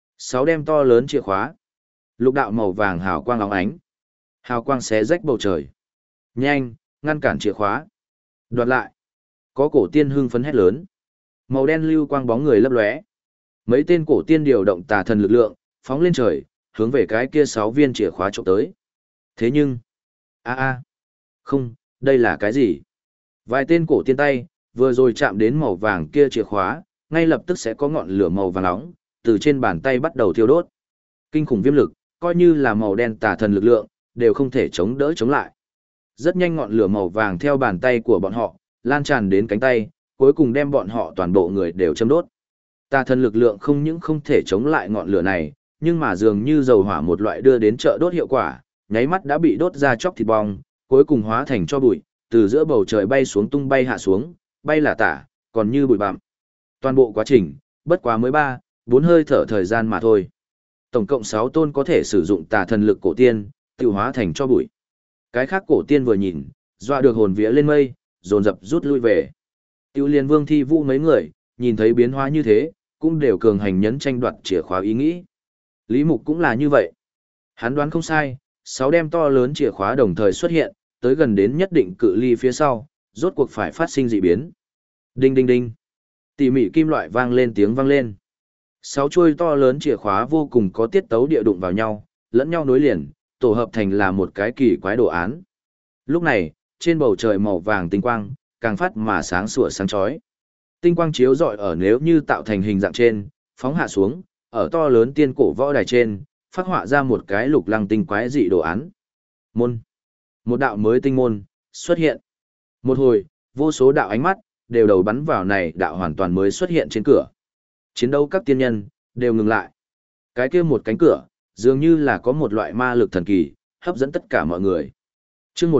6 đem to lớn chìa khóa. Lục đạo màu vàng hào quang óng ánh. Hào quang xé rách bầu trời. Nhanh, ngăn cản chìa khóa. Đoạt lại. Có cổ tiên hưng phấn hét lớn. Màu đen lưu quang bóng người lấp lóe. Mấy tên cổ tiên điều động tà thần lực lượng, phóng lên trời, hướng về cái kia 6 viên chìa khóa trộm tới. Thế nhưng, không, đây là cái gì? Vài tên cổ tiên tay, vừa rồi chạm đến màu vàng kia chìa khóa, ngay lập tức sẽ có ngọn lửa màu vàng nóng, từ trên bàn tay bắt đầu thiêu đốt. Kinh khủng viêm lực, coi như là màu đen tà thần lực lượng, đều không thể chống đỡ chống lại. Rất nhanh ngọn lửa màu vàng theo bàn tay của bọn họ, lan tràn đến cánh tay, cuối cùng đem bọn họ toàn bộ người đều châm đốt. Tà thần lực lượng không những không thể chống lại ngọn lửa này, nhưng mà dường như dầu hỏa một loại đưa đến chợ đốt hiệu quả, nháy mắt đã bị đốt ra chóc thịt bong, cuối cùng hóa thành cho bụi, từ giữa bầu trời bay xuống tung bay hạ xuống, bay là tả, còn như bụi bặm. Toàn bộ quá trình, bất quá mới 4 hơi thở thời gian mà thôi. Tổng cộng 6 tôn có thể sử dụng tà thần lực cổ tiên, tiêu hóa thành cho bụi. Cái khác cổ tiên vừa nhìn, dọa được hồn vía lên mây, dồn dập rút lui về. Tiêu Liên Vương Thi Vũ mấy người, nhìn thấy biến hóa như thế, cũng đều cường hành nhấn tranh đoạt chìa khóa ý nghĩ. Lý Mục cũng là như vậy. Hắn đoán không sai, 6 đem to lớn chìa khóa đồng thời xuất hiện, tới gần đến nhất định cự ly phía sau, rốt cuộc phải phát sinh dị biến. Đinh đinh đinh. Tỉ mỉ kim loại vang lên tiếng vang lên. 6 chuôi to lớn chìa khóa vô cùng có tiết tấu địa đụng vào nhau, lẫn nhau nối liền, tổ hợp thành là một cái kỳ quái đồ án. Lúc này, trên bầu trời màu vàng tinh quang, càng phát mà sáng sủa sáng chói. Tinh quang chiếu rọi ở nếu như tạo thành hình dạng trên, phóng hạ xuống, ở to lớn tiên cổ võ đài trên, phát họa ra một cái lục lăng tinh quái dị đồ án. Môn. Một đạo mới tinh môn, xuất hiện. Một hồi, vô số đạo ánh mắt, đều đầu bắn vào này đạo hoàn toàn mới xuất hiện trên cửa. Chiến đấu các tiên nhân, đều ngừng lại. Cái kia một cánh cửa, dường như là có một loại ma lực thần kỳ, hấp dẫn tất cả mọi người. Chương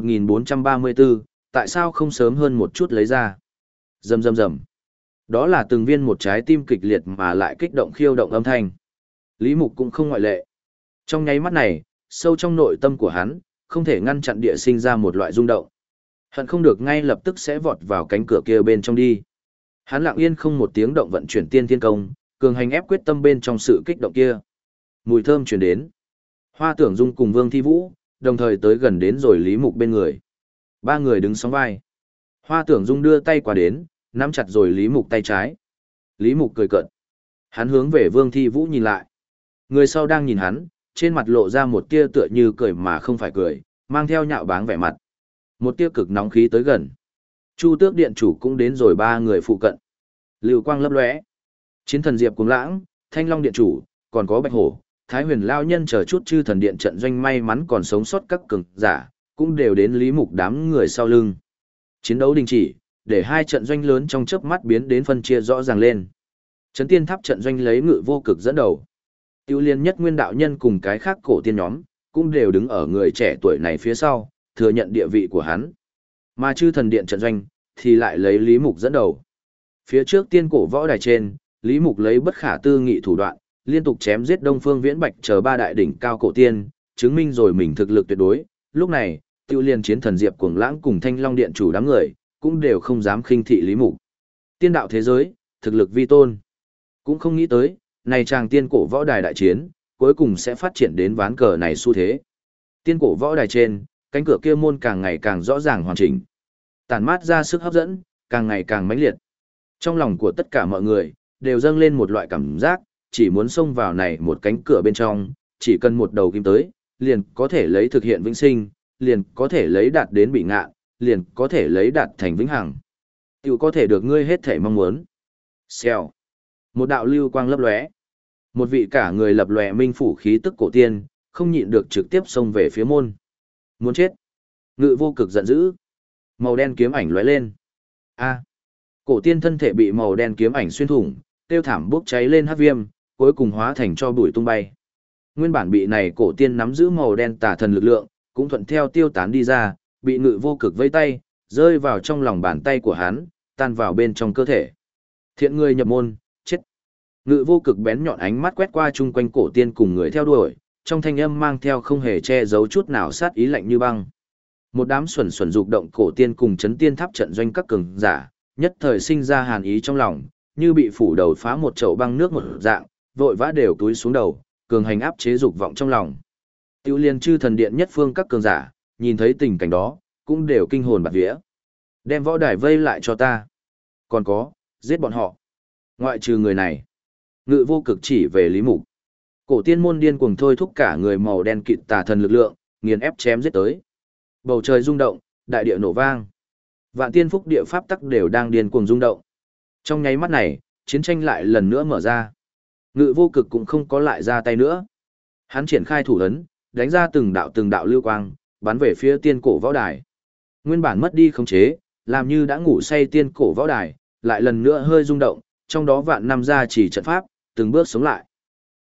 1434, tại sao không sớm hơn một chút lấy ra? Rầm rầm rầm. Đó là từng viên một trái tim kịch liệt mà lại kích động khiêu động âm thanh. Lý Mục cũng không ngoại lệ. Trong nháy mắt này, sâu trong nội tâm của hắn, không thể ngăn chặn địa sinh ra một loại rung động. Hận không được ngay lập tức sẽ vọt vào cánh cửa kia bên trong đi. Hắn lặng yên không một tiếng động vận chuyển tiên thiên công, cường hành ép quyết tâm bên trong sự kích động kia. Mùi thơm truyền đến. Hoa Tưởng Dung cùng Vương Thi Vũ, đồng thời tới gần đến rồi Lý Mục bên người. Ba người đứng sóng vai. Hoa Tưởng Dung đưa tay qua đến, nắm chặt rồi Lý Mục tay trái. Lý Mục cười cợt. Hắn hướng về Vương Thi Vũ nhìn lại. Người sau đang nhìn hắn, trên mặt lộ ra một tia tựa như cười mà không phải cười, mang theo nhạo báng vẻ mặt. Một tia cực nóng khí tới gần. Chu Tước Điện chủ cũng đến rồi ba người phụ cận. Lưu quang lấp lóe. Chiến thần Diệp Cuồng Lãng, Thanh Long Điện chủ, còn có Bạch Hổ, Thái Huyền Lao Nhân chờ chút chư thần điện trận doanh may mắn còn sống sót các cường giả, cũng đều đến Lý Mục đám người sau lưng. Chiến đấu đình chỉ, để hai trận doanh lớn trong chớp mắt biến đến phân chia rõ ràng lên. Trấn Tiên Tháp trận doanh lấy Ngự Vô Cực dẫn đầu. Tiêu Liên Nhất Nguyên đạo nhân cùng cái khác cổ tiên nhóm, cũng đều đứng ở người trẻ tuổi này phía sau, thừa nhận địa vị của hắn. Mà chư thần điện trận doanh, thì lại lấy Lý Mục dẫn đầu. Phía trước tiên cổ võ đài trên, Lý Mục lấy bất khả tư nghị thủ đoạn, liên tục chém giết Đông Phương Viễn Bạch chờ ba đại đỉnh cao cổ tiên, chứng minh rồi mình thực lực tuyệt đối. Lúc này, Tiêu Liên chiến thần Diệp Cuồng Lãng cùng Thanh Long Điện chủ đám người, cũng đều không dám khinh thị Lý Mục. Tiên đạo thế giới, thực lực vi tôn. Cũng không nghĩ tới, này chàng tiên cổ võ đài đại chiến, cuối cùng sẽ phát triển đến ván cờ này xu thế. Tiên cổ võ đài trên, cánh cửa kia môn càng ngày càng rõ ràng hoàn chỉnh. Tản mát ra sức hấp dẫn, càng ngày càng mãnh liệt. Trong lòng của tất cả mọi người, đều dâng lên một loại cảm giác, chỉ muốn xông vào này một cánh cửa bên trong, chỉ cần một đầu kim tới, liền có thể lấy thực hiện vĩnh sinh, liền có thể lấy đạt đến bị ngạ, liền có thể lấy đạt thành vĩnh hằng. Tiểu có thể được ngươi hết thể mong muốn. Xèo. Một đạo lưu quang lấp lóe. Một vị cả người lập lòe minh phủ khí tức cổ tiên, không nhịn được trực tiếp xông về phía môn. Muốn chết. Ngự Vô Cực giận dữ. Màu đen kiếm ảnh lóe lên. A. Cổ tiên thân thể bị màu đen kiếm ảnh xuyên thủng, tiêu thảm bốc cháy lên hắc viêm, cuối cùng hóa thành cho bụi tung bay. Nguyên bản bị này cổ tiên nắm giữ màu đen tà thần lực lượng, cũng thuận theo tiêu tán đi ra, bị Ngự Vô Cực vây tay, rơi vào trong lòng bàn tay của hắn, tan vào bên trong cơ thể. Thiện người nhập môn, chết. Ngự Vô Cực bén nhọn ánh mắt quét qua chung quanh cổ tiên cùng người theo đuổi, trong thanh âm mang theo không hề che giấu chút nào sát ý lạnh như băng. Một đám xuẩn xuẩn dục động cổ tiên cùng chấn tiên tháp trận doanh các cường giả, nhất thời sinh ra hàn ý trong lòng, như bị phủ đầu phá một chậu băng nước một dạng, vội vã đều túi xuống đầu, cường hành áp chế dục vọng trong lòng. Tiêu Liên chư thần điện nhất phương các cường giả, nhìn thấy tình cảnh đó, cũng đều kinh hồn bạt vía. Đem võ đài vây lại cho ta. Còn có, giết bọn họ. Ngoại trừ người này. Ngự Vô Cực chỉ về Lý Mục. Cổ tiên môn điên cuồng thôi thúc cả người màu đen kịt tà thần lực lượng, nghiền ép chém giết tới. Bầu trời rung động, đại địa nổ vang. Vạn tiên phúc địa pháp tắc đều đang điên cuồng rung động. Trong nháy mắt này, chiến tranh lại lần nữa mở ra. Ngự Vô Cực cũng không có lại ra tay nữa. Hắn triển khai thủ ấn, đánh ra từng đạo lưu quang, bắn về phía tiên cổ võ đài. Nguyên bản mất đi khống chế, làm như đã ngủ say tiên cổ võ đài, lại lần nữa hơi rung động, trong đó vạn năm ra chỉ trận pháp, từng bước sống lại.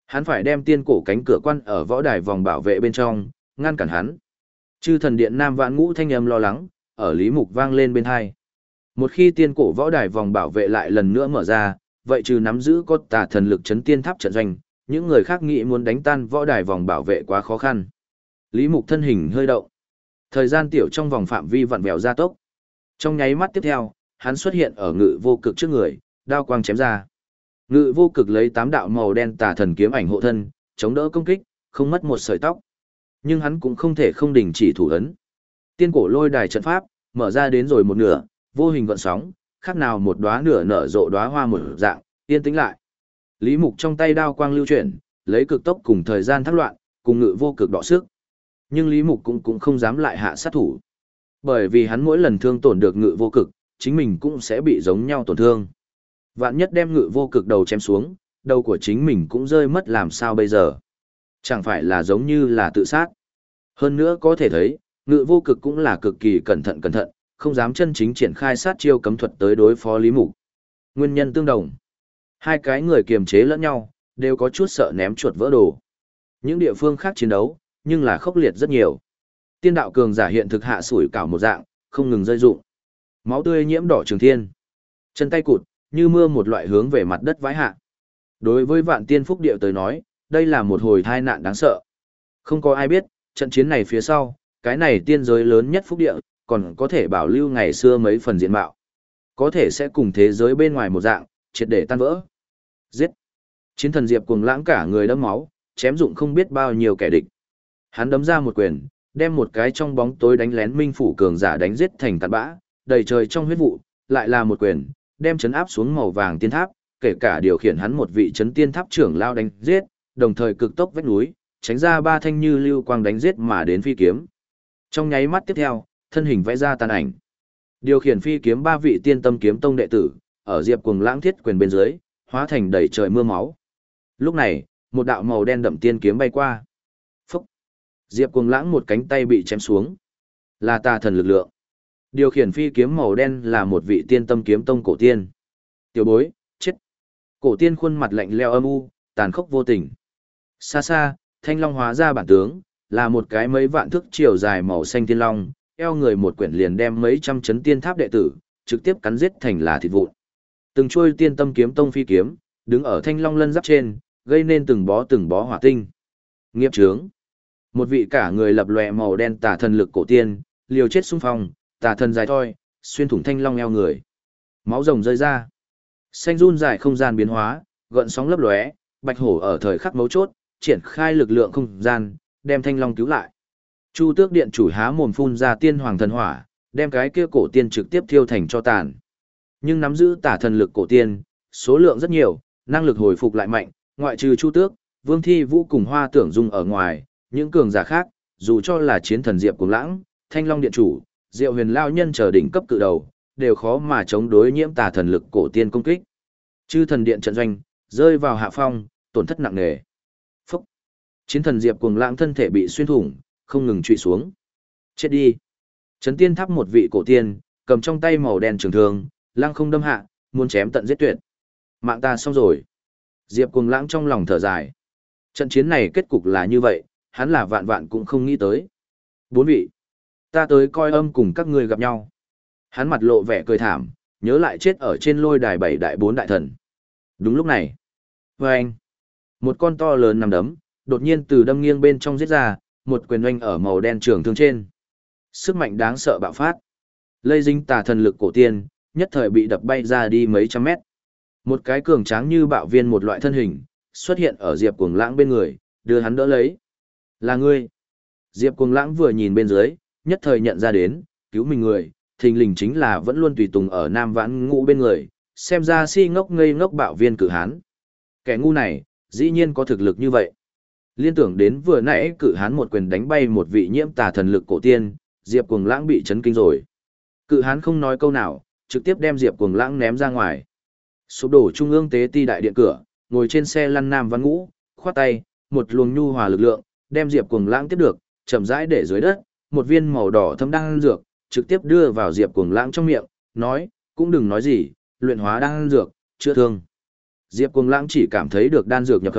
Hắn phải đem tiên cổ cánh cửa quan ở võ đài vòng bảo vệ bên trong, ngăn cản hắn. Chư thần điện Nam Vãn Ngũ thanh âm lo lắng, ở Lý Mục vang lên bên hai. Một khi tiên cổ võ đài vòng bảo vệ lại lần nữa mở ra, vậy trừ nắm giữ có tà thần lực chấn tiên tháp trận doanh, những người khác nghĩ muốn đánh tan võ đài vòng bảo vệ quá khó khăn. Lý Mục thân hình hơi động. Thời gian tiểu trong vòng phạm vi vặn vẹo gia tốc. Trong nháy mắt tiếp theo, hắn xuất hiện ở Ngự Vô Cực trước người, đao quang chém ra. Ngự Vô Cực lấy 8 đạo màu đen tà thần kiếm ảnh hộ thân, chống đỡ công kích, không mất một sợi tóc. Nhưng hắn cũng không thể không đình chỉ thủ ấn. Tiên cổ lôi đài trận pháp, mở ra đến rồi một nửa, vô hình gợn sóng, khác nào một đóa nửa nở rộ đóa hoa một dạng, yên tĩnh lại. Lý Mục trong tay đao quang lưu chuyển, lấy cực tốc cùng thời gian thác loạn, cùng Ngự Vô Cực đọ sức. Nhưng Lý Mục cũng không dám lại hạ sát thủ. Bởi vì hắn mỗi lần thương tổn được Ngự Vô Cực, chính mình cũng sẽ bị giống nhau tổn thương. Vạn nhất đem Ngự Vô Cực đầu chém xuống, đầu của chính mình cũng rơi mất làm sao bây giờ. Chẳng phải là giống như là tự sát. Hơn nữa có thể thấy, Ngự Vô Cực cũng là cực kỳ cẩn thận, không dám chân chính triển khai sát chiêu cấm thuật tới đối phó Lý Mục. Nguyên nhân tương đồng. Hai cái người kiềm chế lẫn nhau, đều có chút sợ ném chuột vỡ đồ. Những địa phương khác chiến đấu, nhưng là khốc liệt rất nhiều. Tiên đạo cường giả hiện thực hạ sủi cảo một dạng, không ngừng rơi rụng. Máu tươi nhiễm đỏ trường thiên. Chân tay cụt, như mưa một loại hướng về mặt đất vãi hạ. Đối với Vạn Tiên Phúc Điệu tới nói, đây là một hồi tai nạn đáng sợ. Không có ai biết, trận chiến này phía sau, cái này tiên giới lớn nhất Phúc Địa, còn có thể bảo lưu ngày xưa mấy phần diện mạo. Có thể sẽ cùng thế giới bên ngoài một dạng, triệt để tan vỡ. Giết! Chiến thần Diệp cuồng lãng cả người đẫm máu, chém dụng không biết bao nhiêu kẻ địch. Hắn đấm ra một quyền, đem một cái trong bóng tối đánh lén minh phủ cường giả đánh giết thành tàn bã, đầy trời trong huyết vụ, lại là một quyền, đem chấn áp xuống màu vàng tiên tháp, kể cả điều khiển hắn một vị chấn tiên tháp trưởng lao đánh giết, đồng thời cực tốc vách núi, tránh ra 3 thanh như lưu quang đánh giết mà đến phi kiếm. Trong nháy mắt tiếp theo, thân hình vẽ ra tàn ảnh. Điều khiển phi kiếm 3 vị tiên tâm kiếm tông đệ tử, ở Diệp Cuồng Lãng thiết quyền bên dưới, hóa thành đầy trời mưa máu. Lúc này, một đạo màu đen đậm tiên kiếm bay qua. Phúc! Diệp Cuồng Lãng một cánh tay bị chém xuống. Là tà thần lực lượng. Điều khiển phi kiếm màu đen là một vị tiên tâm kiếm tông cổ tiên. Tiểu bối, chết! Cổ tiên khuôn mặt lạnh lẽo âm u, tàn khốc vô tình. Xa xa, thanh long hóa ra bản tướng, là một cái mấy vạn thước chiều dài màu xanh tiên long, eo người một quyển liền đem mấy trăm chấn tiên tháp đệ tử, trực tiếp cắn giết thành là thịt vụn. Từng chuôi tiên tâm kiếm tông phi kiếm, đứng ở thanh long lân giáp trên, gây nên từng bó hỏa tinh. Nghiệp chướng. Một vị cả người lập lòe màu đen tà thần lực cổ tiên, liều chết xung phong, tà thần dài thoi, xuyên thủng thanh long eo người. Máu rồng rơi ra. Xanh run dài không gian biến hóa, gợn sóng lấp lóe, bạch hổ ở thời khắc mấu chốt, triển khai lực lượng không gian, đem thanh long cứu lại. Chu Tước Điện chủ há mồm phun ra tiên hoàng thần hỏa, đem cái kia cổ tiên trực tiếp thiêu thành cho tàn. Nhưng nắm giữ tả thần lực cổ tiên, số lượng rất nhiều, năng lực hồi phục lại mạnh, ngoại trừ Chu Tước, Vương Thi Vũ cùng Hoa Tưởng Dung ở ngoài, những cường giả khác, dù cho là chiến thần Diệp Cuồng Lãng, Thanh Long Điện chủ, Diệu Huyền Lao Nhân chờ đỉnh cấp cự đầu, đều khó mà chống đối nhiễm tà thần lực cổ tiên công kích. Chư thần điện trận doanh, rơi vào hạ phong, tổn thất nặng nề. Phúc! Chiến thần Diệp Cuồng Lãng thân thể bị xuyên thủng, không ngừng trụy xuống. Chết đi! Trấn tiên tháp một vị cổ tiên, cầm trong tay màu đen trường thương, lăng không đâm hạ, muốn chém tận giết tuyệt. Mạng ta xong rồi. Diệp Cuồng Lãng trong lòng thở dài. Trận chiến này kết cục là như vậy, hắn là vạn vạn cũng không nghĩ tới. 4 vị. Ta tới coi âm cùng các ngươi gặp nhau. Hắn mặt lộ vẻ cười thảm, nhớ lại chết ở trên lôi đài 7 đại 4 đại thần. Đúng lúc này. Vâng! Một con to lớn nằm đấm, đột nhiên từ đâm nghiêng bên trong giết ra, một quyền oanh ở màu đen trường thương trên. Sức mạnh đáng sợ bạo phát. Lây dính tà thần lực cổ tiên, nhất thời bị đập bay ra đi mấy trăm mét. Một cái cường tráng như bạo viên một loại thân hình, xuất hiện ở Diệp Cuồng Lãng bên người, đưa hắn đỡ lấy. Là ngươi. Diệp Cuồng Lãng vừa nhìn bên dưới, nhất thời nhận ra đến, cứu mình người, thình lình chính là vẫn luôn tùy tùng ở Nam Vãn Ngũ bên người, xem ra si ngốc ngây ngốc bạo viên cử hán. Kẻ ngu này, dĩ nhiên có thực lực như vậy. Liên tưởng đến vừa nãy cử hán một quyền đánh bay một vị nhiễm tà thần lực cổ tiên, Diệp Cuồng Lãng bị chấn kinh rồi. Cự hán không nói câu nào, trực tiếp đem Diệp Cuồng Lãng ném ra ngoài. Sụp đổ trung ương tế ti đại điện cửa, ngồi trên xe lăn Nam Vãn Ngũ, khoát tay, một luồng nhu hòa lực lượng, đem Diệp Cuồng Lãng tiếp được, chậm rãi để dưới đất, một viên màu đỏ thâm đan dược, trực tiếp đưa vào Diệp Cuồng Lãng trong miệng, nói, cũng đừng nói gì, luyện hóa đan dược, chữa thương. Diệp Cuồng Lãng chỉ cảm thấy được đan dược nhập khẩu,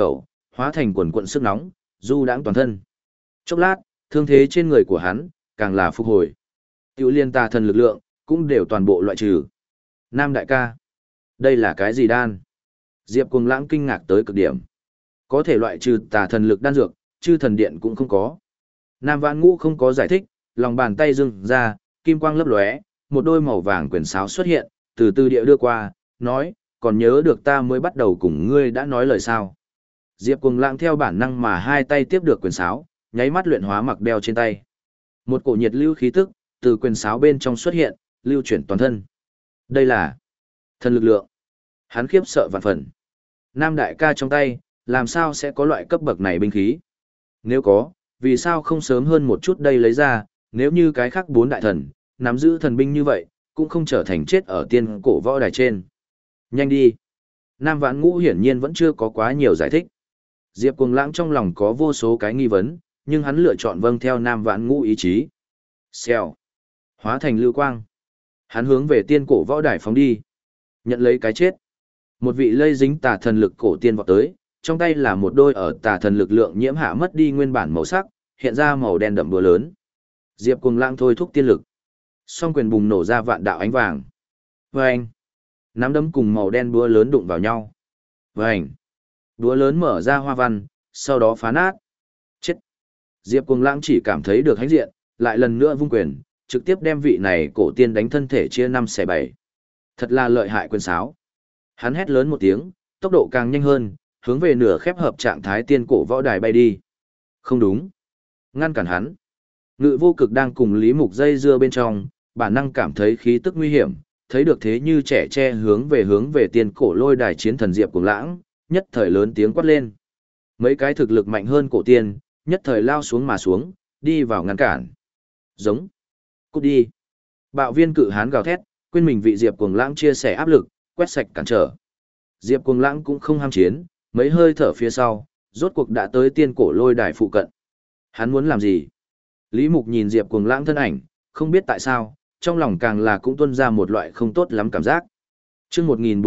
hóa thành quần quận sức nóng, du đãng toàn thân. Chốc lát, thương thế trên người của hắn, càng là phục hồi. Tiểu liên tà thần lực lượng, cũng đều toàn bộ loại trừ. Nam đại ca, đây là cái gì đan? Diệp Cuồng Lãng kinh ngạc tới cực điểm. Có thể loại trừ tà thần lực đan dược, chư thần điện cũng không có. Nam Vãn Ngũ không có giải thích, lòng bàn tay dưng ra, kim quang lấp lóe, một đôi màu vàng quyền sáo xuất hiện, từ từ địa đưa qua, nói, còn nhớ được ta mới bắt đầu cùng ngươi đã nói lời sao. Diệp Cuồng Lãng theo bản năng mà hai tay tiếp được quyền sáo, nháy mắt luyện hóa mặc đeo trên tay. Một cổ nhiệt lưu khí tức, từ quyền sáo bên trong xuất hiện, lưu chuyển toàn thân. Đây là thần lực lượng. Hắn khiếp sợ vạn phần. Nam đại ca trong tay, làm sao sẽ có loại cấp bậc này binh khí? Nếu có, vì sao không sớm hơn một chút đây lấy ra, nếu như cái khác bốn đại thần, nắm giữ thần binh như vậy, cũng không trở thành chết ở tiên cổ võ đài trên. Nhanh đi. Nam Vãn Ngũ hiển nhiên vẫn chưa có quá nhiều giải thích. Diệp Cuồng Lãng trong lòng có vô số cái nghi vấn, nhưng hắn lựa chọn vâng theo Nam Vãn Ngũ ý chí. Xèo. Hóa thành lưu quang. Hắn hướng về tiên cổ võ đài phóng đi. Nhận lấy cái chết. Một vị lây dính tà thần lực cổ tiên vọt tới, trong tay là một đôi ở tà thần lực lượng nhiễm hạ mất đi nguyên bản màu sắc, hiện ra màu đen đậm búa lớn. Diệp Cuồng Lãng thôi thúc tiên lực. Song quyền bùng nổ ra vạn đạo ánh vàng. Vâng! Nắm đấm cùng màu đen búa lớn đụng vào nhau. Vâng! Búa lớn mở ra hoa văn, sau đó phá nát. Chết! Diệp Cuồng Lãng chỉ cảm thấy được hãnh diện, lại lần nữa vung quyền, trực tiếp đem vị này cổ tiên đánh thân thể chia 5/7. Thật là lợi hại quyền sáo. Hắn hét lớn một tiếng, tốc độ càng nhanh hơn, hướng về nửa khép hợp trạng thái tiên cổ võ đài bay đi. Không đúng. Ngăn cản hắn. Ngự vô cực đang cùng Lý Mục dây dưa bên trong, bản năng cảm thấy khí tức nguy hiểm, thấy được thế như trẻ tre hướng về tiên cổ lôi đài chiến thần Diệp Cuồng Lãng, nhất thời lớn tiếng quát lên. Mấy cái thực lực mạnh hơn cổ tiên, nhất thời lao xuống mà xuống, đi vào ngăn cản. Giống. Cút đi. Bạo viên cự hán gào thét, quên mình vị Diệp Cuồng Lãng chia sẻ áp lực, quét sạch cản trở. Diệp Cuồng Lãng cũng không ham chiến, mấy hơi thở phía sau, rốt cuộc đã tới tiên cổ lôi đài phụ cận. Hắn muốn làm gì? Lý Mục nhìn Diệp Cuồng Lãng thân ảnh, không biết tại sao, trong lòng càng là cũng tuôn ra một loại không tốt lắm cảm giác. Chương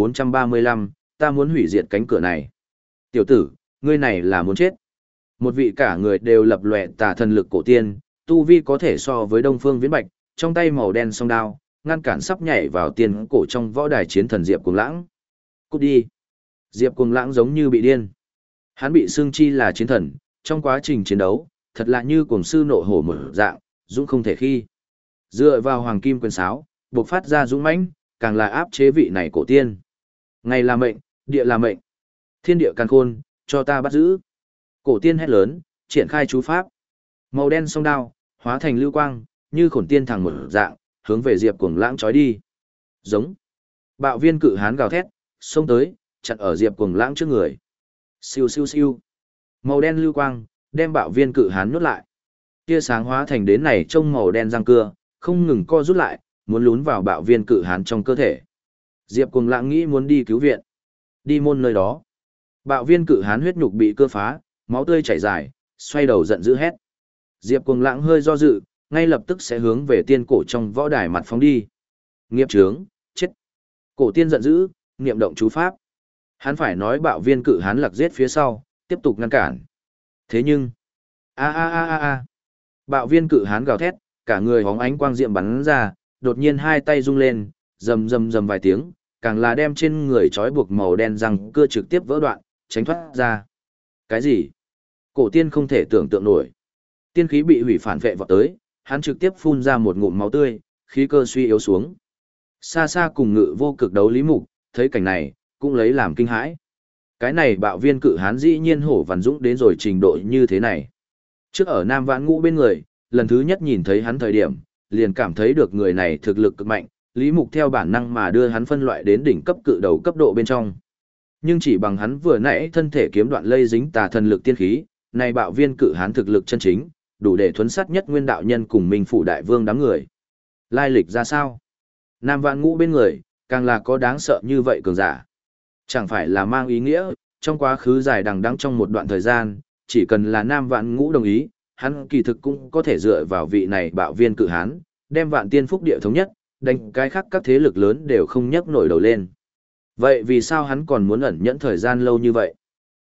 1435, ta muốn hủy diệt cánh cửa này. Tiểu tử, ngươi này là muốn chết. Một vị cả người đều lập lòe tà thần lực cổ tiên, tu vi có thể so với Đông Phương Viễn Bạch, trong tay màu đen song đao, ngăn cản sắp nhảy vào tiên cổ trong võ đài chiến thần Diệp Cuồng Lãng. Cút đi. Diệp Cuồng Lãng giống như bị điên. Hắn bị xương chi là chiến thần, trong quá trình chiến đấu, thật là như cuồng sư nộ hổ mở dạng, dũng không thể khi. Dựa vào hoàng kim quyền sáo, bộc phát ra dũng mãnh, càng là áp chế vị này cổ tiên. Ngày là mệnh, địa là mệnh. Thiên địa càn khôn, cho ta bắt giữ. Cổ tiên hét lớn, triển khai chú pháp. Màu đen song đao, hóa thành lưu quang, như khổn tiên thẳng một dạng, hướng về Diệp Cuồng Lãng chói đi. Giống. Bạo viên cự hán gào thét, xông tới, chặn ở Diệp Cuồng Lãng trước người. Siêu siêu siêu. Màu đen lưu quang, đem bạo viên cự hán nhốt lại. Tia sáng hóa thành đến này trông màu đen răng cưa, không ngừng co rút lại, muốn lún vào bạo viên cự hán trong cơ thể. Diệp Cuồng Lãng nghĩ muốn đi cứu viện. Đi môn nơi đó. Bạo viên cự hán huyết nhục bị cưa phá, máu tươi chảy dài, xoay đầu giận dữ hét. Diệp Cuồng Lãng hơi do dự, ngay lập tức sẽ hướng về tiên cổ trong võ đài mặt phóng đi. Nghiệp chướng, chết. Cổ tiên giận dữ, niệm động chú pháp. Hắn phải nói bạo viên cự hán lặc giết phía sau, tiếp tục ngăn cản. Thế nhưng, bạo viên cự hán gào thét, cả người hóng ánh quang diệm bắn ra, đột nhiên hai tay rung lên, rầm rầm rầm vài tiếng, càng là đem trên người trói buộc màu đen răng cưa trực tiếp vỡ đoạn, tránh thoát ra. Cái gì? Cổ tiên không thể tưởng tượng nổi. Tiên khí bị hủy phản vệ vọt tới, hắn trực tiếp phun ra một ngụm máu tươi, khí cơ suy yếu xuống. Xa xa cùng Ngự Vô Cực đấu Lý Mục, thấy cảnh này, cũng lấy làm kinh hãi. Cái này bạo viên cự hán dĩ nhiên hổ vằn dũng đến rồi trình độ như thế này. Trước ở Nam Vãn Ngũ bên người, lần thứ nhất nhìn thấy hắn thời điểm, liền cảm thấy được người này thực lực cực mạnh, Lý Mục theo bản năng mà đưa hắn phân loại đến đỉnh cấp cự đầu cấp độ bên trong. Nhưng chỉ bằng hắn vừa nãy thân thể kiếm đoạn lây dính tà thần lực tiên khí, này bạo viên cự hán thực lực chân chính, đủ để thuấn sát nhất nguyên đạo nhân cùng Minh Phủ Đại Vương đám người. Lai lịch ra sao? Nam Vãn Ngũ bên người, càng là có đáng sợ như vậy cường giả. Chẳng phải là mang ý nghĩa, trong quá khứ dài đằng đẵng trong một đoạn thời gian, chỉ cần là Nam Vãn Ngũ đồng ý, hắn kỳ thực cũng có thể dựa vào vị này bạo viên cự hán, đem Vạn Tiên Phúc Địa thống nhất, đánh cái khác các thế lực lớn đều không nhấc nổi đầu lên. Vậy vì sao hắn còn muốn ẩn nhẫn thời gian lâu như vậy?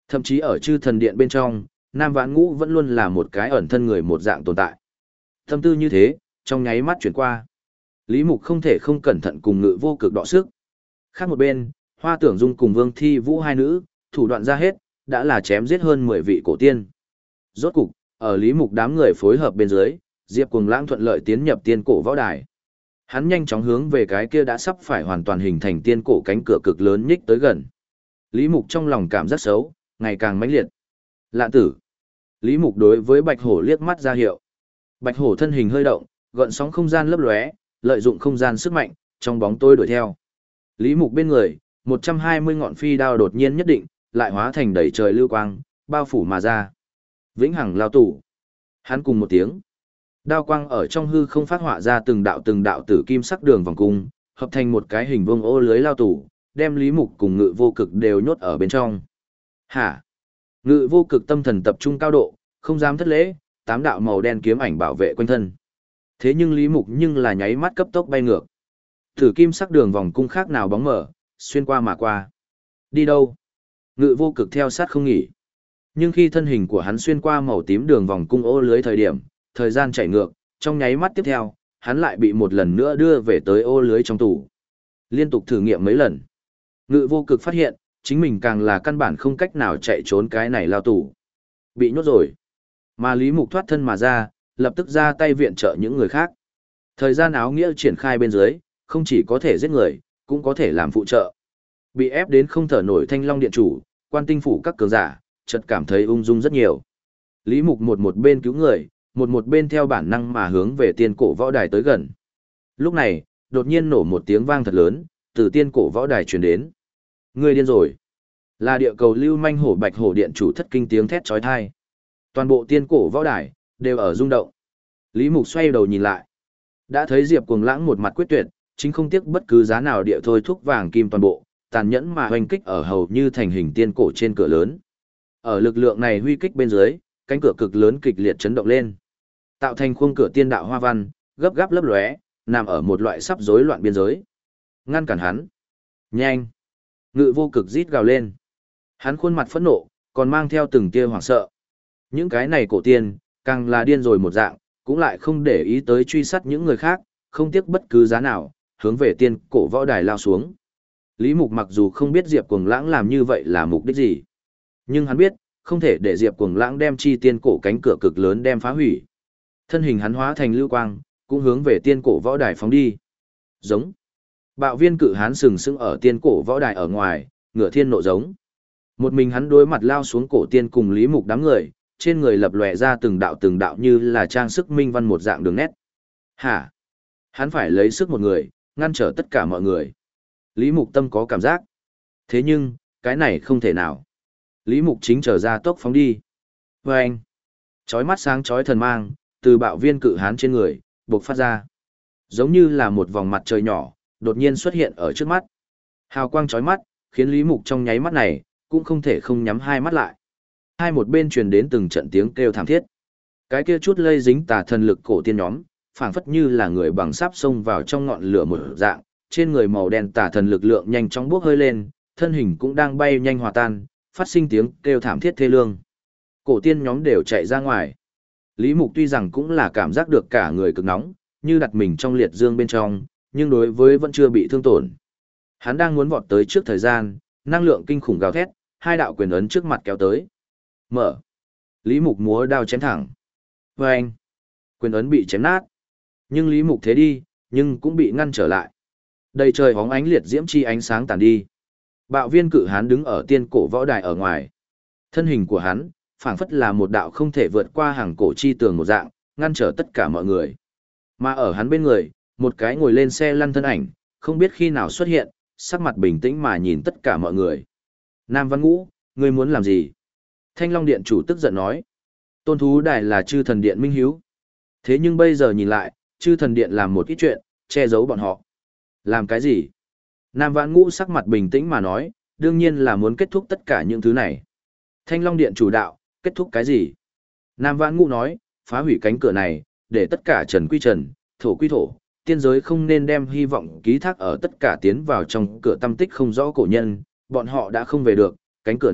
Thậm chí ở chư thần điện bên trong, Nam Vãn Ngũ vẫn luôn là một cái ẩn thân người một dạng tồn tại. Tâm tư như thế, trong nháy mắt chuyển qua. Lý Mục không thể không cẩn thận cùng Ngự Vô Cực đọ sức. Khác một bên, Hoa Tưởng Dung cùng Vương Thi Vũ hai nữ, thủ đoạn ra hết, đã là chém giết hơn 10 vị cổ tiên. Rốt cục, ở Lý Mục đám người phối hợp bên dưới, Diệp Cuồng Lãng thuận lợi tiến nhập tiên cổ võ đài. Hắn nhanh chóng hướng về cái kia đã sắp phải hoàn toàn hình thành tiên cổ cánh cửa cực lớn nhích tới gần. Lý Mục trong lòng cảm giác xấu, ngày càng mãnh liệt. Lạ tử. Lý Mục đối với Bạch Hổ liếc mắt ra hiệu. Bạch Hổ thân hình hơi động, gợn sóng không gian lấp lóe, lợi dụng không gian sức mạnh, trong bóng tối đuổi theo. Lý Mục bên người, 120 ngọn phi đao đột nhiên nhất định, lại hóa thành đầy trời lưu quang, bao phủ mà ra. Vĩnh hằng lao tù. Hắn cùng một tiếng. Đao quang ở trong hư không phát họa ra từng đạo tử kim sắc đường vòng cung, hợp thành một cái hình vuông ô lưới lao tù, đem Lý Mục cùng Ngự Vô Cực đều nhốt ở bên trong. Hả? Ngự Vô Cực tâm thần tập trung cao độ, không dám thất lễ, 8 đạo màu đen kiếm ảnh bảo vệ quanh thân. Thế nhưng Lý Mục nhưng là nháy mắt cấp tốc bay ngược. Tử kim sắc đường vòng cung khác nào bóng mở, xuyên qua mà qua. Đi đâu? Ngự Vô Cực theo sát không nghỉ. Nhưng khi thân hình của hắn xuyên qua màu tím đường vòng cung ô lưới thời điểm, thời gian chảy ngược, trong nháy mắt tiếp theo, hắn lại bị một lần nữa đưa về tới ô lưới trong tủ. Liên tục thử nghiệm mấy lần. Ngự Vô Cực phát hiện, chính mình càng là căn bản không cách nào chạy trốn cái này lao tù. Bị nhốt rồi. Mà Lý Mục thoát thân mà ra, lập tức ra tay viện trợ những người khác. Thời gian áo nghĩa triển khai bên dưới, không chỉ có thể giết người, cũng có thể làm phụ trợ. Bị ép đến không thở nổi Thanh Long điện chủ, Quan Tinh phủ các cường giả, chợt cảm thấy ung dung rất nhiều. Lý Mục một bên cứu người, một bên theo bản năng mà hướng về tiên cổ võ đài tới gần. Lúc này, đột nhiên nổ một tiếng vang thật lớn, từ tiên cổ võ đài truyền đến. Người điên rồi. Là địa cầu lưu manh hổ Bạch Hổ điện chủ thất kinh tiếng thét chói tai. Toàn bộ tiên cổ võ đài đều ở rung động. Lý Mục xoay đầu nhìn lại, đã thấy Diệp Cuồng Lãng một mặt quyết tuyệt, chính không tiếc bất cứ giá nào địa thôi thúc vàng kim toàn bộ, tàn nhẫn mà hoành kích ở hầu như thành hình tiên cổ trên cửa lớn. Ở lực lượng này huy kích bên dưới, cánh cửa cực lớn kịch liệt chấn động lên, tạo thành khung cửa tiên đạo hoa văn, gấp gáp lấp lóe, nằm ở một loại sắp rối loạn biên giới. Ngăn cản hắn. Nhanh. Ngự Vô Cực rít gào lên. Hắn khuôn mặt phẫn nộ, còn mang theo từng tia hoảng sợ. Những cái này cổ tiên, càng là điên rồi một dạng, cũng lại không để ý tới truy sát những người khác, không tiếc bất cứ giá nào, hướng về tiên cổ võ đài lao xuống. Lý Mục mặc dù không biết Diệp Cuồng Lãng làm như vậy là mục đích gì, nhưng hắn biết, không thể để Diệp Cuồng Lãng đem chi tiên cổ cánh cửa cực lớn đem phá hủy. Thân hình hắn hóa thành lưu quang, cũng hướng về tiên cổ võ đài phóng đi. Giống. Bạo viên cự hán sừng sững ở tiên cổ võ đài ở ngoài, ngửa thiên nộ giống. Một mình hắn đối mặt lao xuống cổ tiên cùng Lý Mục đám người, trên người lập lòe ra từng đạo như là trang sức minh văn một dạng đường nét. Hả? Hắn phải lấy sức một người, ngăn trở tất cả mọi người. Lý Mục tâm có cảm giác. Thế nhưng, cái này không thể nào. Lý Mục chính trở ra tốc phóng đi. Vâng! Chói mắt sáng chói thần mang, từ bạo viên cự hán trên người, bộc phát ra. Giống như là một vòng mặt trời nhỏ, đột nhiên xuất hiện ở trước mắt. Hào quang chói mắt, khiến Lý Mục trong nháy mắt này, cũng không thể không nhắm hai mắt lại. Hai một bên truyền đến từng trận tiếng kêu thảm thiết. Cái kia chút lây dính tà thần lực cổ tiên nhóm, phảng phất như là người bằng sáp xông vào trong ngọn lửa một dạng, trên người màu đen tà thần lực lượng nhanh chóng bốc hơi lên, thân hình cũng đang bay nhanh hòa tan, phát sinh tiếng kêu thảm thiết thê lương. Cổ tiên nhóm đều chạy ra ngoài. Lý Mục tuy rằng cũng là cảm giác được cả người cực nóng, như đặt mình trong liệt dương bên trong, nhưng đối với vẫn chưa bị thương tổn. Hắn đang muốn vọt tới trước thời gian, năng lượng kinh khủng gào thét, hai đạo quyền ấn trước mặt kéo tới. Mở. Lý Mục múa đao chém thẳng. Vâng. Quyền ấn bị chém nát. Nhưng Lý Mục thế đi, nhưng cũng bị ngăn trở lại. Đầy trời hóng ánh liệt diễm chi ánh sáng tàn đi. Bạo viên cự hán đứng ở tiên cổ võ đài ở ngoài. Thân hình của hắn, phảng phất là một đạo không thể vượt qua hàng cổ chi tường một dạng, ngăn trở tất cả mọi người. Mà ở hắn bên người, một cái ngồi lên xe lăn thân ảnh, không biết khi nào xuất hiện, sắc mặt bình tĩnh mà nhìn tất cả mọi người. Nam Văn Ngũ, ngươi muốn làm gì? Thanh Long Điện chủ tức giận nói. Tôn thú đài là chư thần điện minh hiếu. Thế nhưng bây giờ nhìn lại, chư thần điện làm một ít chuyện, che giấu bọn họ. Làm cái gì? Nam Vãn Ngũ sắc mặt bình tĩnh mà nói, đương nhiên là muốn kết thúc tất cả những thứ này. Thanh Long Điện chủ đạo, kết thúc cái gì? Nam Vãn Ngũ nói, phá hủy cánh cửa này, để tất cả trần quy trần, thổ quy thổ, tiên giới không nên đem hy vọng ký thác ở tất cả tiến vào trong cửa tâm tích không rõ cổ nhân, bọn họ đã không về được, cánh cửa này,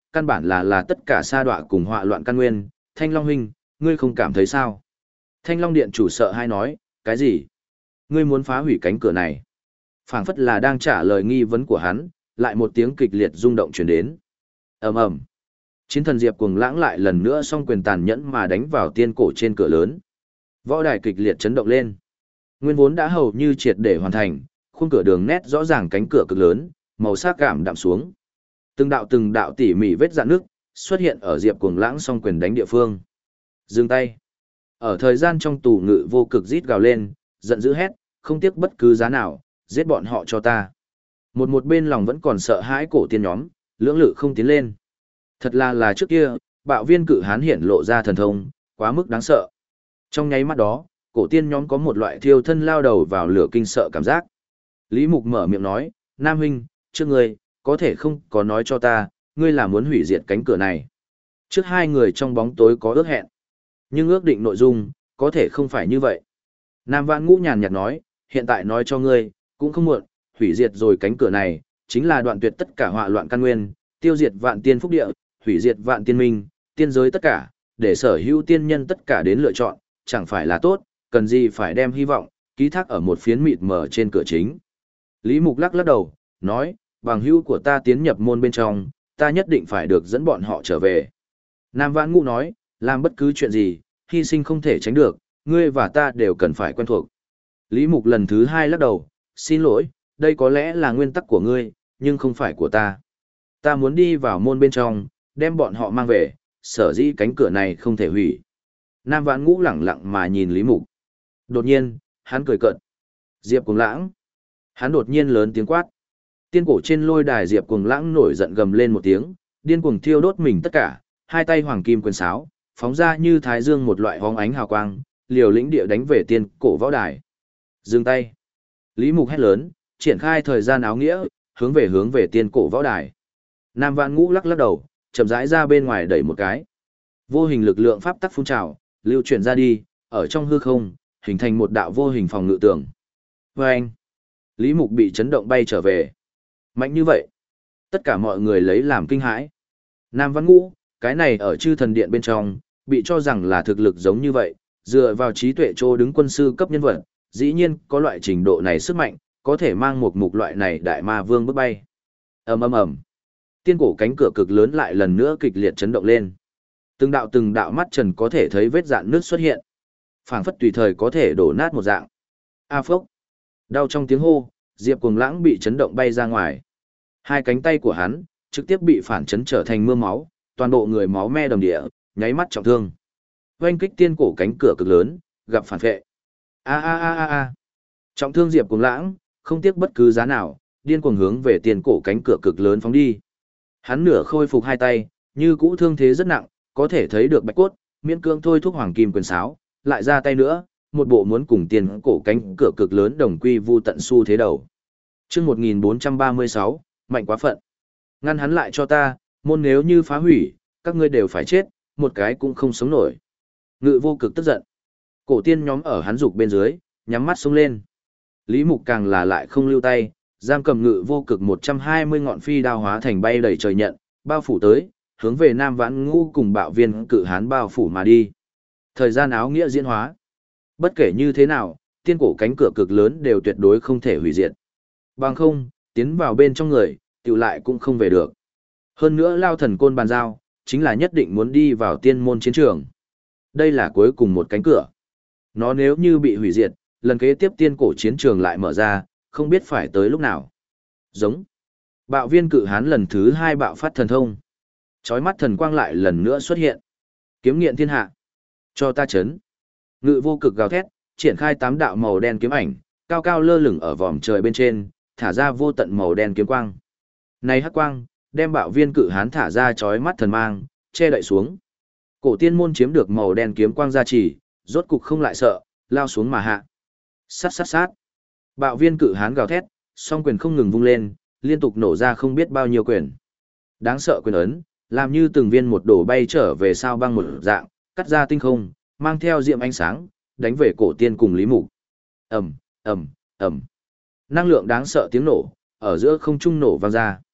căn bản là tất cả sa đọa cùng họa loạn căn nguyên, Thanh Long huynh, ngươi không cảm thấy sao? Thanh Long điện chủ sợ hai nói, cái gì? Ngươi muốn phá hủy cánh cửa này? Phảng phất là đang trả lời nghi vấn của hắn, lại một tiếng kịch liệt rung động truyền đến. Ầm ầm. Chiến thần Diệp Cuồng Lãng lại lần nữa song quyền tàn nhẫn mà đánh vào tiên cổ trên cửa lớn. Võ đài kịch liệt chấn động lên. Nguyên vốn đã hầu như triệt để hoàn thành, khung cửa đường nét rõ ràng cánh cửa cực lớn, màu sắc cảm đạm xuống. Từng đạo tỉ mỉ vết rạn nước xuất hiện ở Diệp Cuồng Lãng song quyền đánh địa phương. Dừng tay. Ở thời gian trong tù ngự vô cực rít gào lên, giận dữ hét, không tiếc bất cứ giá nào, giết bọn họ cho ta. Một bên lòng vẫn còn sợ hãi cổ tiên nhóm, lưỡng lự không tiến lên. Thật là trước kia, bạo viên cự hán hiển lộ ra thần thông, quá mức đáng sợ. Trong nháy mắt đó, cổ tiên nhóm có một loại thiêu thân lao đầu vào lửa kinh sợ cảm giác. Lý Mục mở miệng nói, Nam huynh, trước ngươi, có thể không có nói cho ta, ngươi là muốn hủy diệt cánh cửa này. Trước hai người trong bóng tối có ước hẹn. Nhưng ước định nội dung, có thể không phải như vậy. Nam Vãn Ngũ nhàn nhạt nói, hiện tại nói cho ngươi, cũng không muộn, hủy diệt rồi cánh cửa này, chính là đoạn tuyệt tất cả họa loạn căn nguyên, tiêu diệt vạn tiên phúc địa, hủy diệt vạn tiên minh, tiên giới tất cả, để sở hữu tiên nhân tất cả đến lựa chọn, chẳng phải là tốt, cần gì phải đem hy vọng, ký thác ở một phiến mịt mờ trên cửa chính. Lý Mục lắc đầu, nói, bằng hữu của ta tiến nhập môn bên trong, ta nhất định phải được dẫn bọn họ trở về. Nam Vãn Ngũ nói, làm bất cứ chuyện gì, hy sinh không thể tránh được, ngươi và ta đều cần phải quen thuộc. Lý Mục lần thứ hai lắc đầu, xin lỗi, đây có lẽ là nguyên tắc của ngươi, nhưng không phải của ta. Ta muốn đi vào môn bên trong, đem bọn họ mang về, sở dĩ cánh cửa này không thể hủy. Nam Vãn Ngũ lẳng lặng mà nhìn Lý Mục. Đột nhiên, hắn cười cợt. Diệp Cuồng Lãng. Hắn đột nhiên lớn tiếng quát. Tiên cổ trên lôi đài Diệp Cuồng Lãng nổi giận gầm lên một tiếng, điên cuồng thiêu đốt mình tất cả, hai tay hoàng kim quyền sáo, phóng ra như thái dương một loại hóng ánh hào quang, liều lĩnh địa đánh về tiên cổ võ đài. Dừng tay. Lý Mục hét lớn, triển khai thời gian áo nghĩa, hướng về tiên cổ võ đài. Nam Vãn Ngũ lắc đầu, chậm rãi ra bên ngoài đẩy một cái. Vô hình lực lượng pháp tắc phun trào, lưu chuyển ra đi, ở trong hư không, hình thành một đạo vô hình phòng ngự tường. Vâng! Lý Mục bị chấn động bay trở về. Mạnh như vậy. Tất cả mọi người lấy làm kinh hãi. Nam Vãn Ngũ, cái này ở chư thần điện bên trong, bị cho rằng là thực lực giống như vậy, dựa vào trí tuệ trô đứng quân sư cấp nhân vật, dĩ nhiên có loại trình độ này sức mạnh, có thể mang một mục loại này đại ma vương bước bay. Ầm ầm ầm. Tiên cổ cánh cửa cực lớn lại lần nữa kịch liệt chấn động lên. Từng đạo mắt trần có thể thấy vết rạn nước xuất hiện. Phảng phất tùy thời có thể đổ nát một dạng. A phốc. Đau trong tiếng hô, Diệp Cuồng Lãng bị chấn động bay ra ngoài. Hai cánh tay của hắn trực tiếp bị phản chấn trở thành mưa máu, toàn bộ người máu me đầm địa, nháy mắt trọng thương. Oanh kích tiên cổ cánh cửa cực lớn, gặp phản vệ. A. Trọng thương Diệp Cuồng Lãng, không tiếc bất cứ giá nào, điên cuồng hướng về tiên cổ cánh cửa cực lớn phóng đi. Hắn nửa khôi phục hai tay, như cũ thương thế rất nặng, có thể thấy được bạch cốt, miễn cương thôi thúc hoàng kim quyền sáo, lại ra tay nữa, một bộ muốn cùng tiên cổ cánh cửa cực lớn đồng quy vu tận xu thế đầu. Chương 1436, mạnh quá phận. Ngăn hắn lại cho ta, môn nếu như phá hủy, các ngươi đều phải chết, một cái cũng không sống nổi. Ngự vô cực tức giận. Cổ tiên nhóm ở hắn dục bên dưới, nhắm mắt xông lên. Lý Mục càng là lại không lưu tay, giam cầm ngự vô cực 120 ngọn phi đao hóa thành bay đầy trời nhận, bao phủ tới, hướng về Nam Vãn Ngũ cùng bạo viên cự hán bao phủ mà đi. Thời gian áo nghĩa diễn hóa. Bất kể như thế nào, tiên cổ cánh cửa cực lớn đều tuyệt đối không thể hủy diệt. Bằng không, tiến vào bên trong người, tiểu lại cũng không về được. Hơn nữa Lao Thần Côn bàn giao, chính là nhất định muốn đi vào tiên môn chiến trường. Đây là cuối cùng một cánh cửa. Nó nếu như bị hủy diệt, lần kế tiếp tiên cổ chiến trường lại mở ra, không biết phải tới lúc nào. Giống. Bạo viên cự hán lần thứ 2 bạo phát thần thông. Chói mắt thần quang lại lần nữa xuất hiện. Kiếm nghiện thiên hạ. Cho ta chấn. Ngự vô cực gào thét, triển khai 8 đạo màu đen kiếm ảnh, cao cao lơ lửng ở vòm trời bên trên, thả ra vô tận màu đen kiếm quang. Này hắc quang, đem bạo viên cự hán thả ra chói mắt thần mang, che đậy xuống. Cổ tiên môn chiếm được màu đen kiếm quang gia trì, rốt cục không lại sợ, lao xuống mà hạ. Sát. Bạo viên cự hán gào thét, song quyền không ngừng vung lên, liên tục nổ ra không biết bao nhiêu quyền. Đáng sợ quyền ấn, làm như từng viên một đổ bay trở về sao băng một dạng, cắt ra tinh không, mang theo diệm ánh sáng, đánh về cổ tiên cùng Lý Mục. Ầm. Năng lượng đáng sợ tiếng nổ, ở giữa không trung nổ vang ra.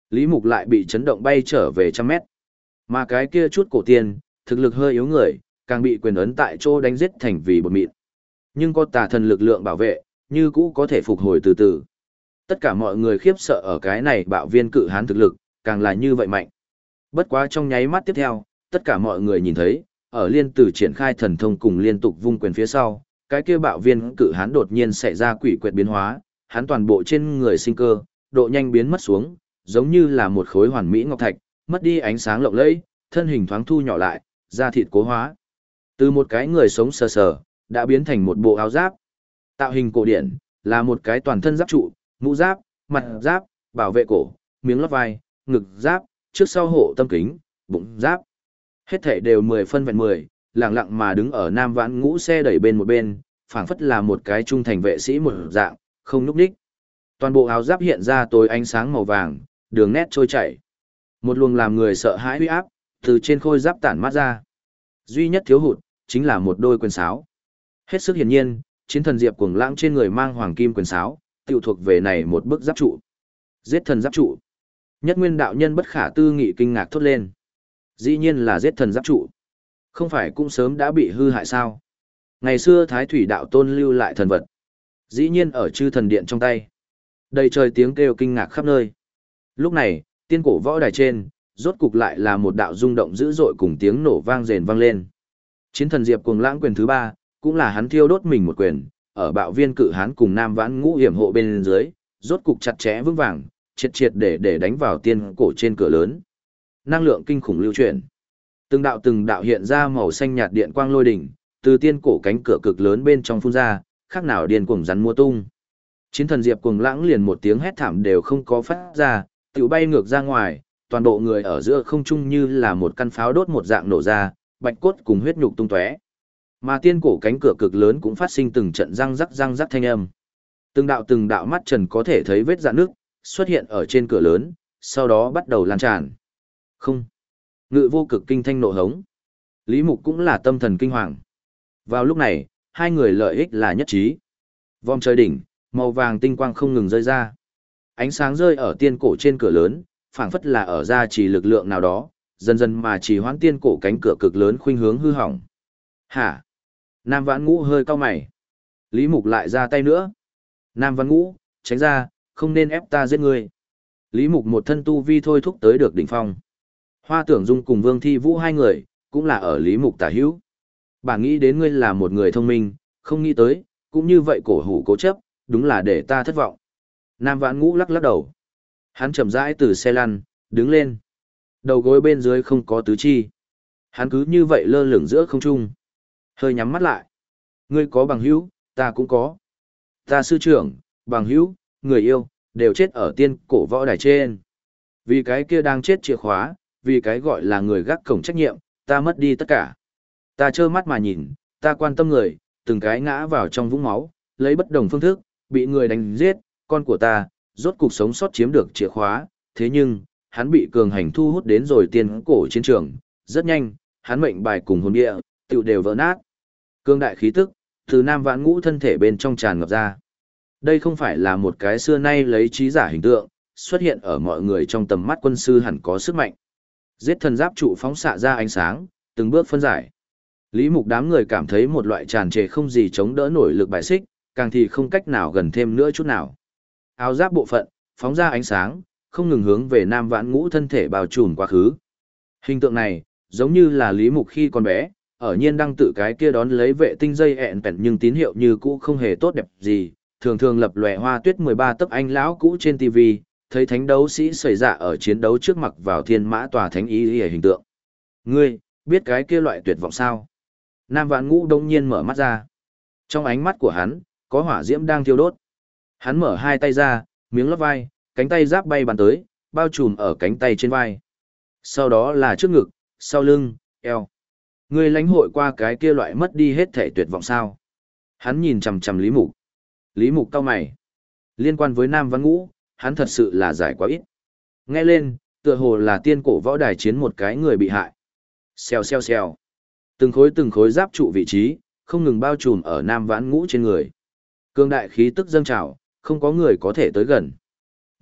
Lý Mục lại bị chấn động bay trở về trăm mét. Mà cái kia chút cổ tiên, thực lực hơi yếu người, càng bị quyền ấn tại chỗ đánh giết thành vì bột mịn. Nhưng có tà thần lực lượng bảo vệ, như cũ có thể phục hồi từ từ. Tất cả mọi người khiếp sợ ở cái này bạo viên cự hán thực lực, càng là như vậy mạnh. Bất quá trong nháy mắt tiếp theo, tất cả mọi người nhìn thấy, ở liên tử triển khai thần thông cùng liên tục vung quyền phía sau, cái kia bạo viên cự hán đột nhiên xảy ra quỷ quyệt biến hóa, hắn toàn bộ trên người sinh cơ, độ nhanh biến mất xuống, giống như là một khối hoàn mỹ ngọc thạch, mất đi ánh sáng lộng lẫy, thân hình thoáng thu nhỏ lại, da thịt cố hóa. Từ một cái người sống sờ sờ, đã biến thành một bộ áo giáp. Tạo hình cổ điển, là một cái toàn thân giáp trụ, mũ giáp, mặt giáp, bảo vệ cổ, miếng lót vai, ngực giáp, trước sau hộ tâm kính, bụng giáp. Hết thảy đều 10 phân vẹn 10, lặng lặng mà đứng ở Nam Vãn Ngũ xe đẩy bên một bên, phảng phất là một cái trung thành vệ sĩ một dạng, không núp đích. Toàn bộ áo giáp hiện ra tối ánh sáng màu vàng, đường nét trôi chảy. Một luồng làm người sợ hãi uy áp, từ trên khôi giáp tản mát ra. Duy nhất thiếu hụt, chính là một đôi quyền sáo. Hết sức hiển nhiên, chiến thần Diệp Cuồng Lãng trên người mang hoàng kim quyền sáo, tiểu thuộc về này một bức giáp trụ. Giết thần giáp trụ. Nhất Nguyên đạo nhân bất khả tư nghị kinh ngạc thốt lên. Dĩ nhiên là giết thần giáp trụ. Không phải cũng sớm đã bị hư hại sao? Ngày xưa Thái Thủy đạo tôn lưu lại thần vật. Dĩ nhiên ở chư thần điện trong tay. Đầy trời tiếng kêu kinh ngạc khắp nơi. Lúc này, tiên cổ võ đài trên, rốt cục lại là một đạo rung động dữ dội cùng tiếng nổ vang rền vang lên. Chiến thần Diệp Cuồng Lãng quyền thứ 3, cũng là hắn thiêu đốt mình một quyền, ở bạo viên cự hán cùng Nam Vãn Ngũ hiểm hộ bên dưới, rốt cục chặt chẽ vững vàng, triệt triệt để đánh vào tiên cổ trên cửa lớn. Năng lượng kinh khủng lưu chuyển. Từng đạo hiện ra màu xanh nhạt điện quang lôi đỉnh, từ tiên cổ cánh cửa cực lớn bên trong phun ra, khác nào điên cuồng rắn mua tung. Chiến thần Diệp Cuồng Lãng liền một tiếng hét thảm đều không có phát ra, tiểu bay ngược ra ngoài, toàn bộ người ở giữa không trung như là một căn pháo đốt một dạng nổ ra, bạch cốt cùng huyết nhục tung tóe. Mà tiên cổ cánh cửa cực lớn cũng phát sinh từng trận răng rắc thanh âm. Từng đạo mắt trần có thể thấy vết rạn nước xuất hiện ở trên cửa lớn, sau đó bắt đầu lan tràn. Không. Ngự vô cực kinh thanh nộ hống. Lý Mục cũng là tâm thần kinh hoàng. Vào lúc này, hai người lợi ích là nhất trí. Vòng trời đỉnh, màu vàng tinh quang không ngừng rơi ra. Ánh sáng rơi ở tiên cổ trên cửa lớn, phảng phất là ở ra chỉ lực lượng nào đó, dần dần mà chỉ hoãn tiên cổ cánh cửa cực lớn khuynh hướng hư hỏng. Hả? Nam Vãn Ngũ hơi cau mày. Lý Mục lại ra tay nữa. Nam Vãn Ngũ, tránh ra, không nên ép ta giết ngươi. Lý Mục một thân tu vi thôi thúc tới được đỉnh phong. Hoa Tưởng Dung cùng Vương Thi Vũ hai người, cũng là ở Lý Mục tả hữu. Bà nghĩ đến ngươi là một người thông minh, không nghĩ tới, cũng như vậy cổ hủ cố chấp, đúng là để ta thất vọng. Nam Vãn Ngũ lắc lắc đầu. Hắn chậm rãi từ xe lăn, đứng lên. Đầu gối bên dưới không có tứ chi. Hắn cứ như vậy lơ lửng giữa không trung. Hơi nhắm mắt lại. Ngươi có bằng hữu, ta cũng có. Ta sư trưởng, bằng hữu, người yêu, đều chết ở tiên cổ võ đài trên. Vì cái kia đang chết chìa khóa, vì cái gọi là người gác cổng trách nhiệm, ta mất đi tất cả. Ta trơ mắt mà nhìn, ta quan tâm người, từng cái ngã vào trong vũng máu, lấy bất đồng phương thức, bị người đánh giết, con của ta, rốt cục sống sót chiếm được chìa khóa, thế nhưng, hắn bị cường hành thu hút đến rồi tiên cổ chiến trường, rất nhanh, hắn mệnh bài cùng hồn địa, tựu đều vỡ nát. Cương đại khí tức, từ Nam Vãn Ngũ thân thể bên trong tràn ngập ra. Đây không phải là một cái xưa nay lấy trí giả hình tượng, xuất hiện ở mọi người trong tầm mắt quân sư hẳn có sức mạnh. Giết thần giáp trụ phóng xạ ra ánh sáng, từng bước phân giải. Lý Mục đám người cảm thấy một loại tràn trề không gì chống đỡ nổi lực bài xích, càng thì không cách nào gần thêm nữa chút nào. Áo giáp bộ phận, phóng ra ánh sáng, không ngừng hướng về Nam Vãn Ngũ thân thể bao trùm quá khứ. Hình tượng này, giống như là Lý Mục khi còn bé, ở nhiên đăng tự cái kia đón lấy vệ tinh dây ẹn bẹn nhưng tín hiệu như cũ không hề tốt đẹp gì, thường thường lập lòe hoa tuyết 13 tấc anh lão cũ trên TV, thấy thánh đấu sĩ xảy ra ở chiến đấu trước mặt vào thiên mã tòa thánh ý hình tượng. Ngươi, biết cái kia loại tuyệt vọng sao? Nam Vãn Ngũ đông nhiên mở mắt ra. Trong ánh mắt của hắn, có hỏa diễm đang thiêu đốt. Hắn mở hai tay ra, miếng lót vai, cánh tay giáp bay bắn tới, bao trùm ở cánh tay trên vai. Sau đó là trước ngực, sau lưng, eo. Ngươi lãnh hội qua cái kia loại mất đi hết thể tuyệt vọng sao? Hắn nhìn chằm chằm Lý Mục. Lý Mục cau mày. Liên quan với Nam Vãn Ngũ, hắn thật sự là giải quá ít. Nghe lên, tựa hồ là tiên cổ võ đài chiến một cái người bị hại. Xèo xèo xèo. Từng khối giáp trụ vị trí, không ngừng bao trùm ở Nam Vãn Ngũ trên người. Cương đại khí tức dâng trào, không có người có thể tới gần.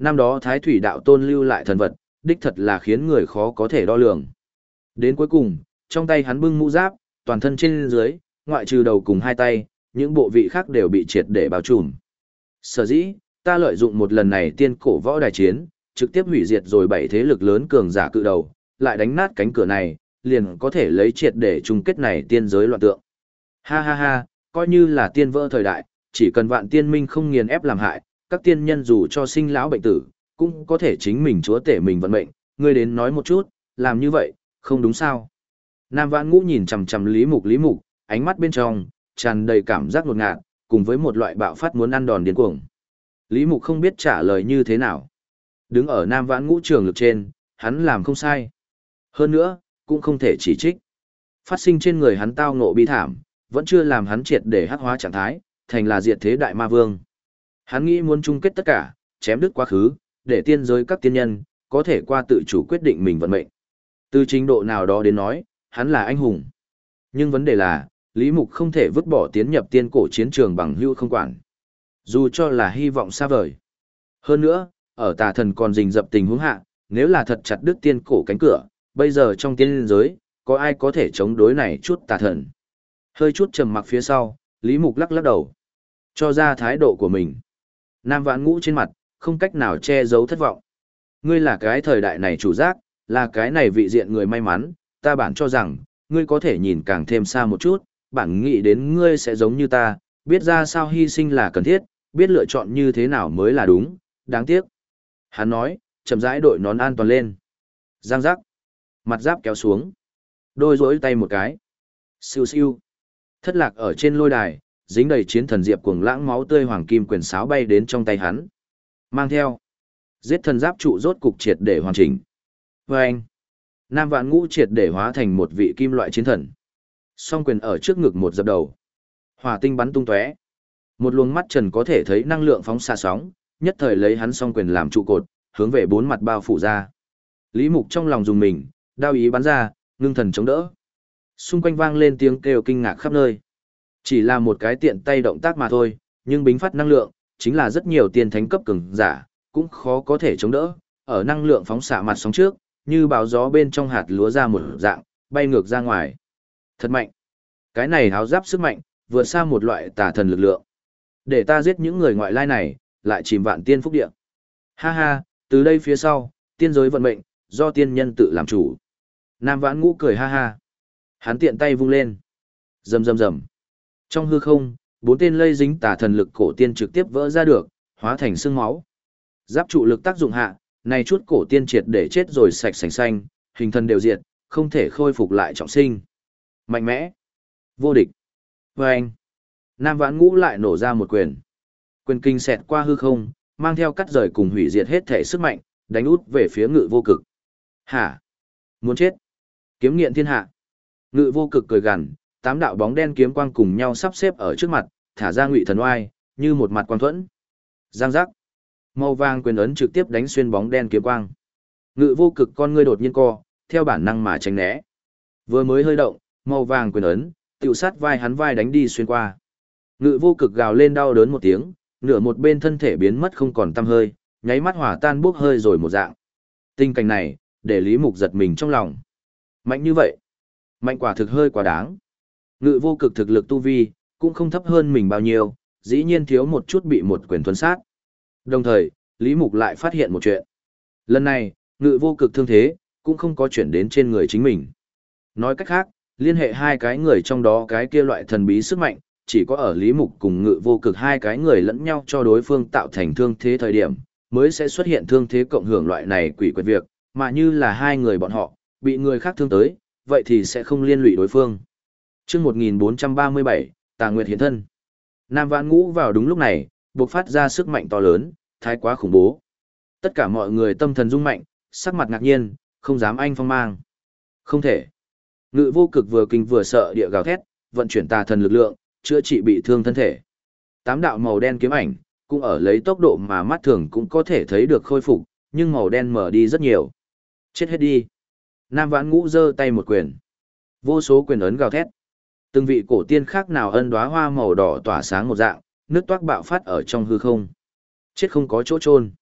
Năm đó Thái Thủy Đạo Tôn lưu lại thần vật, đích thật là khiến người khó có thể đo lường. Đến cuối cùng, trong tay hắn bưng mũ giáp, toàn thân trên dưới, ngoại trừ đầu cùng hai tay, những bộ vị khác đều bị triệt để bao trùm. Sở dĩ, ta lợi dụng một lần này tiên cổ võ đài chiến, trực tiếp hủy diệt rồi 7 thế lực lớn cường giả cự đầu, lại đánh nát cánh cửa này, liền có thể lấy triệt để chung kết này tiên giới loạn tượng. Ha ha ha, coi như là tiên vỡ thời đại, chỉ cần vạn tiên minh không nghiền ép làm hại, các tiên nhân dù cho sinh lão bệnh tử, cũng có thể chính mình chúa tể mình vận mệnh, ngươi đến nói một chút, làm như vậy, không đúng sao? Nam Vãn Ngũ nhìn chằm chằm Lý Mục, ánh mắt bên trong tràn đầy cảm giác ngột ngạt, cùng với một loại bạo phát muốn ăn đòn điên cuồng. Lý Mục không biết trả lời như thế nào. Đứng ở Nam Vãn Ngũ trường lực trên, hắn làm không sai. Hơn nữa, cũng không thể chỉ trích. Phát sinh trên người hắn tao ngộ bi thảm, vẫn chưa làm hắn triệt để hắc hóa trạng thái, thành là diệt thế đại ma vương. Hắn nghĩ muốn chung kết tất cả, chém đứt quá khứ, để tiên giới các tiên nhân, có thể qua tự chủ quyết định mình vận mệnh. Từ trình độ nào đó đến nói, hắn là anh hùng. Nhưng vấn đề là, Lý Mục không thể vứt bỏ tiến nhập tiên cổ chiến trường bằng hữu không quản. Dù cho là hy vọng xa vời. Hơn nữa, ở tà thần còn rình rập tình huống hạ, nếu là thật chặt đứt tiên cổ cánh cửa, bây giờ trong tiên giới, có ai có thể chống đối này chút tà thần. Hơi chút trầm mặc phía sau, Lý Mục lắc lắc đầu. Cho ra thái độ của mình. Nam Vãn Ngũ trên mặt, không cách nào che giấu thất vọng. Ngươi là cái thời đại này chủ giác, là cái này vị diện người may mắn, ta bản cho rằng, ngươi có thể nhìn càng thêm xa một chút, bản nghĩ đến ngươi sẽ giống như ta, biết ra sao hy sinh là cần thiết, biết lựa chọn như thế nào mới là đúng, đáng tiếc. Hắn nói, chậm rãi đội nón an toàn lên. Giang giác. Mặt giáp kéo xuống. Đôi rỗi tay một cái. Siêu siêu. Thất lạc ở trên lôi đài, dính đầy chiến thần diệp cuồng lãng máu tươi hoàng kim quyền sáo bay đến trong tay hắn. Mang theo. Giết thần giáp trụ rốt cục triệt để hoàn chỉnh. Và anh. Nam Vãn Ngũ triệt để hóa thành một vị kim loại chiến thần. Song quyền ở trước ngực một dập đầu. Hỏa tinh bắn tung tóe. Một luồng mắt trần có thể thấy năng lượng phóng xạ sóng, nhất thời lấy hắn song quyền làm trụ cột, hướng về bốn mặt bao phủ ra. Lý Mục trong lòng dùng mình, đao ý bắn ra, ngưng thần chống đỡ. Xung quanh vang lên tiếng kêu kinh ngạc khắp nơi. Chỉ là một cái tiện tay động tác mà thôi, nhưng bính phát năng lượng, chính là rất nhiều tiên thánh cấp cường giả, cũng khó có thể chống đỡ. Ở năng lượng phóng xạ mặt sóng trước, như bão gió bên trong hạt lúa ra một dạng, bay ngược ra ngoài. Thật mạnh. Cái này háo giáp sức mạnh, vượt xa một loại tà thần lực lượng. Để ta giết những người ngoại lai này, lại chìm vạn tiên phúc địa. Ha ha, từ đây phía sau, tiên giới vận mệnh, do tiên nhân tự làm chủ. Nam Vãn Ngũ cười ha ha. Hắn tiện tay vung lên. Rầm rầm rầm. Trong hư không, 4 tên lây dính tà thần lực cổ tiên trực tiếp vỡ ra được, hóa thành xương máu. Giáp trụ lực tác dụng hạ, này chút cổ tiên triệt để chết rồi sạch sành xanh, hình thân đều diệt, không thể khôi phục lại trọng sinh. Mạnh mẽ. Vô địch. Và anh. Nam Vãn Ngũ lại nổ ra một quyền. Quyền kinh xẹt qua hư không, mang theo cắt rời cùng hủy diệt hết thể sức mạnh, đánh út về phía Ngự Vô Cực. Hả? Muốn chết? Kiếm nghiện thiên hạ. Ngự Vô Cực cười gằn, 8 đạo bóng đen kiếm quang cùng nhau sắp xếp ở trước mặt, thả ra Ngụy Thần Oai, như một mặt quang thuẫn. Giang giác. Màu vàng quyền ấn trực tiếp đánh xuyên bóng đen kiếm quang. Ngự Vô Cực con ngươi đột nhiên co, theo bản năng mà tránh né. Vừa mới hơi động, màu vàng quyền ấn, tiểu sát vai hắn vai đánh đi xuyên qua. Ngự Vô Cực gào lên đau đớn một tiếng, nửa một bên thân thể biến mất không còn tăm hơi, nháy mắt hỏa tan bốc hơi rồi một dạng. Tình cảnh này, để Lý Mục giật mình trong lòng. Mạnh như vậy, mạnh quả thực hơi quá đáng. Ngự Vô Cực thực lực tu vi, cũng không thấp hơn mình bao nhiêu, dĩ nhiên thiếu một chút bị một quyền thuần sát. Đồng thời, Lý Mục lại phát hiện một chuyện. Lần này, Ngự Vô Cực thương thế, cũng không có chuyển đến trên người chính mình. Nói cách khác, liên hệ hai cái người trong đó cái kia loại thần bí sức mạnh, chỉ có ở Lý Mục cùng Ngự Vô Cực hai cái người lẫn nhau cho đối phương tạo thành thương thế thời điểm, mới sẽ xuất hiện thương thế cộng hưởng loại này quỷ quyệt việc, mà như là hai người bọn họ, bị người khác thương tới, vậy thì sẽ không liên lụy đối phương. Chương 1437, Tà Nguyệt hiện thân. Nam Vãn Ngũ vào đúng lúc này, bộc phát ra sức mạnh to lớn, thái quá khủng bố. Tất cả mọi người tâm thần rung mạnh, sắc mặt ngạc nhiên, không dám anh phong mang. Không thể. Ngự Vô Cực vừa kinh vừa sợ địa gào thét, vận chuyển tà thần lực lượng, chữa trị bị thương thân thể. 8 đạo màu đen kiếm ảnh, cũng ở lấy tốc độ mà mắt thường cũng có thể thấy được khôi phục, nhưng màu đen mở đi rất nhiều. Chết hết đi. Nam Vãn Ngũ giơ tay một quyền. Vô số quyền ấn gào thét. Từng vị cổ tiên khác nào ân đóa hoa màu đỏ tỏa sáng một dạng, nước toát bạo phát ở trong hư không. Chết không có chỗ chôn.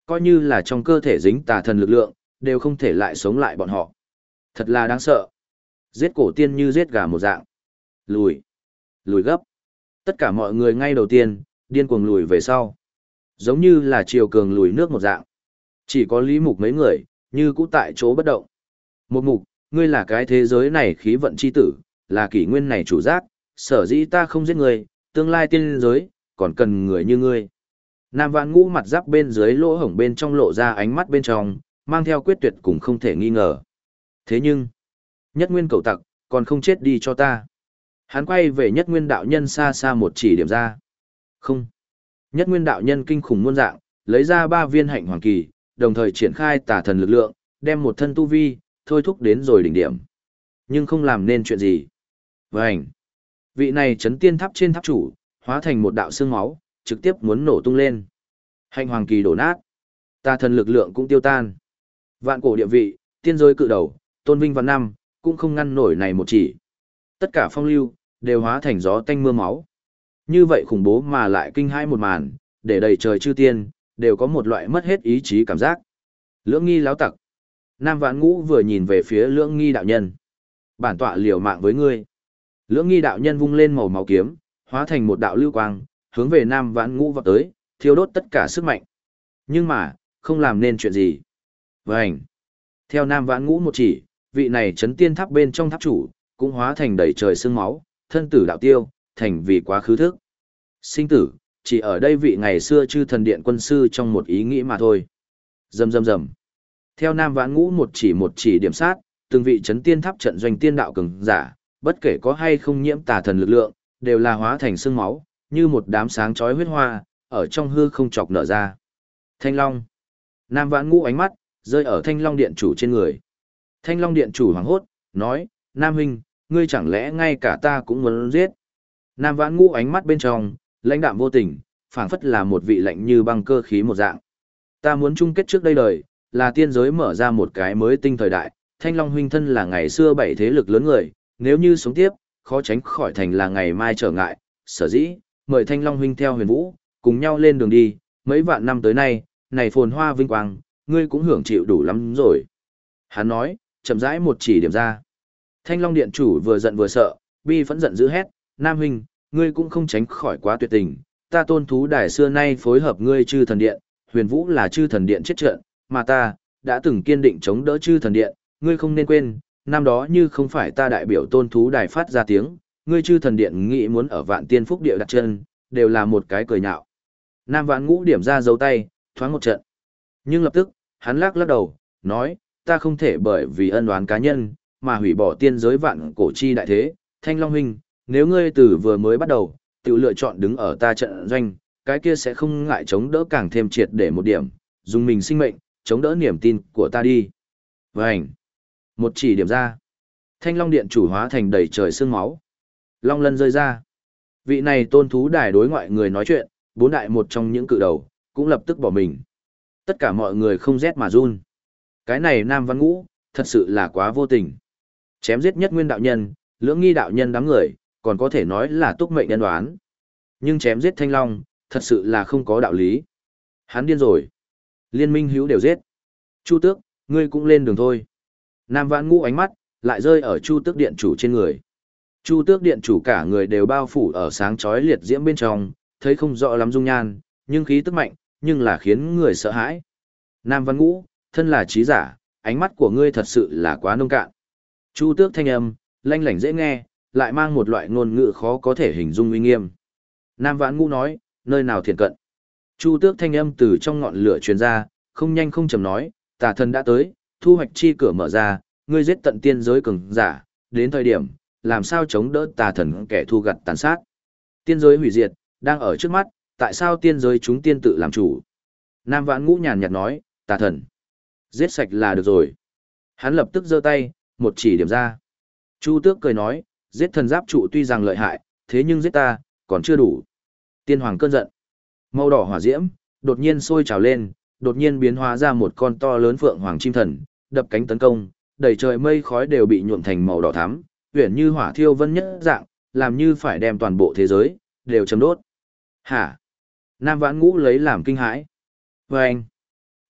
Coi như là trong cơ thể dính tà thần lực lượng, đều không thể lại sống lại bọn họ. Thật là đáng sợ. Giết cổ tiên như giết gà một dạng. Lùi. Lùi gấp. Tất cả mọi người ngay đầu tiên, điên cuồng lùi về sau. Giống như là chiều cường lùi nước một dạng. Chỉ có Lý Mục mấy người, như cũ tại chỗ bất động. Một mục, ngươi là cái thế giới này khí vận chi tử, là kỷ nguyên này chủ giác, sở dĩ ta không giết ngươi, tương lai tiên giới, còn cần người như ngươi. Nam Vãn Ngũ mặt giáp bên dưới lỗ hổng bên trong lộ ra ánh mắt bên trong, mang theo quyết tuyệt cũng không thể nghi ngờ. Thế nhưng, nhất nguyên cầu tặc, còn không chết đi cho ta. Hắn quay về nhất nguyên đạo nhân xa xa một chỉ điểm ra. Không. Nhất nguyên đạo nhân kinh khủng muôn dạng, lấy ra 3 viên hạnh hoàng kỳ, đồng thời triển khai tà thần lực lượng, đem một thân tu vi, thôi thúc đến rồi đỉnh điểm. Nhưng không làm nên chuyện gì. Vânh. Vị này chấn tiên tháp trên tháp chủ, hóa thành một đạo xương máu, trực tiếp muốn nổ tung lên. Hạnh hoàng kỳ đổ nát. Tà thần lực lượng cũng tiêu tan. Vạn cổ địa vị, tiên giới cự đầu, tôn vinh vạn năm, cũng không ngăn nổi này một chỉ. Tất cả phong lưu, đều hóa thành gió tanh mưa máu. Như vậy khủng bố mà lại kinh hãi một màn, để đầy trời chư tiên, đều có một loại mất hết ý chí cảm giác. Lưỡng nghi láo tặc. Nam Vãn Ngũ vừa nhìn về phía lưỡng nghi đạo nhân. Bản tọa liều mạng với ngươi. Lưỡng nghi đạo nhân vung lên màu máu kiếm, hóa thành một đạo lưu quang, hướng về Nam Vãn Ngũ vọt tới, thiêu đốt tất cả sức mạnh. Nhưng mà, không làm nên chuyện gì. Vânh. Theo Nam Vãn Ngũ một chỉ, vị này chấn tiên tháp bên trong tháp chủ, cũng hóa thành đầy trời sương máu, thân tử đạo tiêu, thành vì quá khứ thức. Sinh tử, chỉ ở đây vị ngày xưa chư thần điện quân sư trong một ý nghĩ mà thôi. Rầm rầm rầm. Theo Nam Vãn Ngũ một chỉ điểm sát, từng vị chấn tiên tháp trận doanh tiên đạo cường giả, bất kể có hay không nhiễm tà thần lực lượng, đều là hóa thành sương máu, như một đám sáng chói huyết hoa, ở trong hư không chọc nở ra. Thanh Long. Nam Vãn Ngũ ánh mắt rơi ở Thanh Long điện chủ trên người. Thanh Long điện chủ hoảng hốt, nói: "Nam huynh, ngươi chẳng lẽ ngay cả ta cũng muốn giết?" Nam Vãn Ngũ ánh mắt bên trong, lãnh đạm vô tình, phảng phất là một vị lạnh như băng cơ khí một dạng. "Ta muốn chung kết trước đây đời, là tiên giới mở ra một cái mới tinh thời đại, Thanh Long huynh thân là ngày xưa 7 thế lực lớn người, nếu như sống tiếp, khó tránh khỏi thành là ngày mai trở ngại, sở dĩ, mời Thanh Long huynh theo Huyền Vũ, cùng nhau lên đường đi, mấy vạn năm tới nay, này phồn hoa vinh quang, ngươi cũng hưởng chịu đủ lắm rồi." Hắn nói, chậm rãi một chỉ điểm ra. Thanh Long điện chủ vừa giận vừa sợ, bi phẫn giận dữ hét: "Nam huynh, ngươi cũng không tránh khỏi quá tuyệt tình, ta Tôn Thú Đài xưa nay phối hợp ngươi chư thần điện, Huyền Vũ là chư thần điện chết trận, mà ta đã từng kiên định chống đỡ chư thần điện, ngươi không nên quên, năm đó như không phải ta đại biểu Tôn Thú Đài phát ra tiếng, ngươi chư thần điện nghĩ muốn ở Vạn Tiên Phúc địa đặt chân, đều là một cái cười nhạo." Nam Vãn Ngũ điểm ra dấu tay, thoáng một trận. Nhưng lập tức, hắn lắc lắc đầu, nói: "Ta không thể bởi vì ân oán cá nhân, mà hủy bỏ tiên giới vạn cổ chi đại thế. Thanh Long huynh, nếu ngươi từ vừa mới bắt đầu, tự lựa chọn đứng ở ta trận doanh, cái kia sẽ không ngại chống đỡ càng thêm triệt để một điểm, dùng mình sinh mệnh, chống đỡ niềm tin của ta đi." Vành. Một chỉ điểm ra. Thanh Long điện chủ hóa thành đầy trời sương máu. Long lân rơi ra. Vị này Tôn Thú Đài đối ngoại người nói chuyện, 4 đại một trong những cự đầu, cũng lập tức bỏ mình. Tất cả mọi người không rét mà run. Cái này Nam Vãn Ngũ, thật sự là quá vô tình. Chém giết nhất nguyên đạo nhân, lưỡng nghi đạo nhân đám người, còn có thể nói là túc mệnh nhân đoán. Nhưng chém giết Thanh Long, thật sự là không có đạo lý. Hắn điên rồi. Liên minh hữu đều giết. Chu Tước, ngươi cũng lên đường thôi. Nam Vãn Ngũ ánh mắt, lại rơi ở Chu Tước điện chủ trên người. Chu Tước điện chủ cả người đều bao phủ ở sáng chói liệt diễm bên trong, thấy không rõ lắm dung nhan, nhưng khí tức mạnh, nhưng là khiến người sợ hãi. Nam Vãn Ngũ, thân là trí giả, ánh mắt của ngươi thật sự là quá nông cạn. Chu Tước thanh âm, lanh lảnh dễ nghe, lại mang một loại ngôn ngữ khó có thể hình dung uy nghiêm. Nam Vãn Ngũ nói: "Nơi nào thiện cận?" Chu Tước thanh âm từ trong ngọn lửa truyền ra, không nhanh không chậm nói: "Tà thần đã tới, thu hoạch chi cửa mở ra, ngươi giết tận tiên giới cường giả, đến thời điểm, làm sao chống đỡ tà thần kẻ thu gặt tàn sát? Tiên giới hủy diệt, đang ở trước mắt, tại sao tiên giới chúng tiên tự làm chủ?" Nam Vãn Ngũ nhàn nhạt nói: "Tà thần, giết sạch là được rồi." Hắn lập tức giơ tay, một chỉ điểm ra. Chu Tước cười nói: "Giết thần giáp trụ tuy rằng lợi hại, thế nhưng giết ta, còn chưa đủ." Tiên hoàng cơn giận. Màu đỏ hỏa diễm, đột nhiên sôi trào lên, đột nhiên biến hóa ra một con to lớn phượng hoàng chim thần, đập cánh tấn công, đầy trời mây khói đều bị nhuộm thành màu đỏ thắm, uyển như hỏa thiêu vân nhất dạng, làm như phải đem toàn bộ thế giới đều châm đốt. Hả? Nam Vãn Ngũ lấy làm kinh hãi. Và anh,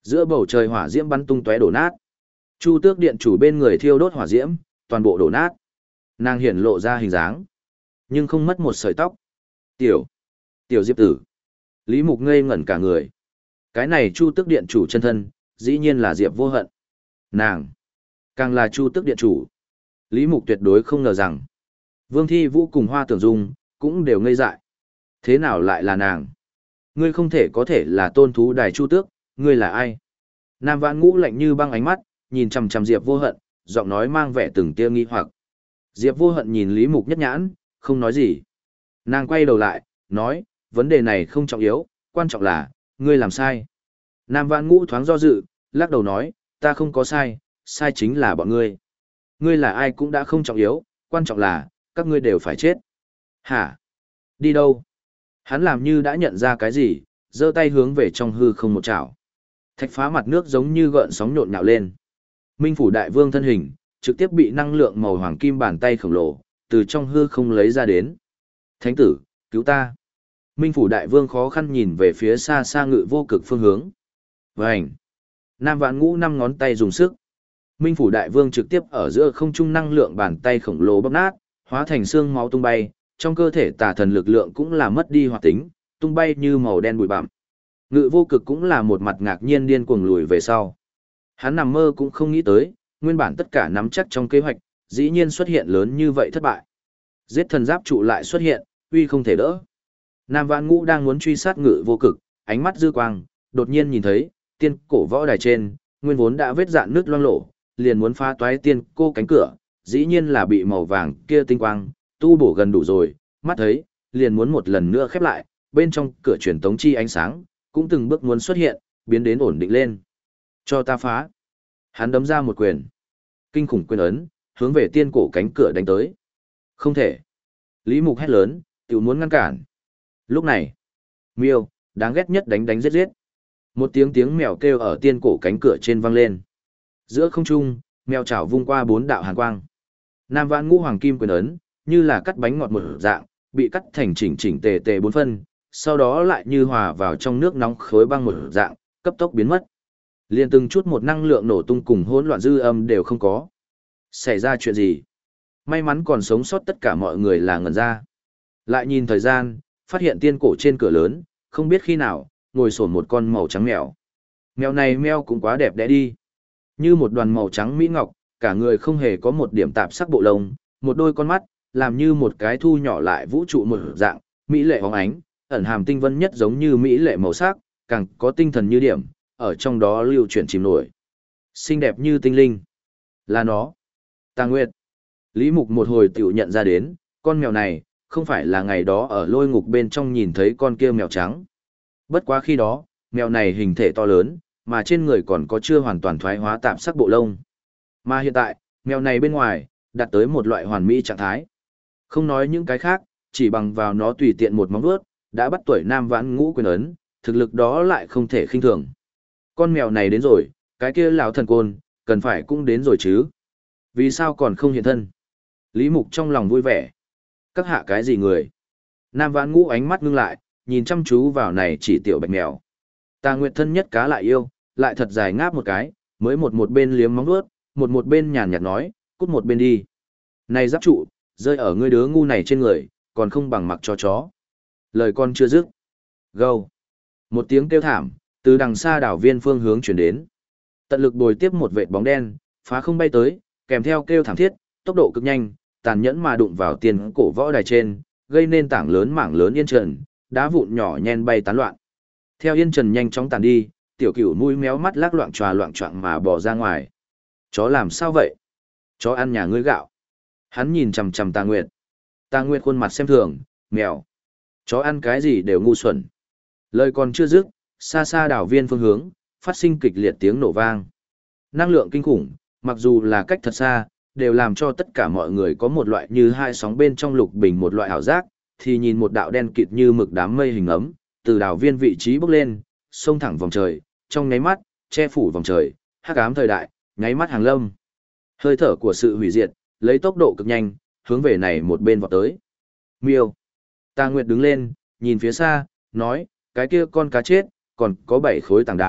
Giữa bầu trời hỏa diễm bắn tung tóe đổ nát. Chu Tước điện chủ bên người thiêu đốt hỏa diễm, toàn bộ đổ nát. Nàng hiển lộ ra hình dáng, nhưng không mất một sợi tóc. Tiểu, tiểu Diệp tử. Lý Mục ngây ngẩn cả người. Cái này Chu Tước điện chủ chân thân, dĩ nhiên là Diệp Vô Hận. Nàng, càng là Chu Tước điện chủ. Lý Mục tuyệt đối không ngờ rằng, Vương Thi Vũ cùng Hoa Tưởng Dung, cũng đều ngây dại. Thế nào lại là nàng? Ngươi không thể có thể là tôn thú đài Chu Tước, ngươi là ai? Nam Vãn Ngũ lạnh như băng ánh mắt, nhìn chằm chằm Diệp Vô Hận, giọng nói mang vẻ từng tia nghi hoặc. Diệp Vô Hận nhìn Lý Mục nhất nhãn, không nói gì. Nàng quay đầu lại, nói, vấn đề này không trọng yếu, quan trọng là, ngươi làm sai. Nam Vãn Ngũ thoáng do dự, lắc đầu nói, ta không có sai, sai chính là bọn ngươi. Ngươi là ai cũng đã không trọng yếu, quan trọng là, các ngươi đều phải chết. Hả? Đi đâu? Hắn làm như đã nhận ra cái gì, giơ tay hướng về trong hư không một chảo. Thạch phá mặt nước giống như gợn sóng nhộn nhạo lên. Minh phủ đại vương thân hình, trực tiếp bị năng lượng màu hoàng kim bàn tay khổng lồ, từ trong hư không lấy ra đến. Thánh tử, cứu ta. Minh phủ đại vương khó khăn nhìn về phía xa xa Ngự Vô Cực phương hướng. Vành. Nam Vãn Ngũ năm ngón tay dùng sức. Minh phủ đại vương trực tiếp ở giữa không trung năng lượng bàn tay khổng lồ bóp nát, hóa thành xương máu tung bay, trong cơ thể tà thần lực lượng cũng là mất đi hoạt tính, tung bay như màu đen bụi bặm. Ngự Vô Cực cũng là một mặt ngạc nhiên điên cuồng lùi về sau. Hắn nằm mơ cũng không nghĩ tới, nguyên bản tất cả nắm chắc trong kế hoạch, dĩ nhiên xuất hiện lớn như vậy thất bại. Giết thần giáp trụ lại xuất hiện, uy không thể đỡ. Nam Vãn Ngũ đang muốn truy sát Ngự Vô Cực, ánh mắt dư quang, đột nhiên nhìn thấy, tiên cổ võ đài trên, nguyên vốn đã vết dạn nước loang lổ, liền muốn phá toái tiên cô cánh cửa, dĩ nhiên là bị màu vàng kia tinh quang, tu bổ gần đủ rồi, mắt thấy, liền muốn một lần nữa khép lại, bên trong cửa truyền tống chi ánh sáng, cũng từng bước muốn xuất hiện, biến đến ổn định lên. Cho ta phá. Hắn đấm ra một quyền. Kinh khủng quyền ấn, hướng về tiên cổ cánh cửa đánh tới. Không thể. Lý Mục hét lớn, tiểu muốn ngăn cản. Lúc này, miêu, đáng ghét nhất đánh đánh giết giết. Một tiếng mèo kêu ở tiên cổ cánh cửa trên vang lên. Giữa không trung, mèo chảo vung qua 4 đạo hàn quang. Nam Vãn Ngũ hoàng kim quyền ấn, như là cắt bánh ngọt một dạng, bị cắt thành chỉnh chỉnh tề tề 4 phân, sau đó lại như hòa vào trong nước nóng khối băng một dạng, cấp tốc biến mất. Liên từng chút một năng lượng nổ tung cùng hỗn loạn dư âm đều không có. Xảy ra chuyện gì? May mắn còn sống sót tất cả mọi người là ngẩn ra. Lại nhìn thời gian, phát hiện tiên cổ trên cửa lớn, không biết khi nào, ngồi xổm một con màu trắng mèo. Mèo này meo cũng quá đẹp đẽ đi. Như một đoàn màu trắng mỹ ngọc, cả người không hề có một điểm tạp sắc bộ lông, một đôi con mắt, làm như một cái thu nhỏ lại vũ trụ một dạng, mỹ lệ óng ánh, ẩn hàm tinh vân nhất giống như mỹ lệ màu sắc, càng có tinh thần như điểm, ở trong đó lưu chuyển chìm nổi. Xinh đẹp như tinh linh. Là nó. Tà Nguyệt. Lý Mục một hồi tiểu nhận ra đến, con mèo này, không phải là ngày đó ở lôi ngục bên trong nhìn thấy con kia mèo trắng. Bất quá khi đó, mèo này hình thể to lớn, mà trên người còn có chưa hoàn toàn thoái hóa tạm sắc bộ lông. Mà hiện tại, mèo này bên ngoài, đạt tới một loại hoàn mỹ trạng thái. Không nói những cái khác, chỉ bằng vào nó tùy tiện một móng vuốt, đã bắt tuổi Nam Vãn Ngũ quyền ấn, thực lực đó lại không thể khinh thường. Con mèo này đến rồi, cái kia lão thần côn, cần phải cũng đến rồi chứ. Vì sao còn không hiện thân? Lý Mục trong lòng vui vẻ. Các hạ cái gì người? Nam Vãn Ngũ ánh mắt ngưng lại, nhìn chăm chú vào này chỉ tiểu bạch mèo. Tà Nguyệt thân nhất cá lại yêu, lại thật dài ngáp một cái, mới một bên liếm móng vuốt, một bên nhàn nhạt nói, cút một bên đi. Này giáp trụ, rơi ở ngươi đứa ngu này trên người, còn không bằng mặc cho chó. Lời con chưa dứt. Gâu. Một tiếng kêu thảm, từ đằng xa đảo viên phương hướng chuyển đến. Tận lực bồi tiếp một vệt bóng đen, phá không bay tới, kèm theo kêu thảm thiết, tốc độ cực nhanh, tàn nhẫn mà đụng vào tiền cổ võ đài trên, gây nên mảng lớn yên trần, đá vụn nhỏ nhen bay tán loạn. Theo yên trần nhanh chóng tàn đi, tiểu cửu mũi méo mắt lác loạng choạng mà bỏ ra ngoài. Chó làm sao vậy? Chó ăn nhà ngươi gạo. Hắn nhìn chằm chằm Tà Nguyệt. Tà Nguyệt khuôn mặt xem thường, mèo. Chó ăn cái gì đều ngu xuẩn. Lời còn chưa dứt, xa xa đảo viên phương hướng, phát sinh kịch liệt tiếng nổ vang. Năng lượng kinh khủng, mặc dù là cách thật xa, đều làm cho tất cả mọi người có một loại như hai sóng bên trong lục bình một loại ảo giác, thì nhìn một đạo đen kịt như mực đám mây hình ấm, từ đảo viên vị trí bốc lên, xông thẳng vòng trời, trong nháy mắt, che phủ vòng trời, hắc ám thời đại, nháy mắt hàng lâm. Hơi thở của sự hủy diệt, lấy tốc độ cực nhanh, hướng về này một bên vọt tới. Miêu. Tà Nguyệt đứng lên, nhìn phía xa, nói, cái kia con cá chết, còn có 7 khối tảng đá,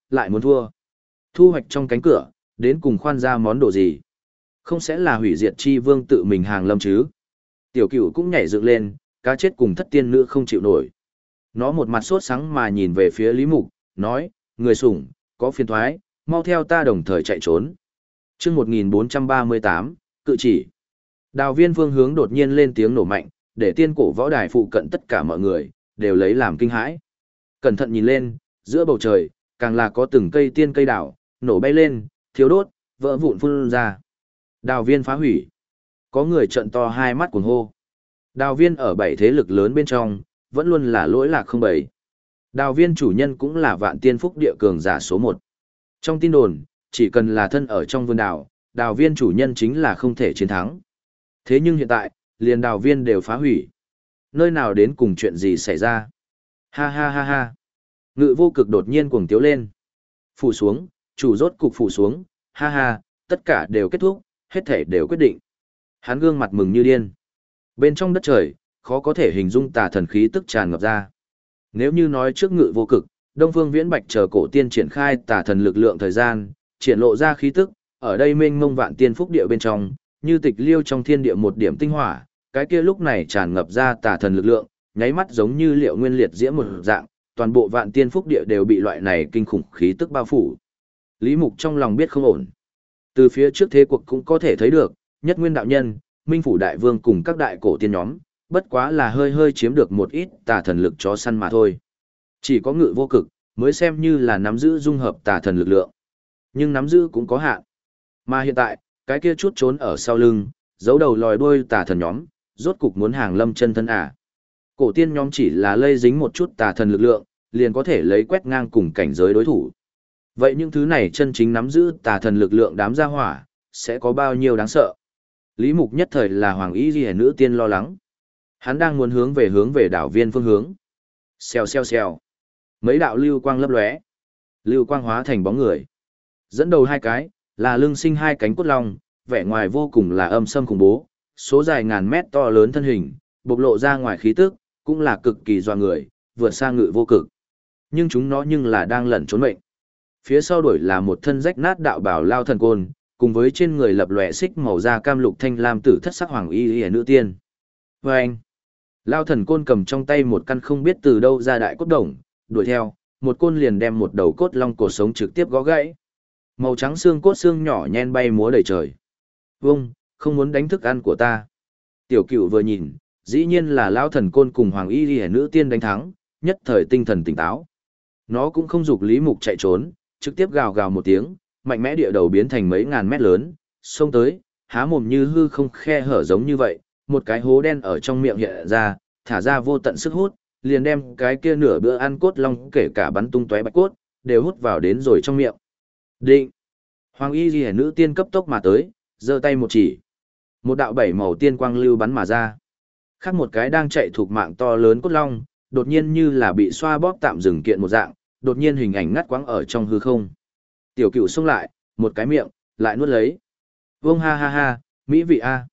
lại muốn thua. Thu hoạch trong cánh cửa, đến cùng khoan ra món đồ gì? Không sẽ là hủy diệt chi vương tự mình hàng lâm chứ? Tiểu cửu cũng nhảy dựng lên, cá chết cùng thất tiên nữ không chịu nổi. Nó một mặt sốt sáng mà nhìn về phía Lý Mục, nói, người sủng, có phiền thoái, mau theo ta đồng thời chạy trốn. Trước 1438, cự chỉ. Đào viên phương hướng đột nhiên lên tiếng nổ mạnh, để tiên cổ võ đài phụ cận tất cả mọi người, đều lấy làm kinh hãi. Cẩn thận nhìn lên, giữa bầu trời, càng là có từng cây tiên cây đảo, nổ bay lên, thiếu đốt, vỡ vụn phun ra. Đào viên phá hủy. Có người trận to hai mắt cuồng hô. Đào viên ở 7 thế lực lớn bên trong, vẫn luôn là lỗi lạc không bảy. Đào viên chủ nhân cũng là vạn tiên phúc địa cường giả số 1. Trong tin đồn, chỉ cần là thân ở trong vườn đào, đào viên chủ nhân chính là không thể chiến thắng. Thế nhưng hiện tại, liền đào viên đều phá hủy. Nơi nào đến cùng chuyện gì xảy ra? Ha ha ha ha. Ngự vô cực đột nhiên cuồng tiếu lên. Phủ xuống, chủ rốt cục phủ xuống, ha ha, tất cả đều kết thúc, hết thể đều quyết định. Hắn gương mặt mừng như điên. Bên trong đất trời, khó có thể hình dung tà thần khí tức tràn ngập ra. Nếu như nói trước ngự vô cực, Đông Phương Viễn Bạch chờ cổ tiên triển khai tà thần lực lượng thời gian, triển lộ ra khí tức, ở đây mênh mông vạn tiên phúc địa bên trong, như tịch liêu trong thiên địa một điểm tinh hỏa, cái kia lúc này tràn ngập ra tà thần lực lượng, nháy mắt giống như liệu nguyên liệt diễm một dạng, toàn bộ vạn tiên phúc địa đều bị loại này kinh khủng khí tức bao phủ. Lý Mục trong lòng biết không ổn. Từ phía trước thế cuộc cũng có thể thấy được, Nhất Nguyên đạo nhân, Minh phủ đại vương cùng các đại cổ tiên nhóm, bất quá là hơi hơi chiếm được một ít tà thần lực chó săn mà thôi. Chỉ có ngự vô cực, mới xem như là nắm giữ dung hợp tà thần lực lượng. Nhưng nắm giữ cũng có hạn. Mà hiện tại, cái kia chút trốn ở sau lưng, giấu đầu lòi đuôi tà thần nhóm, rốt cục muốn hàng lâm chân thân à. Cổ tiên nhóm chỉ là lây dính một chút tà thần lực lượng, liền có thể lấy quét ngang cùng cảnh giới đối thủ. Vậy những thứ này chân chính nắm giữ tà thần lực lượng đám gia hỏa, sẽ có bao nhiêu đáng sợ? Lý Mục nhất thời là hoàng y ghi nữ tiên lo lắng. Hắn đang muốn hướng về đảo viên phương hướng. Xèo xèo xèo. Mấy đạo lưu quang lấp lóe. Lưu quang hóa thành bóng người. Dẫn đầu hai cái, là lưng sinh hai cánh cốt long, vẻ ngoài vô cùng là âm sâm khủng bố, số dài ngàn mét to lớn thân hình, bộc lộ ra ngoài khí tức, cũng là cực kỳ doa người, vượt xa ngự vô cực. Nhưng chúng nó nhưng là đang lẩn trốn mệnh. Phía sau đuổi là một thân rách nát đạo bảo lao thần côn, cùng với trên người lập lòe xích màu da cam lục thanh lam tử thất sắc hoàng y y nữ tiên. Và anh, lao thần côn cầm trong tay một căn không biết từ đâu ra đại cốt đồng, đuổi theo, một côn liền đem một đầu cốt long cổ sống trực tiếp gõ gãy. Màu trắng xương cốt xương nhỏ nhen bay múa đầy trời. Vông, không muốn đánh thức ăn của ta. Tiểu Cửu vừa nhìn, dĩ nhiên là lao thần côn cùng hoàng y y nữ tiên đánh thắng, nhất thời tinh thần tỉnh táo. Nó cũng không dục Lý Mục chạy trốn, trực tiếp gào gào một tiếng, mạnh mẽ địa đầu biến thành mấy ngàn mét lớn, xông tới, há mồm như hư không khe hở giống như vậy, một cái hố đen ở trong miệng hiện ra, thả ra vô tận sức hút, liền đem cái kia nửa bữa ăn cốt long kể cả bắn tung tóe bạch cốt, đều hút vào đến rồi trong miệng. Định. Hoàng y liễu nữ tiên cấp tốc mà tới, giơ tay một chỉ. Một đạo bảy màu tiên quang lưu bắn mà ra. Khác một cái đang chạy thuộc mạng to lớn cốt long, đột nhiên như là bị xoa bóp tạm dừng kiện một dạng, đột nhiên hình ảnh ngắt quãng ở trong hư không. Tiểu Cửu xông lại, một cái miệng, lại nuốt lấy. Vông ha ha ha, mỹ vị a.